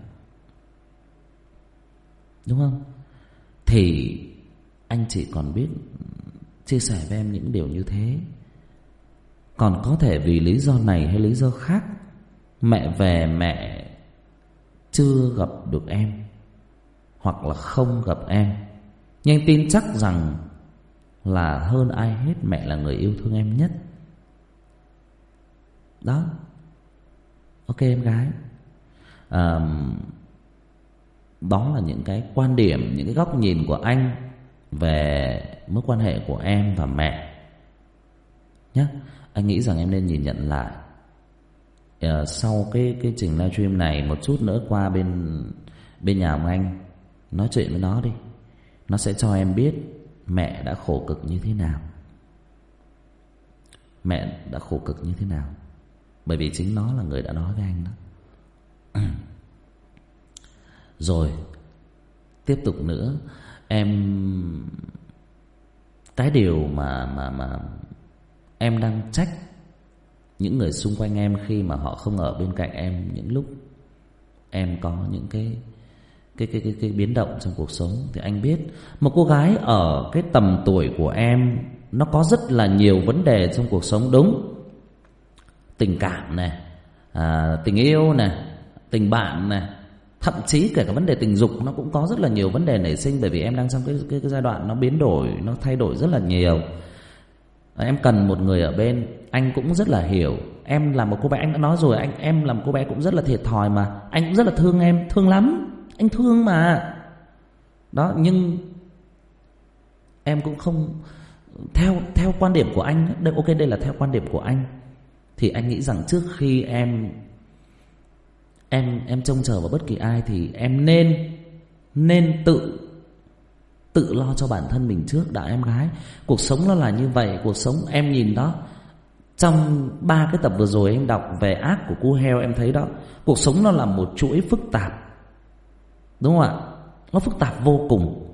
đúng không? Thì anh chỉ còn biết chia sẻ với em những điều như thế. Còn có thể vì lý do này hay lý do khác, mẹ về mẹ chưa gặp được em, hoặc là không gặp em, nhưng anh tin chắc rằng là hơn ai hết mẹ là người yêu thương em nhất. Đó. Ok em gái. Đó là những cái quan điểm, những cái góc nhìn của anh về mối quan hệ của em và mẹ nhé. Anh nghĩ rằng em nên nhìn nhận lại. Sau cái trình livestream này, một chút nữa qua bên nhà ông anh, nói chuyện với nó đi. Nó sẽ cho em biết mẹ đã khổ cực như thế nào. Mẹ đã khổ cực như thế nào. Bởi vì chính nó là người đã nói với anh đó. Rồi tiếp tục nữa, em Cái điều mà em đang trách những người xung quanh em khi mà họ không ở bên cạnh em những lúc em có những cái biến động trong cuộc sống. Thì anh biết một cô gái ở cái tầm tuổi của em nó có rất là nhiều vấn đề trong cuộc sống, đúng. Tình cảm này, tình yêu này, tình bạn này, thậm chí kể cả vấn đề tình dục nó cũng có rất là nhiều vấn đề nảy sinh. Bởi vì em đang trong cái giai đoạn nó biến đổi, nó thay đổi rất là nhiều. Em cần một người ở bên. Anh cũng rất là hiểu. Em là một cô bé, anh đã nói rồi, em là một cô bé cũng rất là thiệt thòi mà. Anh cũng rất là thương em, thương lắm. Anh thương mà. Đó, nhưng em cũng không theo quan điểm của anh. Ok, đây là theo quan điểm của anh. Thì anh nghĩ rằng trước khi em trông chờ vào bất kỳ ai thì em nên tự lo cho bản thân mình trước đã em gái. Cuộc sống nó là như vậy. Cuộc sống em nhìn đó, trong 3 cái tập vừa rồi em đọc về ác của cu heo, em thấy đó, cuộc sống nó là một chuỗi phức tạp, đúng không ạ? Nó phức tạp vô cùng.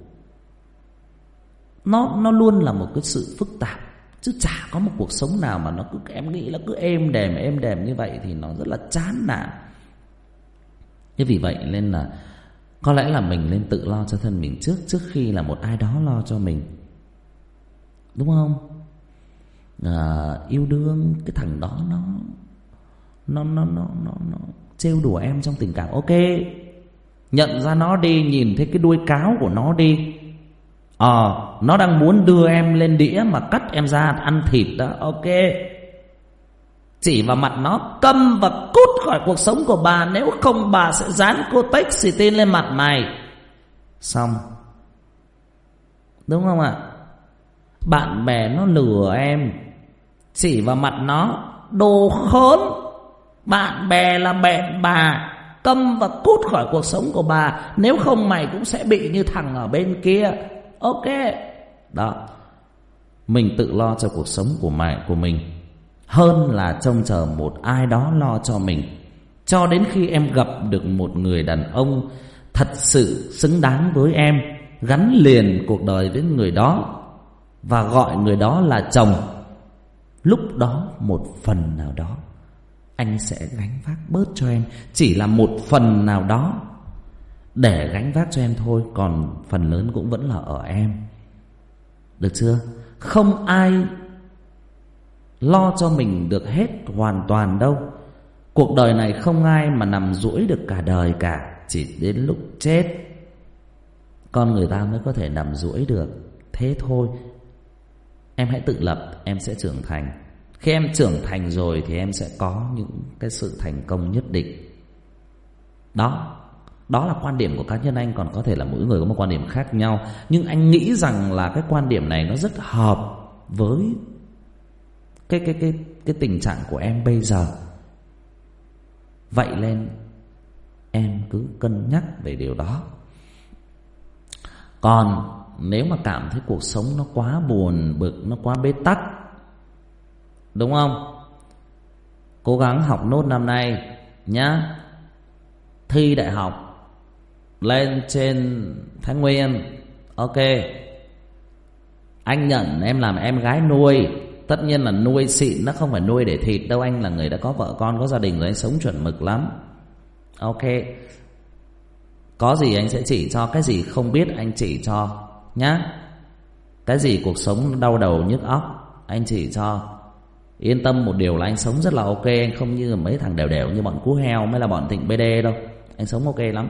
Nó luôn là một cái sự phức tạp, chứ chả có một cuộc sống nào mà nó cứ, em nghĩ là cứ êm đềm như vậy thì nó rất là chán nản. Thế vì vậy nên là có lẽ là mình nên tự lo cho thân mình trước khi là một ai đó lo cho mình, đúng không? Yêu đương cái thằng đó nó trêu đùa em trong tình cảm, ok, nhận ra nó đi, nhìn thấy cái đuôi cáo của nó đi. Nó đang muốn đưa em lên đĩa mà cắt em ra ăn thịt đó, ok. Chỉ vào mặt nó, câm và cút khỏi cuộc sống của bà, nếu không bà sẽ dán Cotex xì lên mặt mày. Xong, đúng không ạ? Bạn bè nó lừa em, chỉ vào mặt nó, đồ khốn, bạn bè là bẹn bà, câm và cút khỏi cuộc sống của bà, nếu không mày cũng sẽ bị như thằng ở bên kia. Ok. Đó, mình tự lo cho cuộc sống của mình hơn là trông chờ một ai đó lo cho mình. Cho đến khi em gặp được một người đàn ông thật sự xứng đáng với em, gắn liền cuộc đời với người đó và gọi người đó là chồng, lúc đó một phần nào đó anh sẽ gánh vác bớt cho em. Chỉ là một phần nào đó để gánh vác cho em thôi, còn phần lớn cũng vẫn là ở em. Được chưa? Không ai lo cho mình được hết hoàn toàn đâu. Cuộc đời này không ai mà nằm duỗi được cả đời cả. Chỉ đến lúc chết con người ta mới có thể nằm duỗi được. Thế thôi. Em hãy tự lập, em sẽ trưởng thành. Khi em trưởng thành rồi thì em sẽ có những cái sự thành công nhất định. Đó là quan điểm của cá nhân anh. Còn có thể là mỗi người có một quan điểm khác nhau, nhưng anh nghĩ rằng là cái quan điểm này nó rất hợp với cái tình trạng của em bây giờ. Vậy nên em cứ cân nhắc về điều đó. Còn nếu mà cảm thấy cuộc sống nó quá buồn bực, nó quá bế tắc, đúng không? Cố gắng học nốt năm nay nhá. Thi đại học lên trên Thái Nguyên, ok. Anh nhận em làm em gái nuôi. Tất nhiên là nuôi xịn, nó không phải nuôi để thịt đâu. Anh là người đã có vợ con, có gia đình rồi, anh sống chuẩn mực lắm. Ok. Có gì anh sẽ chỉ cho, cái gì không biết anh chỉ cho nhá. Cái gì cuộc sống đau đầu nhức óc anh chỉ cho. Yên tâm một điều là anh sống rất là ok. Anh không như mấy thằng đều đều như bọn cú heo mới là bọn Thịnh BD đâu. Anh sống ok lắm.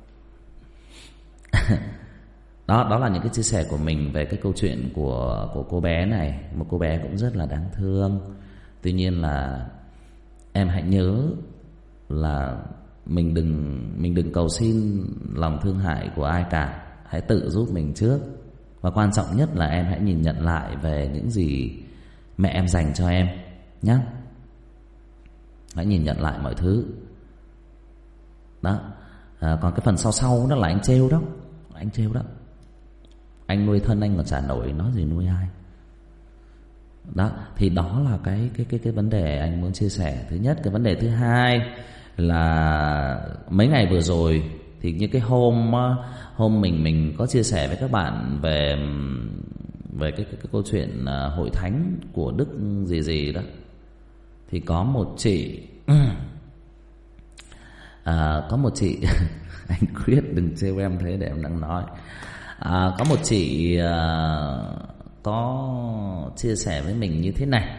Đó là những cái chia sẻ của mình về cái câu chuyện của cô bé này. Một cô bé cũng rất là đáng thương. Tuy nhiên là em hãy nhớ là mình đừng cầu xin lòng thương hại của ai cả. Hãy tự giúp mình trước. Và quan trọng nhất là em hãy nhìn nhận lại về những gì mẹ em dành cho em nhé. Hãy nhìn nhận lại mọi thứ. Đó. Còn cái phần sau đó là anh trêu đó. Anh trêu đó. Anh nuôi thân anh còn chả nổi, nói gì nuôi ai. Đó, thì đó là cái vấn đề anh muốn chia sẻ. Thứ nhất. Cái vấn đề thứ hai là mấy ngày vừa rồi thì như cái hôm mình có chia sẻ với các bạn về về cái câu chuyện hội thánh của Đức gì gì đó, thì có một chị có một chị anh Quyết đừng trêu em thế, để em đang nói. Có một chị có chia sẻ với mình như thế này.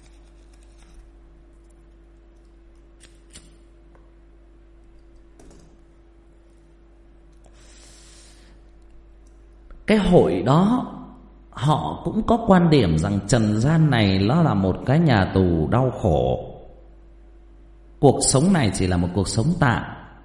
Cái hội đó họ cũng có quan điểm rằng trần gian này nó là một cái nhà tù đau khổ. Cuộc sống này chỉ là một cuộc sống tạm.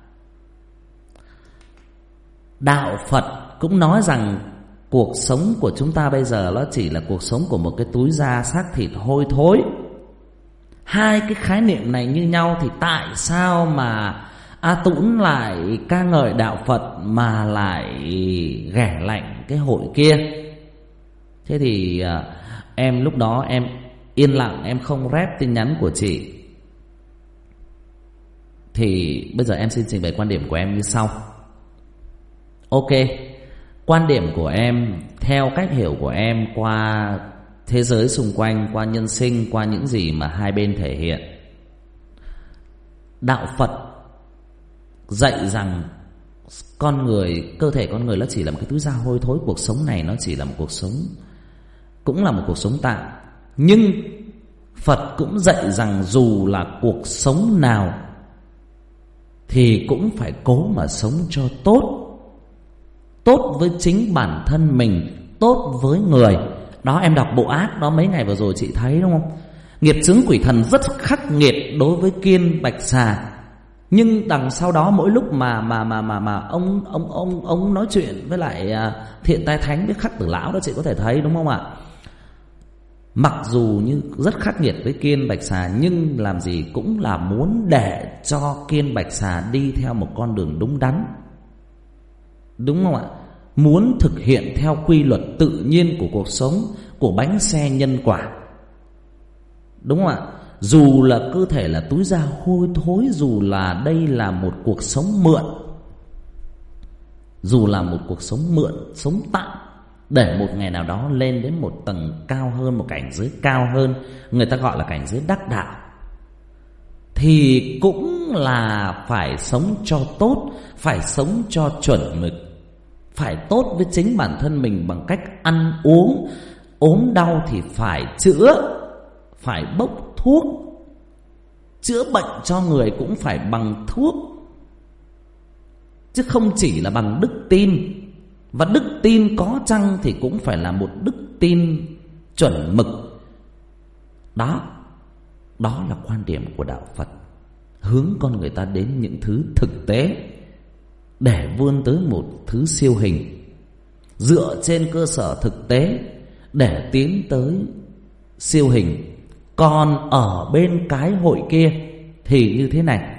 Đạo Phật cũng nói rằng cuộc sống của chúng ta bây giờ nó chỉ là cuộc sống của một cái túi da xác thịt hôi thối. Hai cái khái niệm này như nhau thì tại sao mà A Tũng lại ca ngợi đạo Phật mà lại ghẻ lạnh cái hội kia? Thế thì em lúc đó em yên lặng, em không rep tin nhắn của chị. Thì bây giờ em xin trình bày quan điểm của em như sau. Ok, quan điểm của em theo cách hiểu của em qua thế giới xung quanh, qua nhân sinh, qua những gì mà hai bên thể hiện. Đạo Phật dạy rằng con người, cơ thể con người nó chỉ là một cái túi da hôi thối. Cuộc sống này nó chỉ là một cuộc sống, cũng là một cuộc sống tạm. Nhưng Phật cũng dạy rằng dù là cuộc sống nào thì cũng phải cố mà sống cho tốt. Tốt với chính bản thân mình, tốt với người. Đó, em đọc Bộ Ác đó mấy ngày vừa rồi chị thấy đúng không? Nghiệp chướng quỷ thần rất khắc nghiệt đối với Kiên Bạch Xà. Nhưng đằng sau đó mỗi lúc mà ông nói chuyện với lại Thiện Tai Thánh với Khắc Tử Lão đó, chị có thể thấy đúng không ạ? Mặc dù như rất khắc nghiệt với Kiên Bạch Xà, nhưng làm gì cũng là muốn để cho Kiên Bạch Xà đi theo một con đường đúng đắn, đúng không ạ? Muốn thực hiện theo quy luật tự nhiên của cuộc sống, của bánh xe nhân quả, đúng không ạ? Dù là cơ thể là túi da hôi thối, dù là đây là một cuộc sống mượn, dù là một cuộc sống mượn, sống tạm, để một ngày nào đó lên đến một tầng cao hơn, một cảnh giới cao hơn, người ta gọi là cảnh giới đắc đạo, thì cũng là phải sống cho tốt, phải sống cho chuẩn mực, phải tốt với chính bản thân mình bằng cách ăn uống. Ốm đau thì phải chữa, phải bốc thuốc. Chữa bệnh cho người cũng phải bằng thuốc, chứ không chỉ là bằng đức tin. Và đức tin có chăng thì cũng phải là một đức tin chuẩn mực. Đó là quan điểm của đạo Phật, hướng con người ta đến những thứ thực tế để vươn tới một thứ siêu hình, dựa trên cơ sở thực tế để tiến tới siêu hình. Còn ở bên cái hội kia thì như thế này.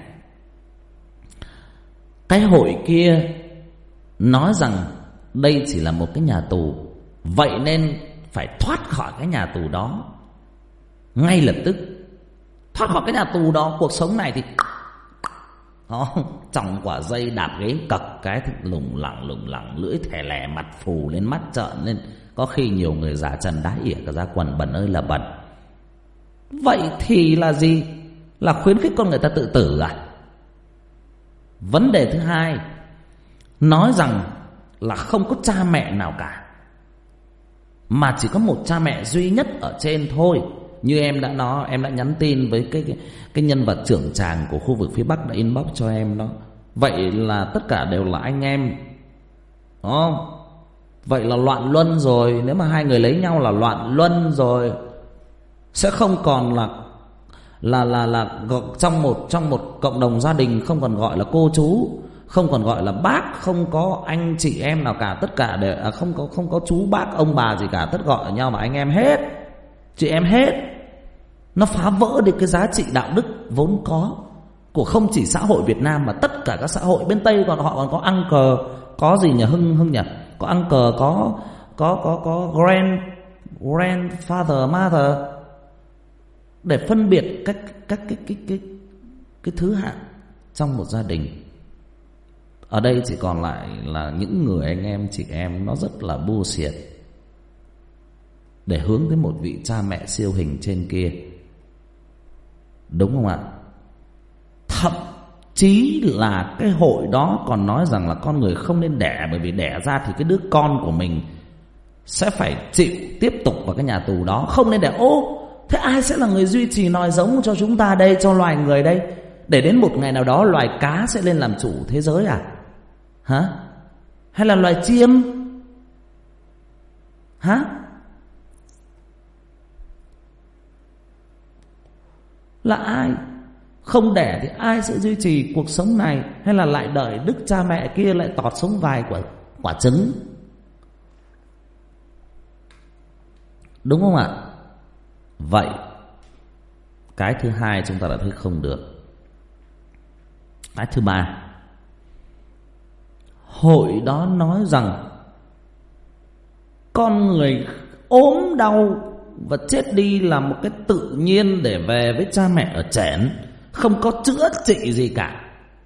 Cái hội kia nói rằng đây chỉ là một cái nhà tù, vậy nên phải thoát khỏi cái nhà tù đó ngay lập tức. Thoát khỏi cái nhà tù đó, cuộc sống này thì đó, tròng quả dây đạp ghế cật cái thì lủng lẳng lưỡi thè lè, mặt phù lên, mắt trợn lên, có khi nhiều người giả trần đá ỉa cả ra quần, bẩn ơi là bẩn. Vậy thì là gì? Là khuyến khích con người ta tự tử à? Vấn đề thứ hai nói rằng là không có cha mẹ nào cả, mà chỉ có một cha mẹ duy nhất ở trên thôi. Như em đã nói, em đã nhắn tin với cái nhân vật trưởng tràng của khu vực phía Bắc đã inbox cho em đó. Vậy là tất cả đều là anh em, đúng không? Vậy là loạn luân rồi. Nếu mà hai người lấy nhau là loạn luân rồi, sẽ không còn là trong một cộng đồng gia đình không còn gọi là cô chú, không còn gọi là bác, không có anh chị em nào cả, tất cả đều không có chú bác ông bà gì cả, tất gọi nhau mà anh em hết, chị em hết. Nó phá vỡ đi cái giá trị đạo đức vốn có của không chỉ xã hội Việt Nam mà tất cả các xã hội bên Tây. Còn họ còn có uncle, có gì nhỉ, Hưng nhỉ, có uncle, có grandfather, mother, để phân biệt các cái thứ hạng trong một gia đình. Ở đây chỉ còn lại là những người anh em chị em, nó rất là bullshit. để hướng tới một vị cha mẹ siêu hình trên kia. Đúng không ạ? Thậm chí là cái hội đó còn nói rằng là con người không nên đẻ, bởi vì đẻ ra thì cái đứa con của mình sẽ phải chịu tiếp tục vào cái nhà tù đó. Không nên đẻ. Ô, thế ai sẽ là người duy trì nòi giống cho chúng ta đây, cho loài người đây? Để đến một ngày nào đó loài cá sẽ lên làm chủ thế giới à? Hả? Hay là loài chiêm? Hả? Là ai? Không đẻ thì ai sẽ duy trì cuộc sống này? Hay là lại đợi đức cha mẹ kia lại tọt xuống vài quả trứng? Đúng không ạ? Vậy cái thứ hai chúng ta đã thấy không được. Cái thứ ba, hội đó nói rằng con người ốm đau và chết đi là một cái tự nhiên để về với cha mẹ ở trển, không có chữa trị gì cả.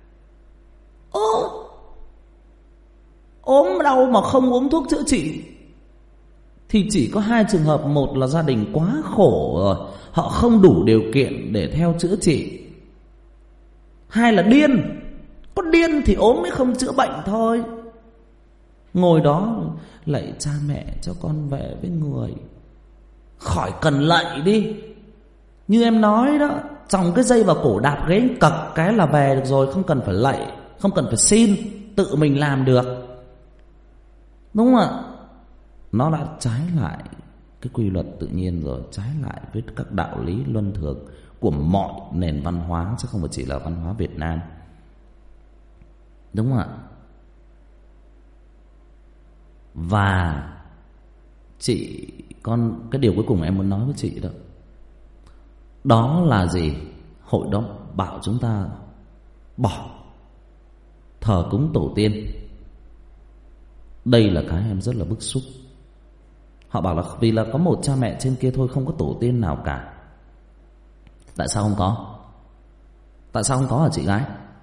Ốm đau mà không uống thuốc chữa trị thì chỉ có hai trường hợp. Một là gia đình quá khổ rồi, họ không đủ điều kiện để theo chữa trị. Hai là điên. Có điên thì ốm mới không chữa bệnh thôi. Ngồi đó lạy cha mẹ cho con về với người, khỏi cần lạy đi. Như em nói đó, tròng cái dây vào cổ đạp ghế cặc cái là về được rồi, không cần phải lạy, không cần phải xin, tự mình làm được. Đúng không ạ? Nó đã trái lại cái quy luật tự nhiên rồi, trái lại với các đạo lý luân thường của mọi nền văn hóa, chứ không phải chỉ là văn hóa Việt Nam. Đúng không ạ? Và chị, cái điều cuối cùng em muốn nói với chị đó, đó là gì? Hội đó bảo chúng ta bỏ thờ cúng tổ tiên. Đây là cái em rất là bức xúc. Họ bảo là vì là có một cha mẹ trên kia thôi, không có tổ tiên nào cả. Tại sao không có? Tại sao không có hả chị gái?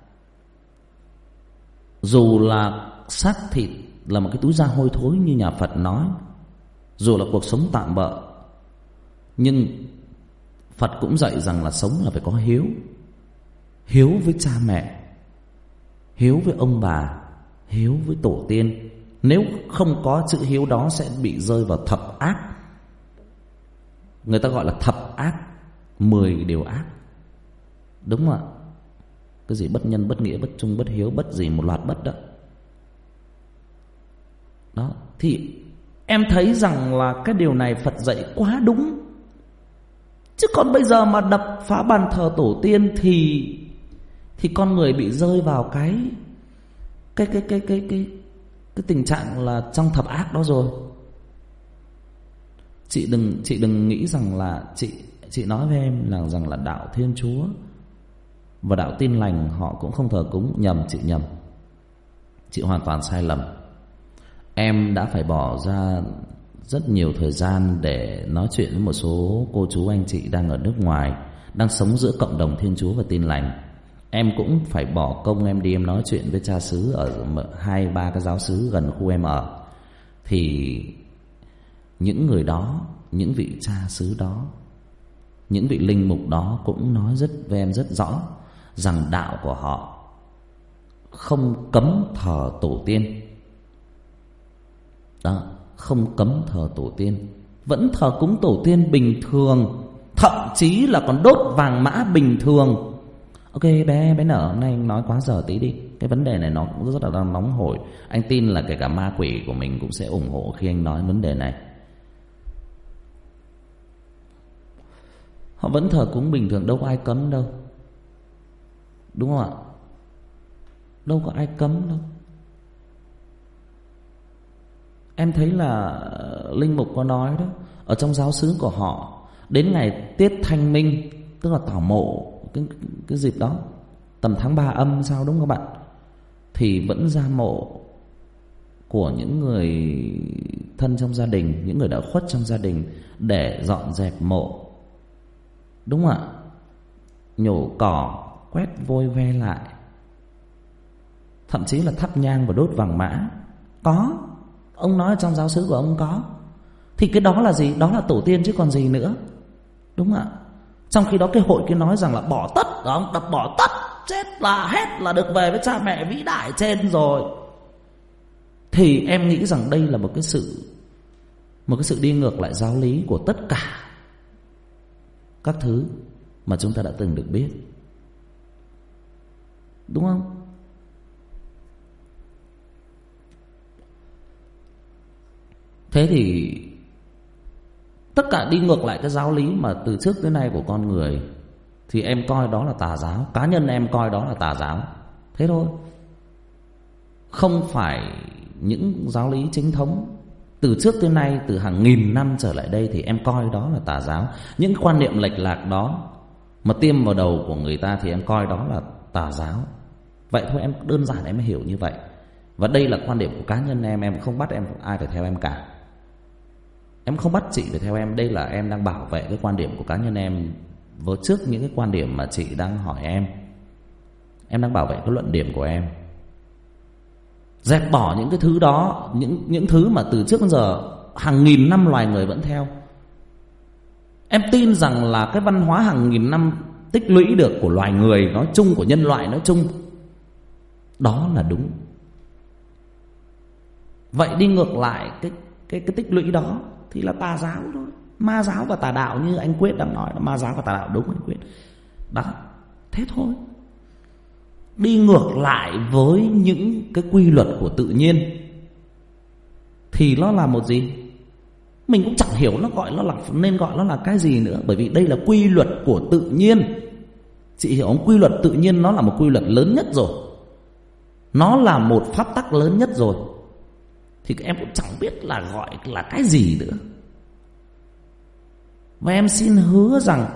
Dù là xác thịt là một cái túi da hôi thối như nhà Phật nói, dù là cuộc sống tạm bợ, nhưng Phật cũng dạy rằng là sống là phải có hiếu. Hiếu với cha mẹ, hiếu với ông bà, hiếu với tổ tiên. Nếu không có chữ hiếu đó sẽ bị rơi vào thập ác. Người ta gọi là thập ác, 10 điều ác. Đúng không ạ? Cái gì bất nhân, bất nghĩa, bất trung, bất hiếu, bất gì, một loạt bất đó. Đó, thì em thấy rằng là cái điều này Phật dạy quá đúng. Chứ còn bây giờ mà đập phá bàn thờ tổ tiên thì con người bị rơi vào cái tình trạng là trong thập ác đó rồi. Chị đừng nghĩ rằng là chị nói với em là rằng là đạo Thiên Chúa và đạo Tin Lành họ cũng không thờ cúng. Nhầm, chị nhầm. Chị hoàn toàn sai lầm. Em đã phải bỏ ra rất nhiều thời gian để nói chuyện với một số cô chú anh chị đang ở nước ngoài, đang sống giữa cộng đồng Thiên Chúa và Tin Lành. Em cũng phải bỏ công em đi em nói chuyện với cha xứ ở 2-3 cái giáo xứ gần khu em ở. Thì những người đó, những vị cha xứ đó, những vị linh mục đó cũng nói với em rất rõ rằng đạo của họ không cấm thờ tổ tiên. Đó, không cấm thờ tổ tiên, vẫn thờ cúng tổ tiên bình thường, thậm chí là còn đốt vàng mã bình thường. Ok bé Nở, hôm nay anh nói quá giờ tí đi. Cái vấn đề này nó cũng rất là đang nóng hổi. Anh tin là kể cả ma quỷ của mình cũng sẽ ủng hộ khi anh nói vấn đề này. Họ vẫn thờ cúng bình thường, đâu có ai cấm đâu. Đúng không ạ? Đâu có ai cấm đâu. Em thấy là linh mục có nói đó, ở trong giáo xứ của họ đến ngày tiết Thanh Minh, tức là tảo mộ, cái dịp đó tầm tháng 3 âm sao, đúng không các bạn? Thì vẫn ra mộ của những người thân trong gia đình, những người đã khuất trong gia đình, để dọn dẹp mộ. Đúng không ạ? Nhổ cỏ, quét vôi ve lại, thậm chí là thắp nhang và đốt vàng mã. Có, ông nói trong giáo xứ của ông có. Thì cái đó là gì? Đó là tổ tiên chứ còn gì nữa, đúng không ạ? Trong khi đó cái hội kia nói rằng là bỏ tất, đó, đập bỏ tất, chết là hết là được về với cha mẹ vĩ đại trên rồi. Thì em nghĩ rằng đây là một cái sự đi ngược lại giáo lý của tất cả các thứ mà chúng ta đã từng được biết, đúng không? Thế thì tất cả đi ngược lại cái giáo lý mà từ trước tới nay của con người, thì em coi đó là tà giáo. Cá nhân em coi đó là tà giáo, thế thôi. Không phải những giáo lý chính thống từ trước tới nay, từ hàng nghìn năm trở lại đây, thì em coi đó là tà giáo. Những quan niệm lệch lạc đó mà tiêm vào đầu của người ta thì em coi đó là tà giáo. Vậy thôi, em đơn giản em hiểu như vậy. Và đây là quan điểm của cá nhân em không bắt ai phải theo em cả. Em không bắt chị phải theo em. Đây là em đang bảo vệ cái quan điểm của cá nhân em với trước những cái quan điểm mà chị đang hỏi em. Em đang bảo vệ cái luận điểm của em. Dẹp bỏ những cái thứ đó, những thứ mà từ trước đến giờ hàng nghìn năm loài người vẫn theo. Em tin rằng là cái văn hóa hàng nghìn năm tích lũy được của loài người nói chung, của nhân loại nói chung, đó là đúng. Vậy đi ngược lại cái tích lũy đó thì là tà giáo thôi. Ma giáo và tà đạo, như anh Quyết đang nói là ma giáo và tà đạo, đúng anh Quyết. Đó, thế thôi. Đi ngược lại với những cái quy luật của tự nhiên thì nó là một gì? Mình cũng chẳng hiểu nên gọi nó là cái gì nữa. Bởi vì đây là quy luật của tự nhiên. Chị hiểu không? Quy luật tự nhiên nó là một quy luật lớn nhất rồi, nó là một pháp tắc lớn nhất rồi. Thì em cũng chẳng biết là gọi là cái gì nữa. Và em xin hứa rằng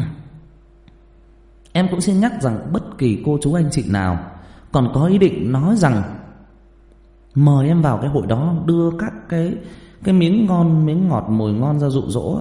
em cũng xin nhắc rằng bất kỳ cô chú anh chị nào còn có ý định nói rằng mời em vào cái hội đó, đưa các cái miếng ngon, miếng ngọt, mùi ngon ra dụ dỗ,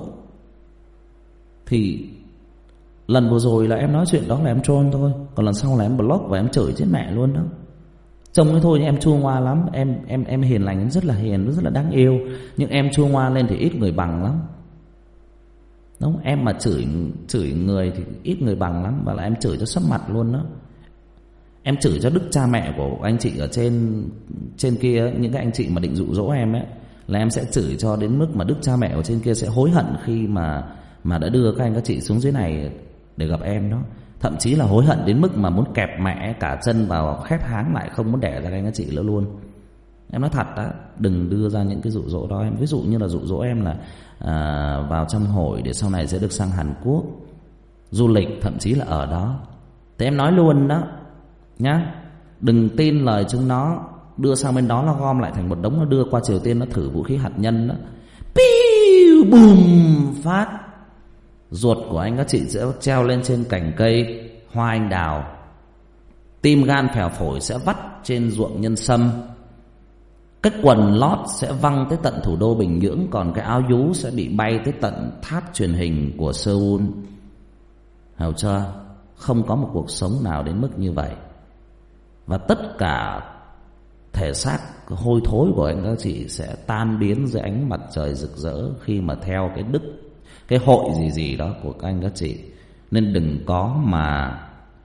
thì lần vừa rồi là em nói chuyện đó là em troll thôi. Còn lần sau là em block và em chửi chết mẹ luôn đó. Trông cái thôi nhưng em chua ngoa lắm. Em hiền lành, em rất là hiền, rất là đáng yêu. Nhưng em chua ngoa lên thì ít người bằng lắm. Đúng, em mà chửi người thì ít người bằng lắm. Và là em chửi cho sấp mặt luôn đó. Em chửi cho đức cha mẹ của anh chị ở trên kia, những cái anh chị mà định dụ dỗ em ấy, là em sẽ chửi cho đến mức mà đức cha mẹ ở trên kia sẽ hối hận khi mà đã đưa các anh các chị xuống dưới này để gặp em đó. Thậm chí là hối hận đến mức mà muốn kẹp mẹ cả chân vào khép háng lại, không muốn đẻ ra các anh các chị nữa luôn. Em nói thật đó, đừng đưa ra những cái dụ dỗ đó em. Ví dụ như là dụ dỗ em là vào trong hội để sau này sẽ được sang Hàn Quốc du lịch, thậm chí là ở đó. Thế em nói luôn đó nhá, đừng tin lời chúng nó. Đưa sang bên đó nó gom lại thành một đống, nó đưa qua Triều Tiên nó thử vũ khí hạt nhân đó, piu bùm phát, ruột của anh các chị sẽ treo lên trên cành cây hoa anh đào, tim gan phèo phổi sẽ vắt trên ruộng nhân sâm, cái quần lót sẽ văng tới tận thủ đô Bình Nhưỡng, còn cái áo vú sẽ bị bay tới tận tháp truyền hình của Seoul. Hiểu chưa? Không có một cuộc sống nào đến mức như vậy. Và tất cả thể xác hôi thối của anh các chị sẽ tan biến dưới ánh mặt trời rực rỡ khi mà theo cái hội gì đó của các anh các chị. Nên đừng có mà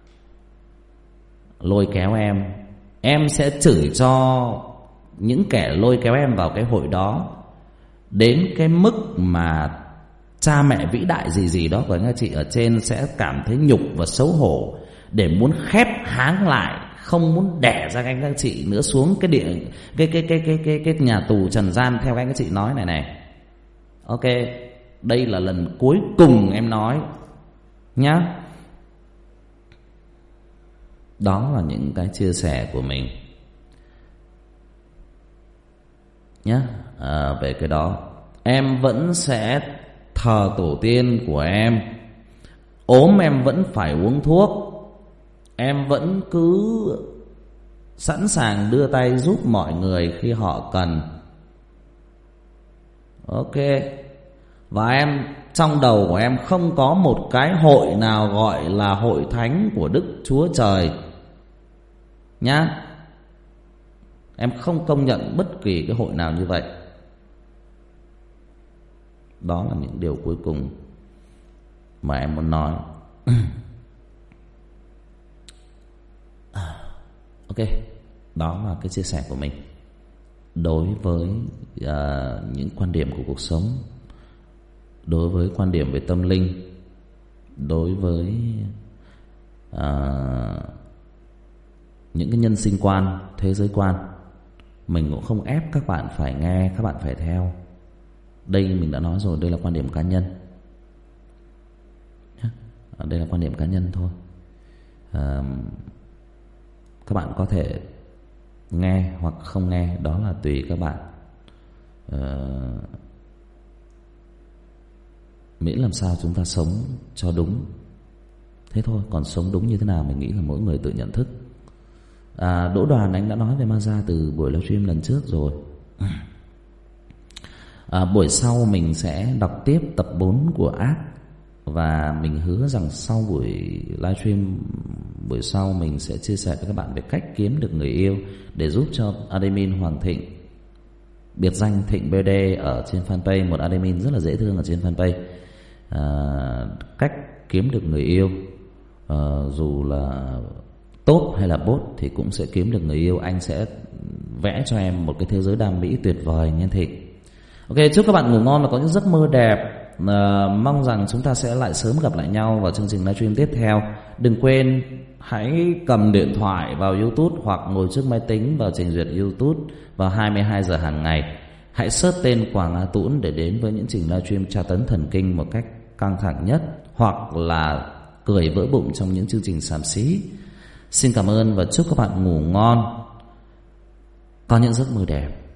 lôi kéo em. Em sẽ chửi cho những kẻ lôi kéo em vào cái hội đó đến cái mức mà cha mẹ vĩ đại gì đó của anh các chị ở trên sẽ cảm thấy nhục và xấu hổ, để muốn khép háng lại, không muốn đẻ ra anh các chị nữa xuống cái nhà tù trần gian theo anh các chị nói này. Ok, đây là lần cuối cùng em nói nhá. Đó là những cái chia sẻ của mình nhá. Về cái đó em vẫn sẽ thờ tổ tiên của em. Ốm em vẫn phải uống thuốc. Em vẫn cứ sẵn sàng đưa tay giúp mọi người khi họ cần. Ok. Và em, trong đầu của em không có một cái hội nào gọi là hội thánh của Đức Chúa Trời nhá. Em không công nhận bất kỳ cái hội nào như vậy. Đó là những điều cuối cùng mà em muốn nói. Ok, đó là cái chia sẻ của mình đối với những quan điểm của cuộc sống, đối với quan điểm về tâm linh, đối với những cái nhân sinh quan, thế giới quan. Mình cũng không ép các bạn phải nghe, các bạn phải theo. Đây mình đã nói rồi, đây là quan điểm cá nhân. Đây là quan điểm cá nhân thôi. Các bạn có thể nghe hoặc không nghe, đó là tùy các bạn. Miễn làm sao chúng ta sống cho đúng, thế thôi. Còn sống đúng như thế nào mình nghĩ là mỗi người tự nhận thức. Đỗ Đoàn, anh đã nói về ma da từ buổi livestream lần trước rồi. Buổi sau mình sẽ đọc tiếp tập 4 của Ác. Và mình hứa rằng sau buổi livestream buổi sau mình sẽ chia sẻ với các bạn về cách kiếm được người yêu, để giúp cho admin Hoàng Thịnh, biệt danh Thịnh BD ở trên fanpage, một admin rất là dễ thương ở trên fanpage. Cách kiếm được người yêu, dù là tốt hay là bot thì cũng sẽ kiếm được người yêu. Anh sẽ vẽ cho em một cái thế giới đam mỹ tuyệt vời nha Thịnh. Ok, chúc các bạn ngủ ngon và có những giấc mơ đẹp. Mong rằng chúng ta sẽ lại sớm gặp lại nhau vào chương trình livestream tiếp theo. Đừng quên hãy cầm điện thoại vào YouTube hoặc ngồi trước máy tính vào trình duyệt YouTube vào 22 giờ hàng ngày. Hãy search tên Quảng A Tũng để đến với những trình livestream tra tấn thần kinh một cách căng thẳng nhất, hoặc là cười vỡ bụng trong những chương trình xàm xí. Xin cảm ơn và chúc các bạn ngủ ngon, có những giấc mơ đẹp.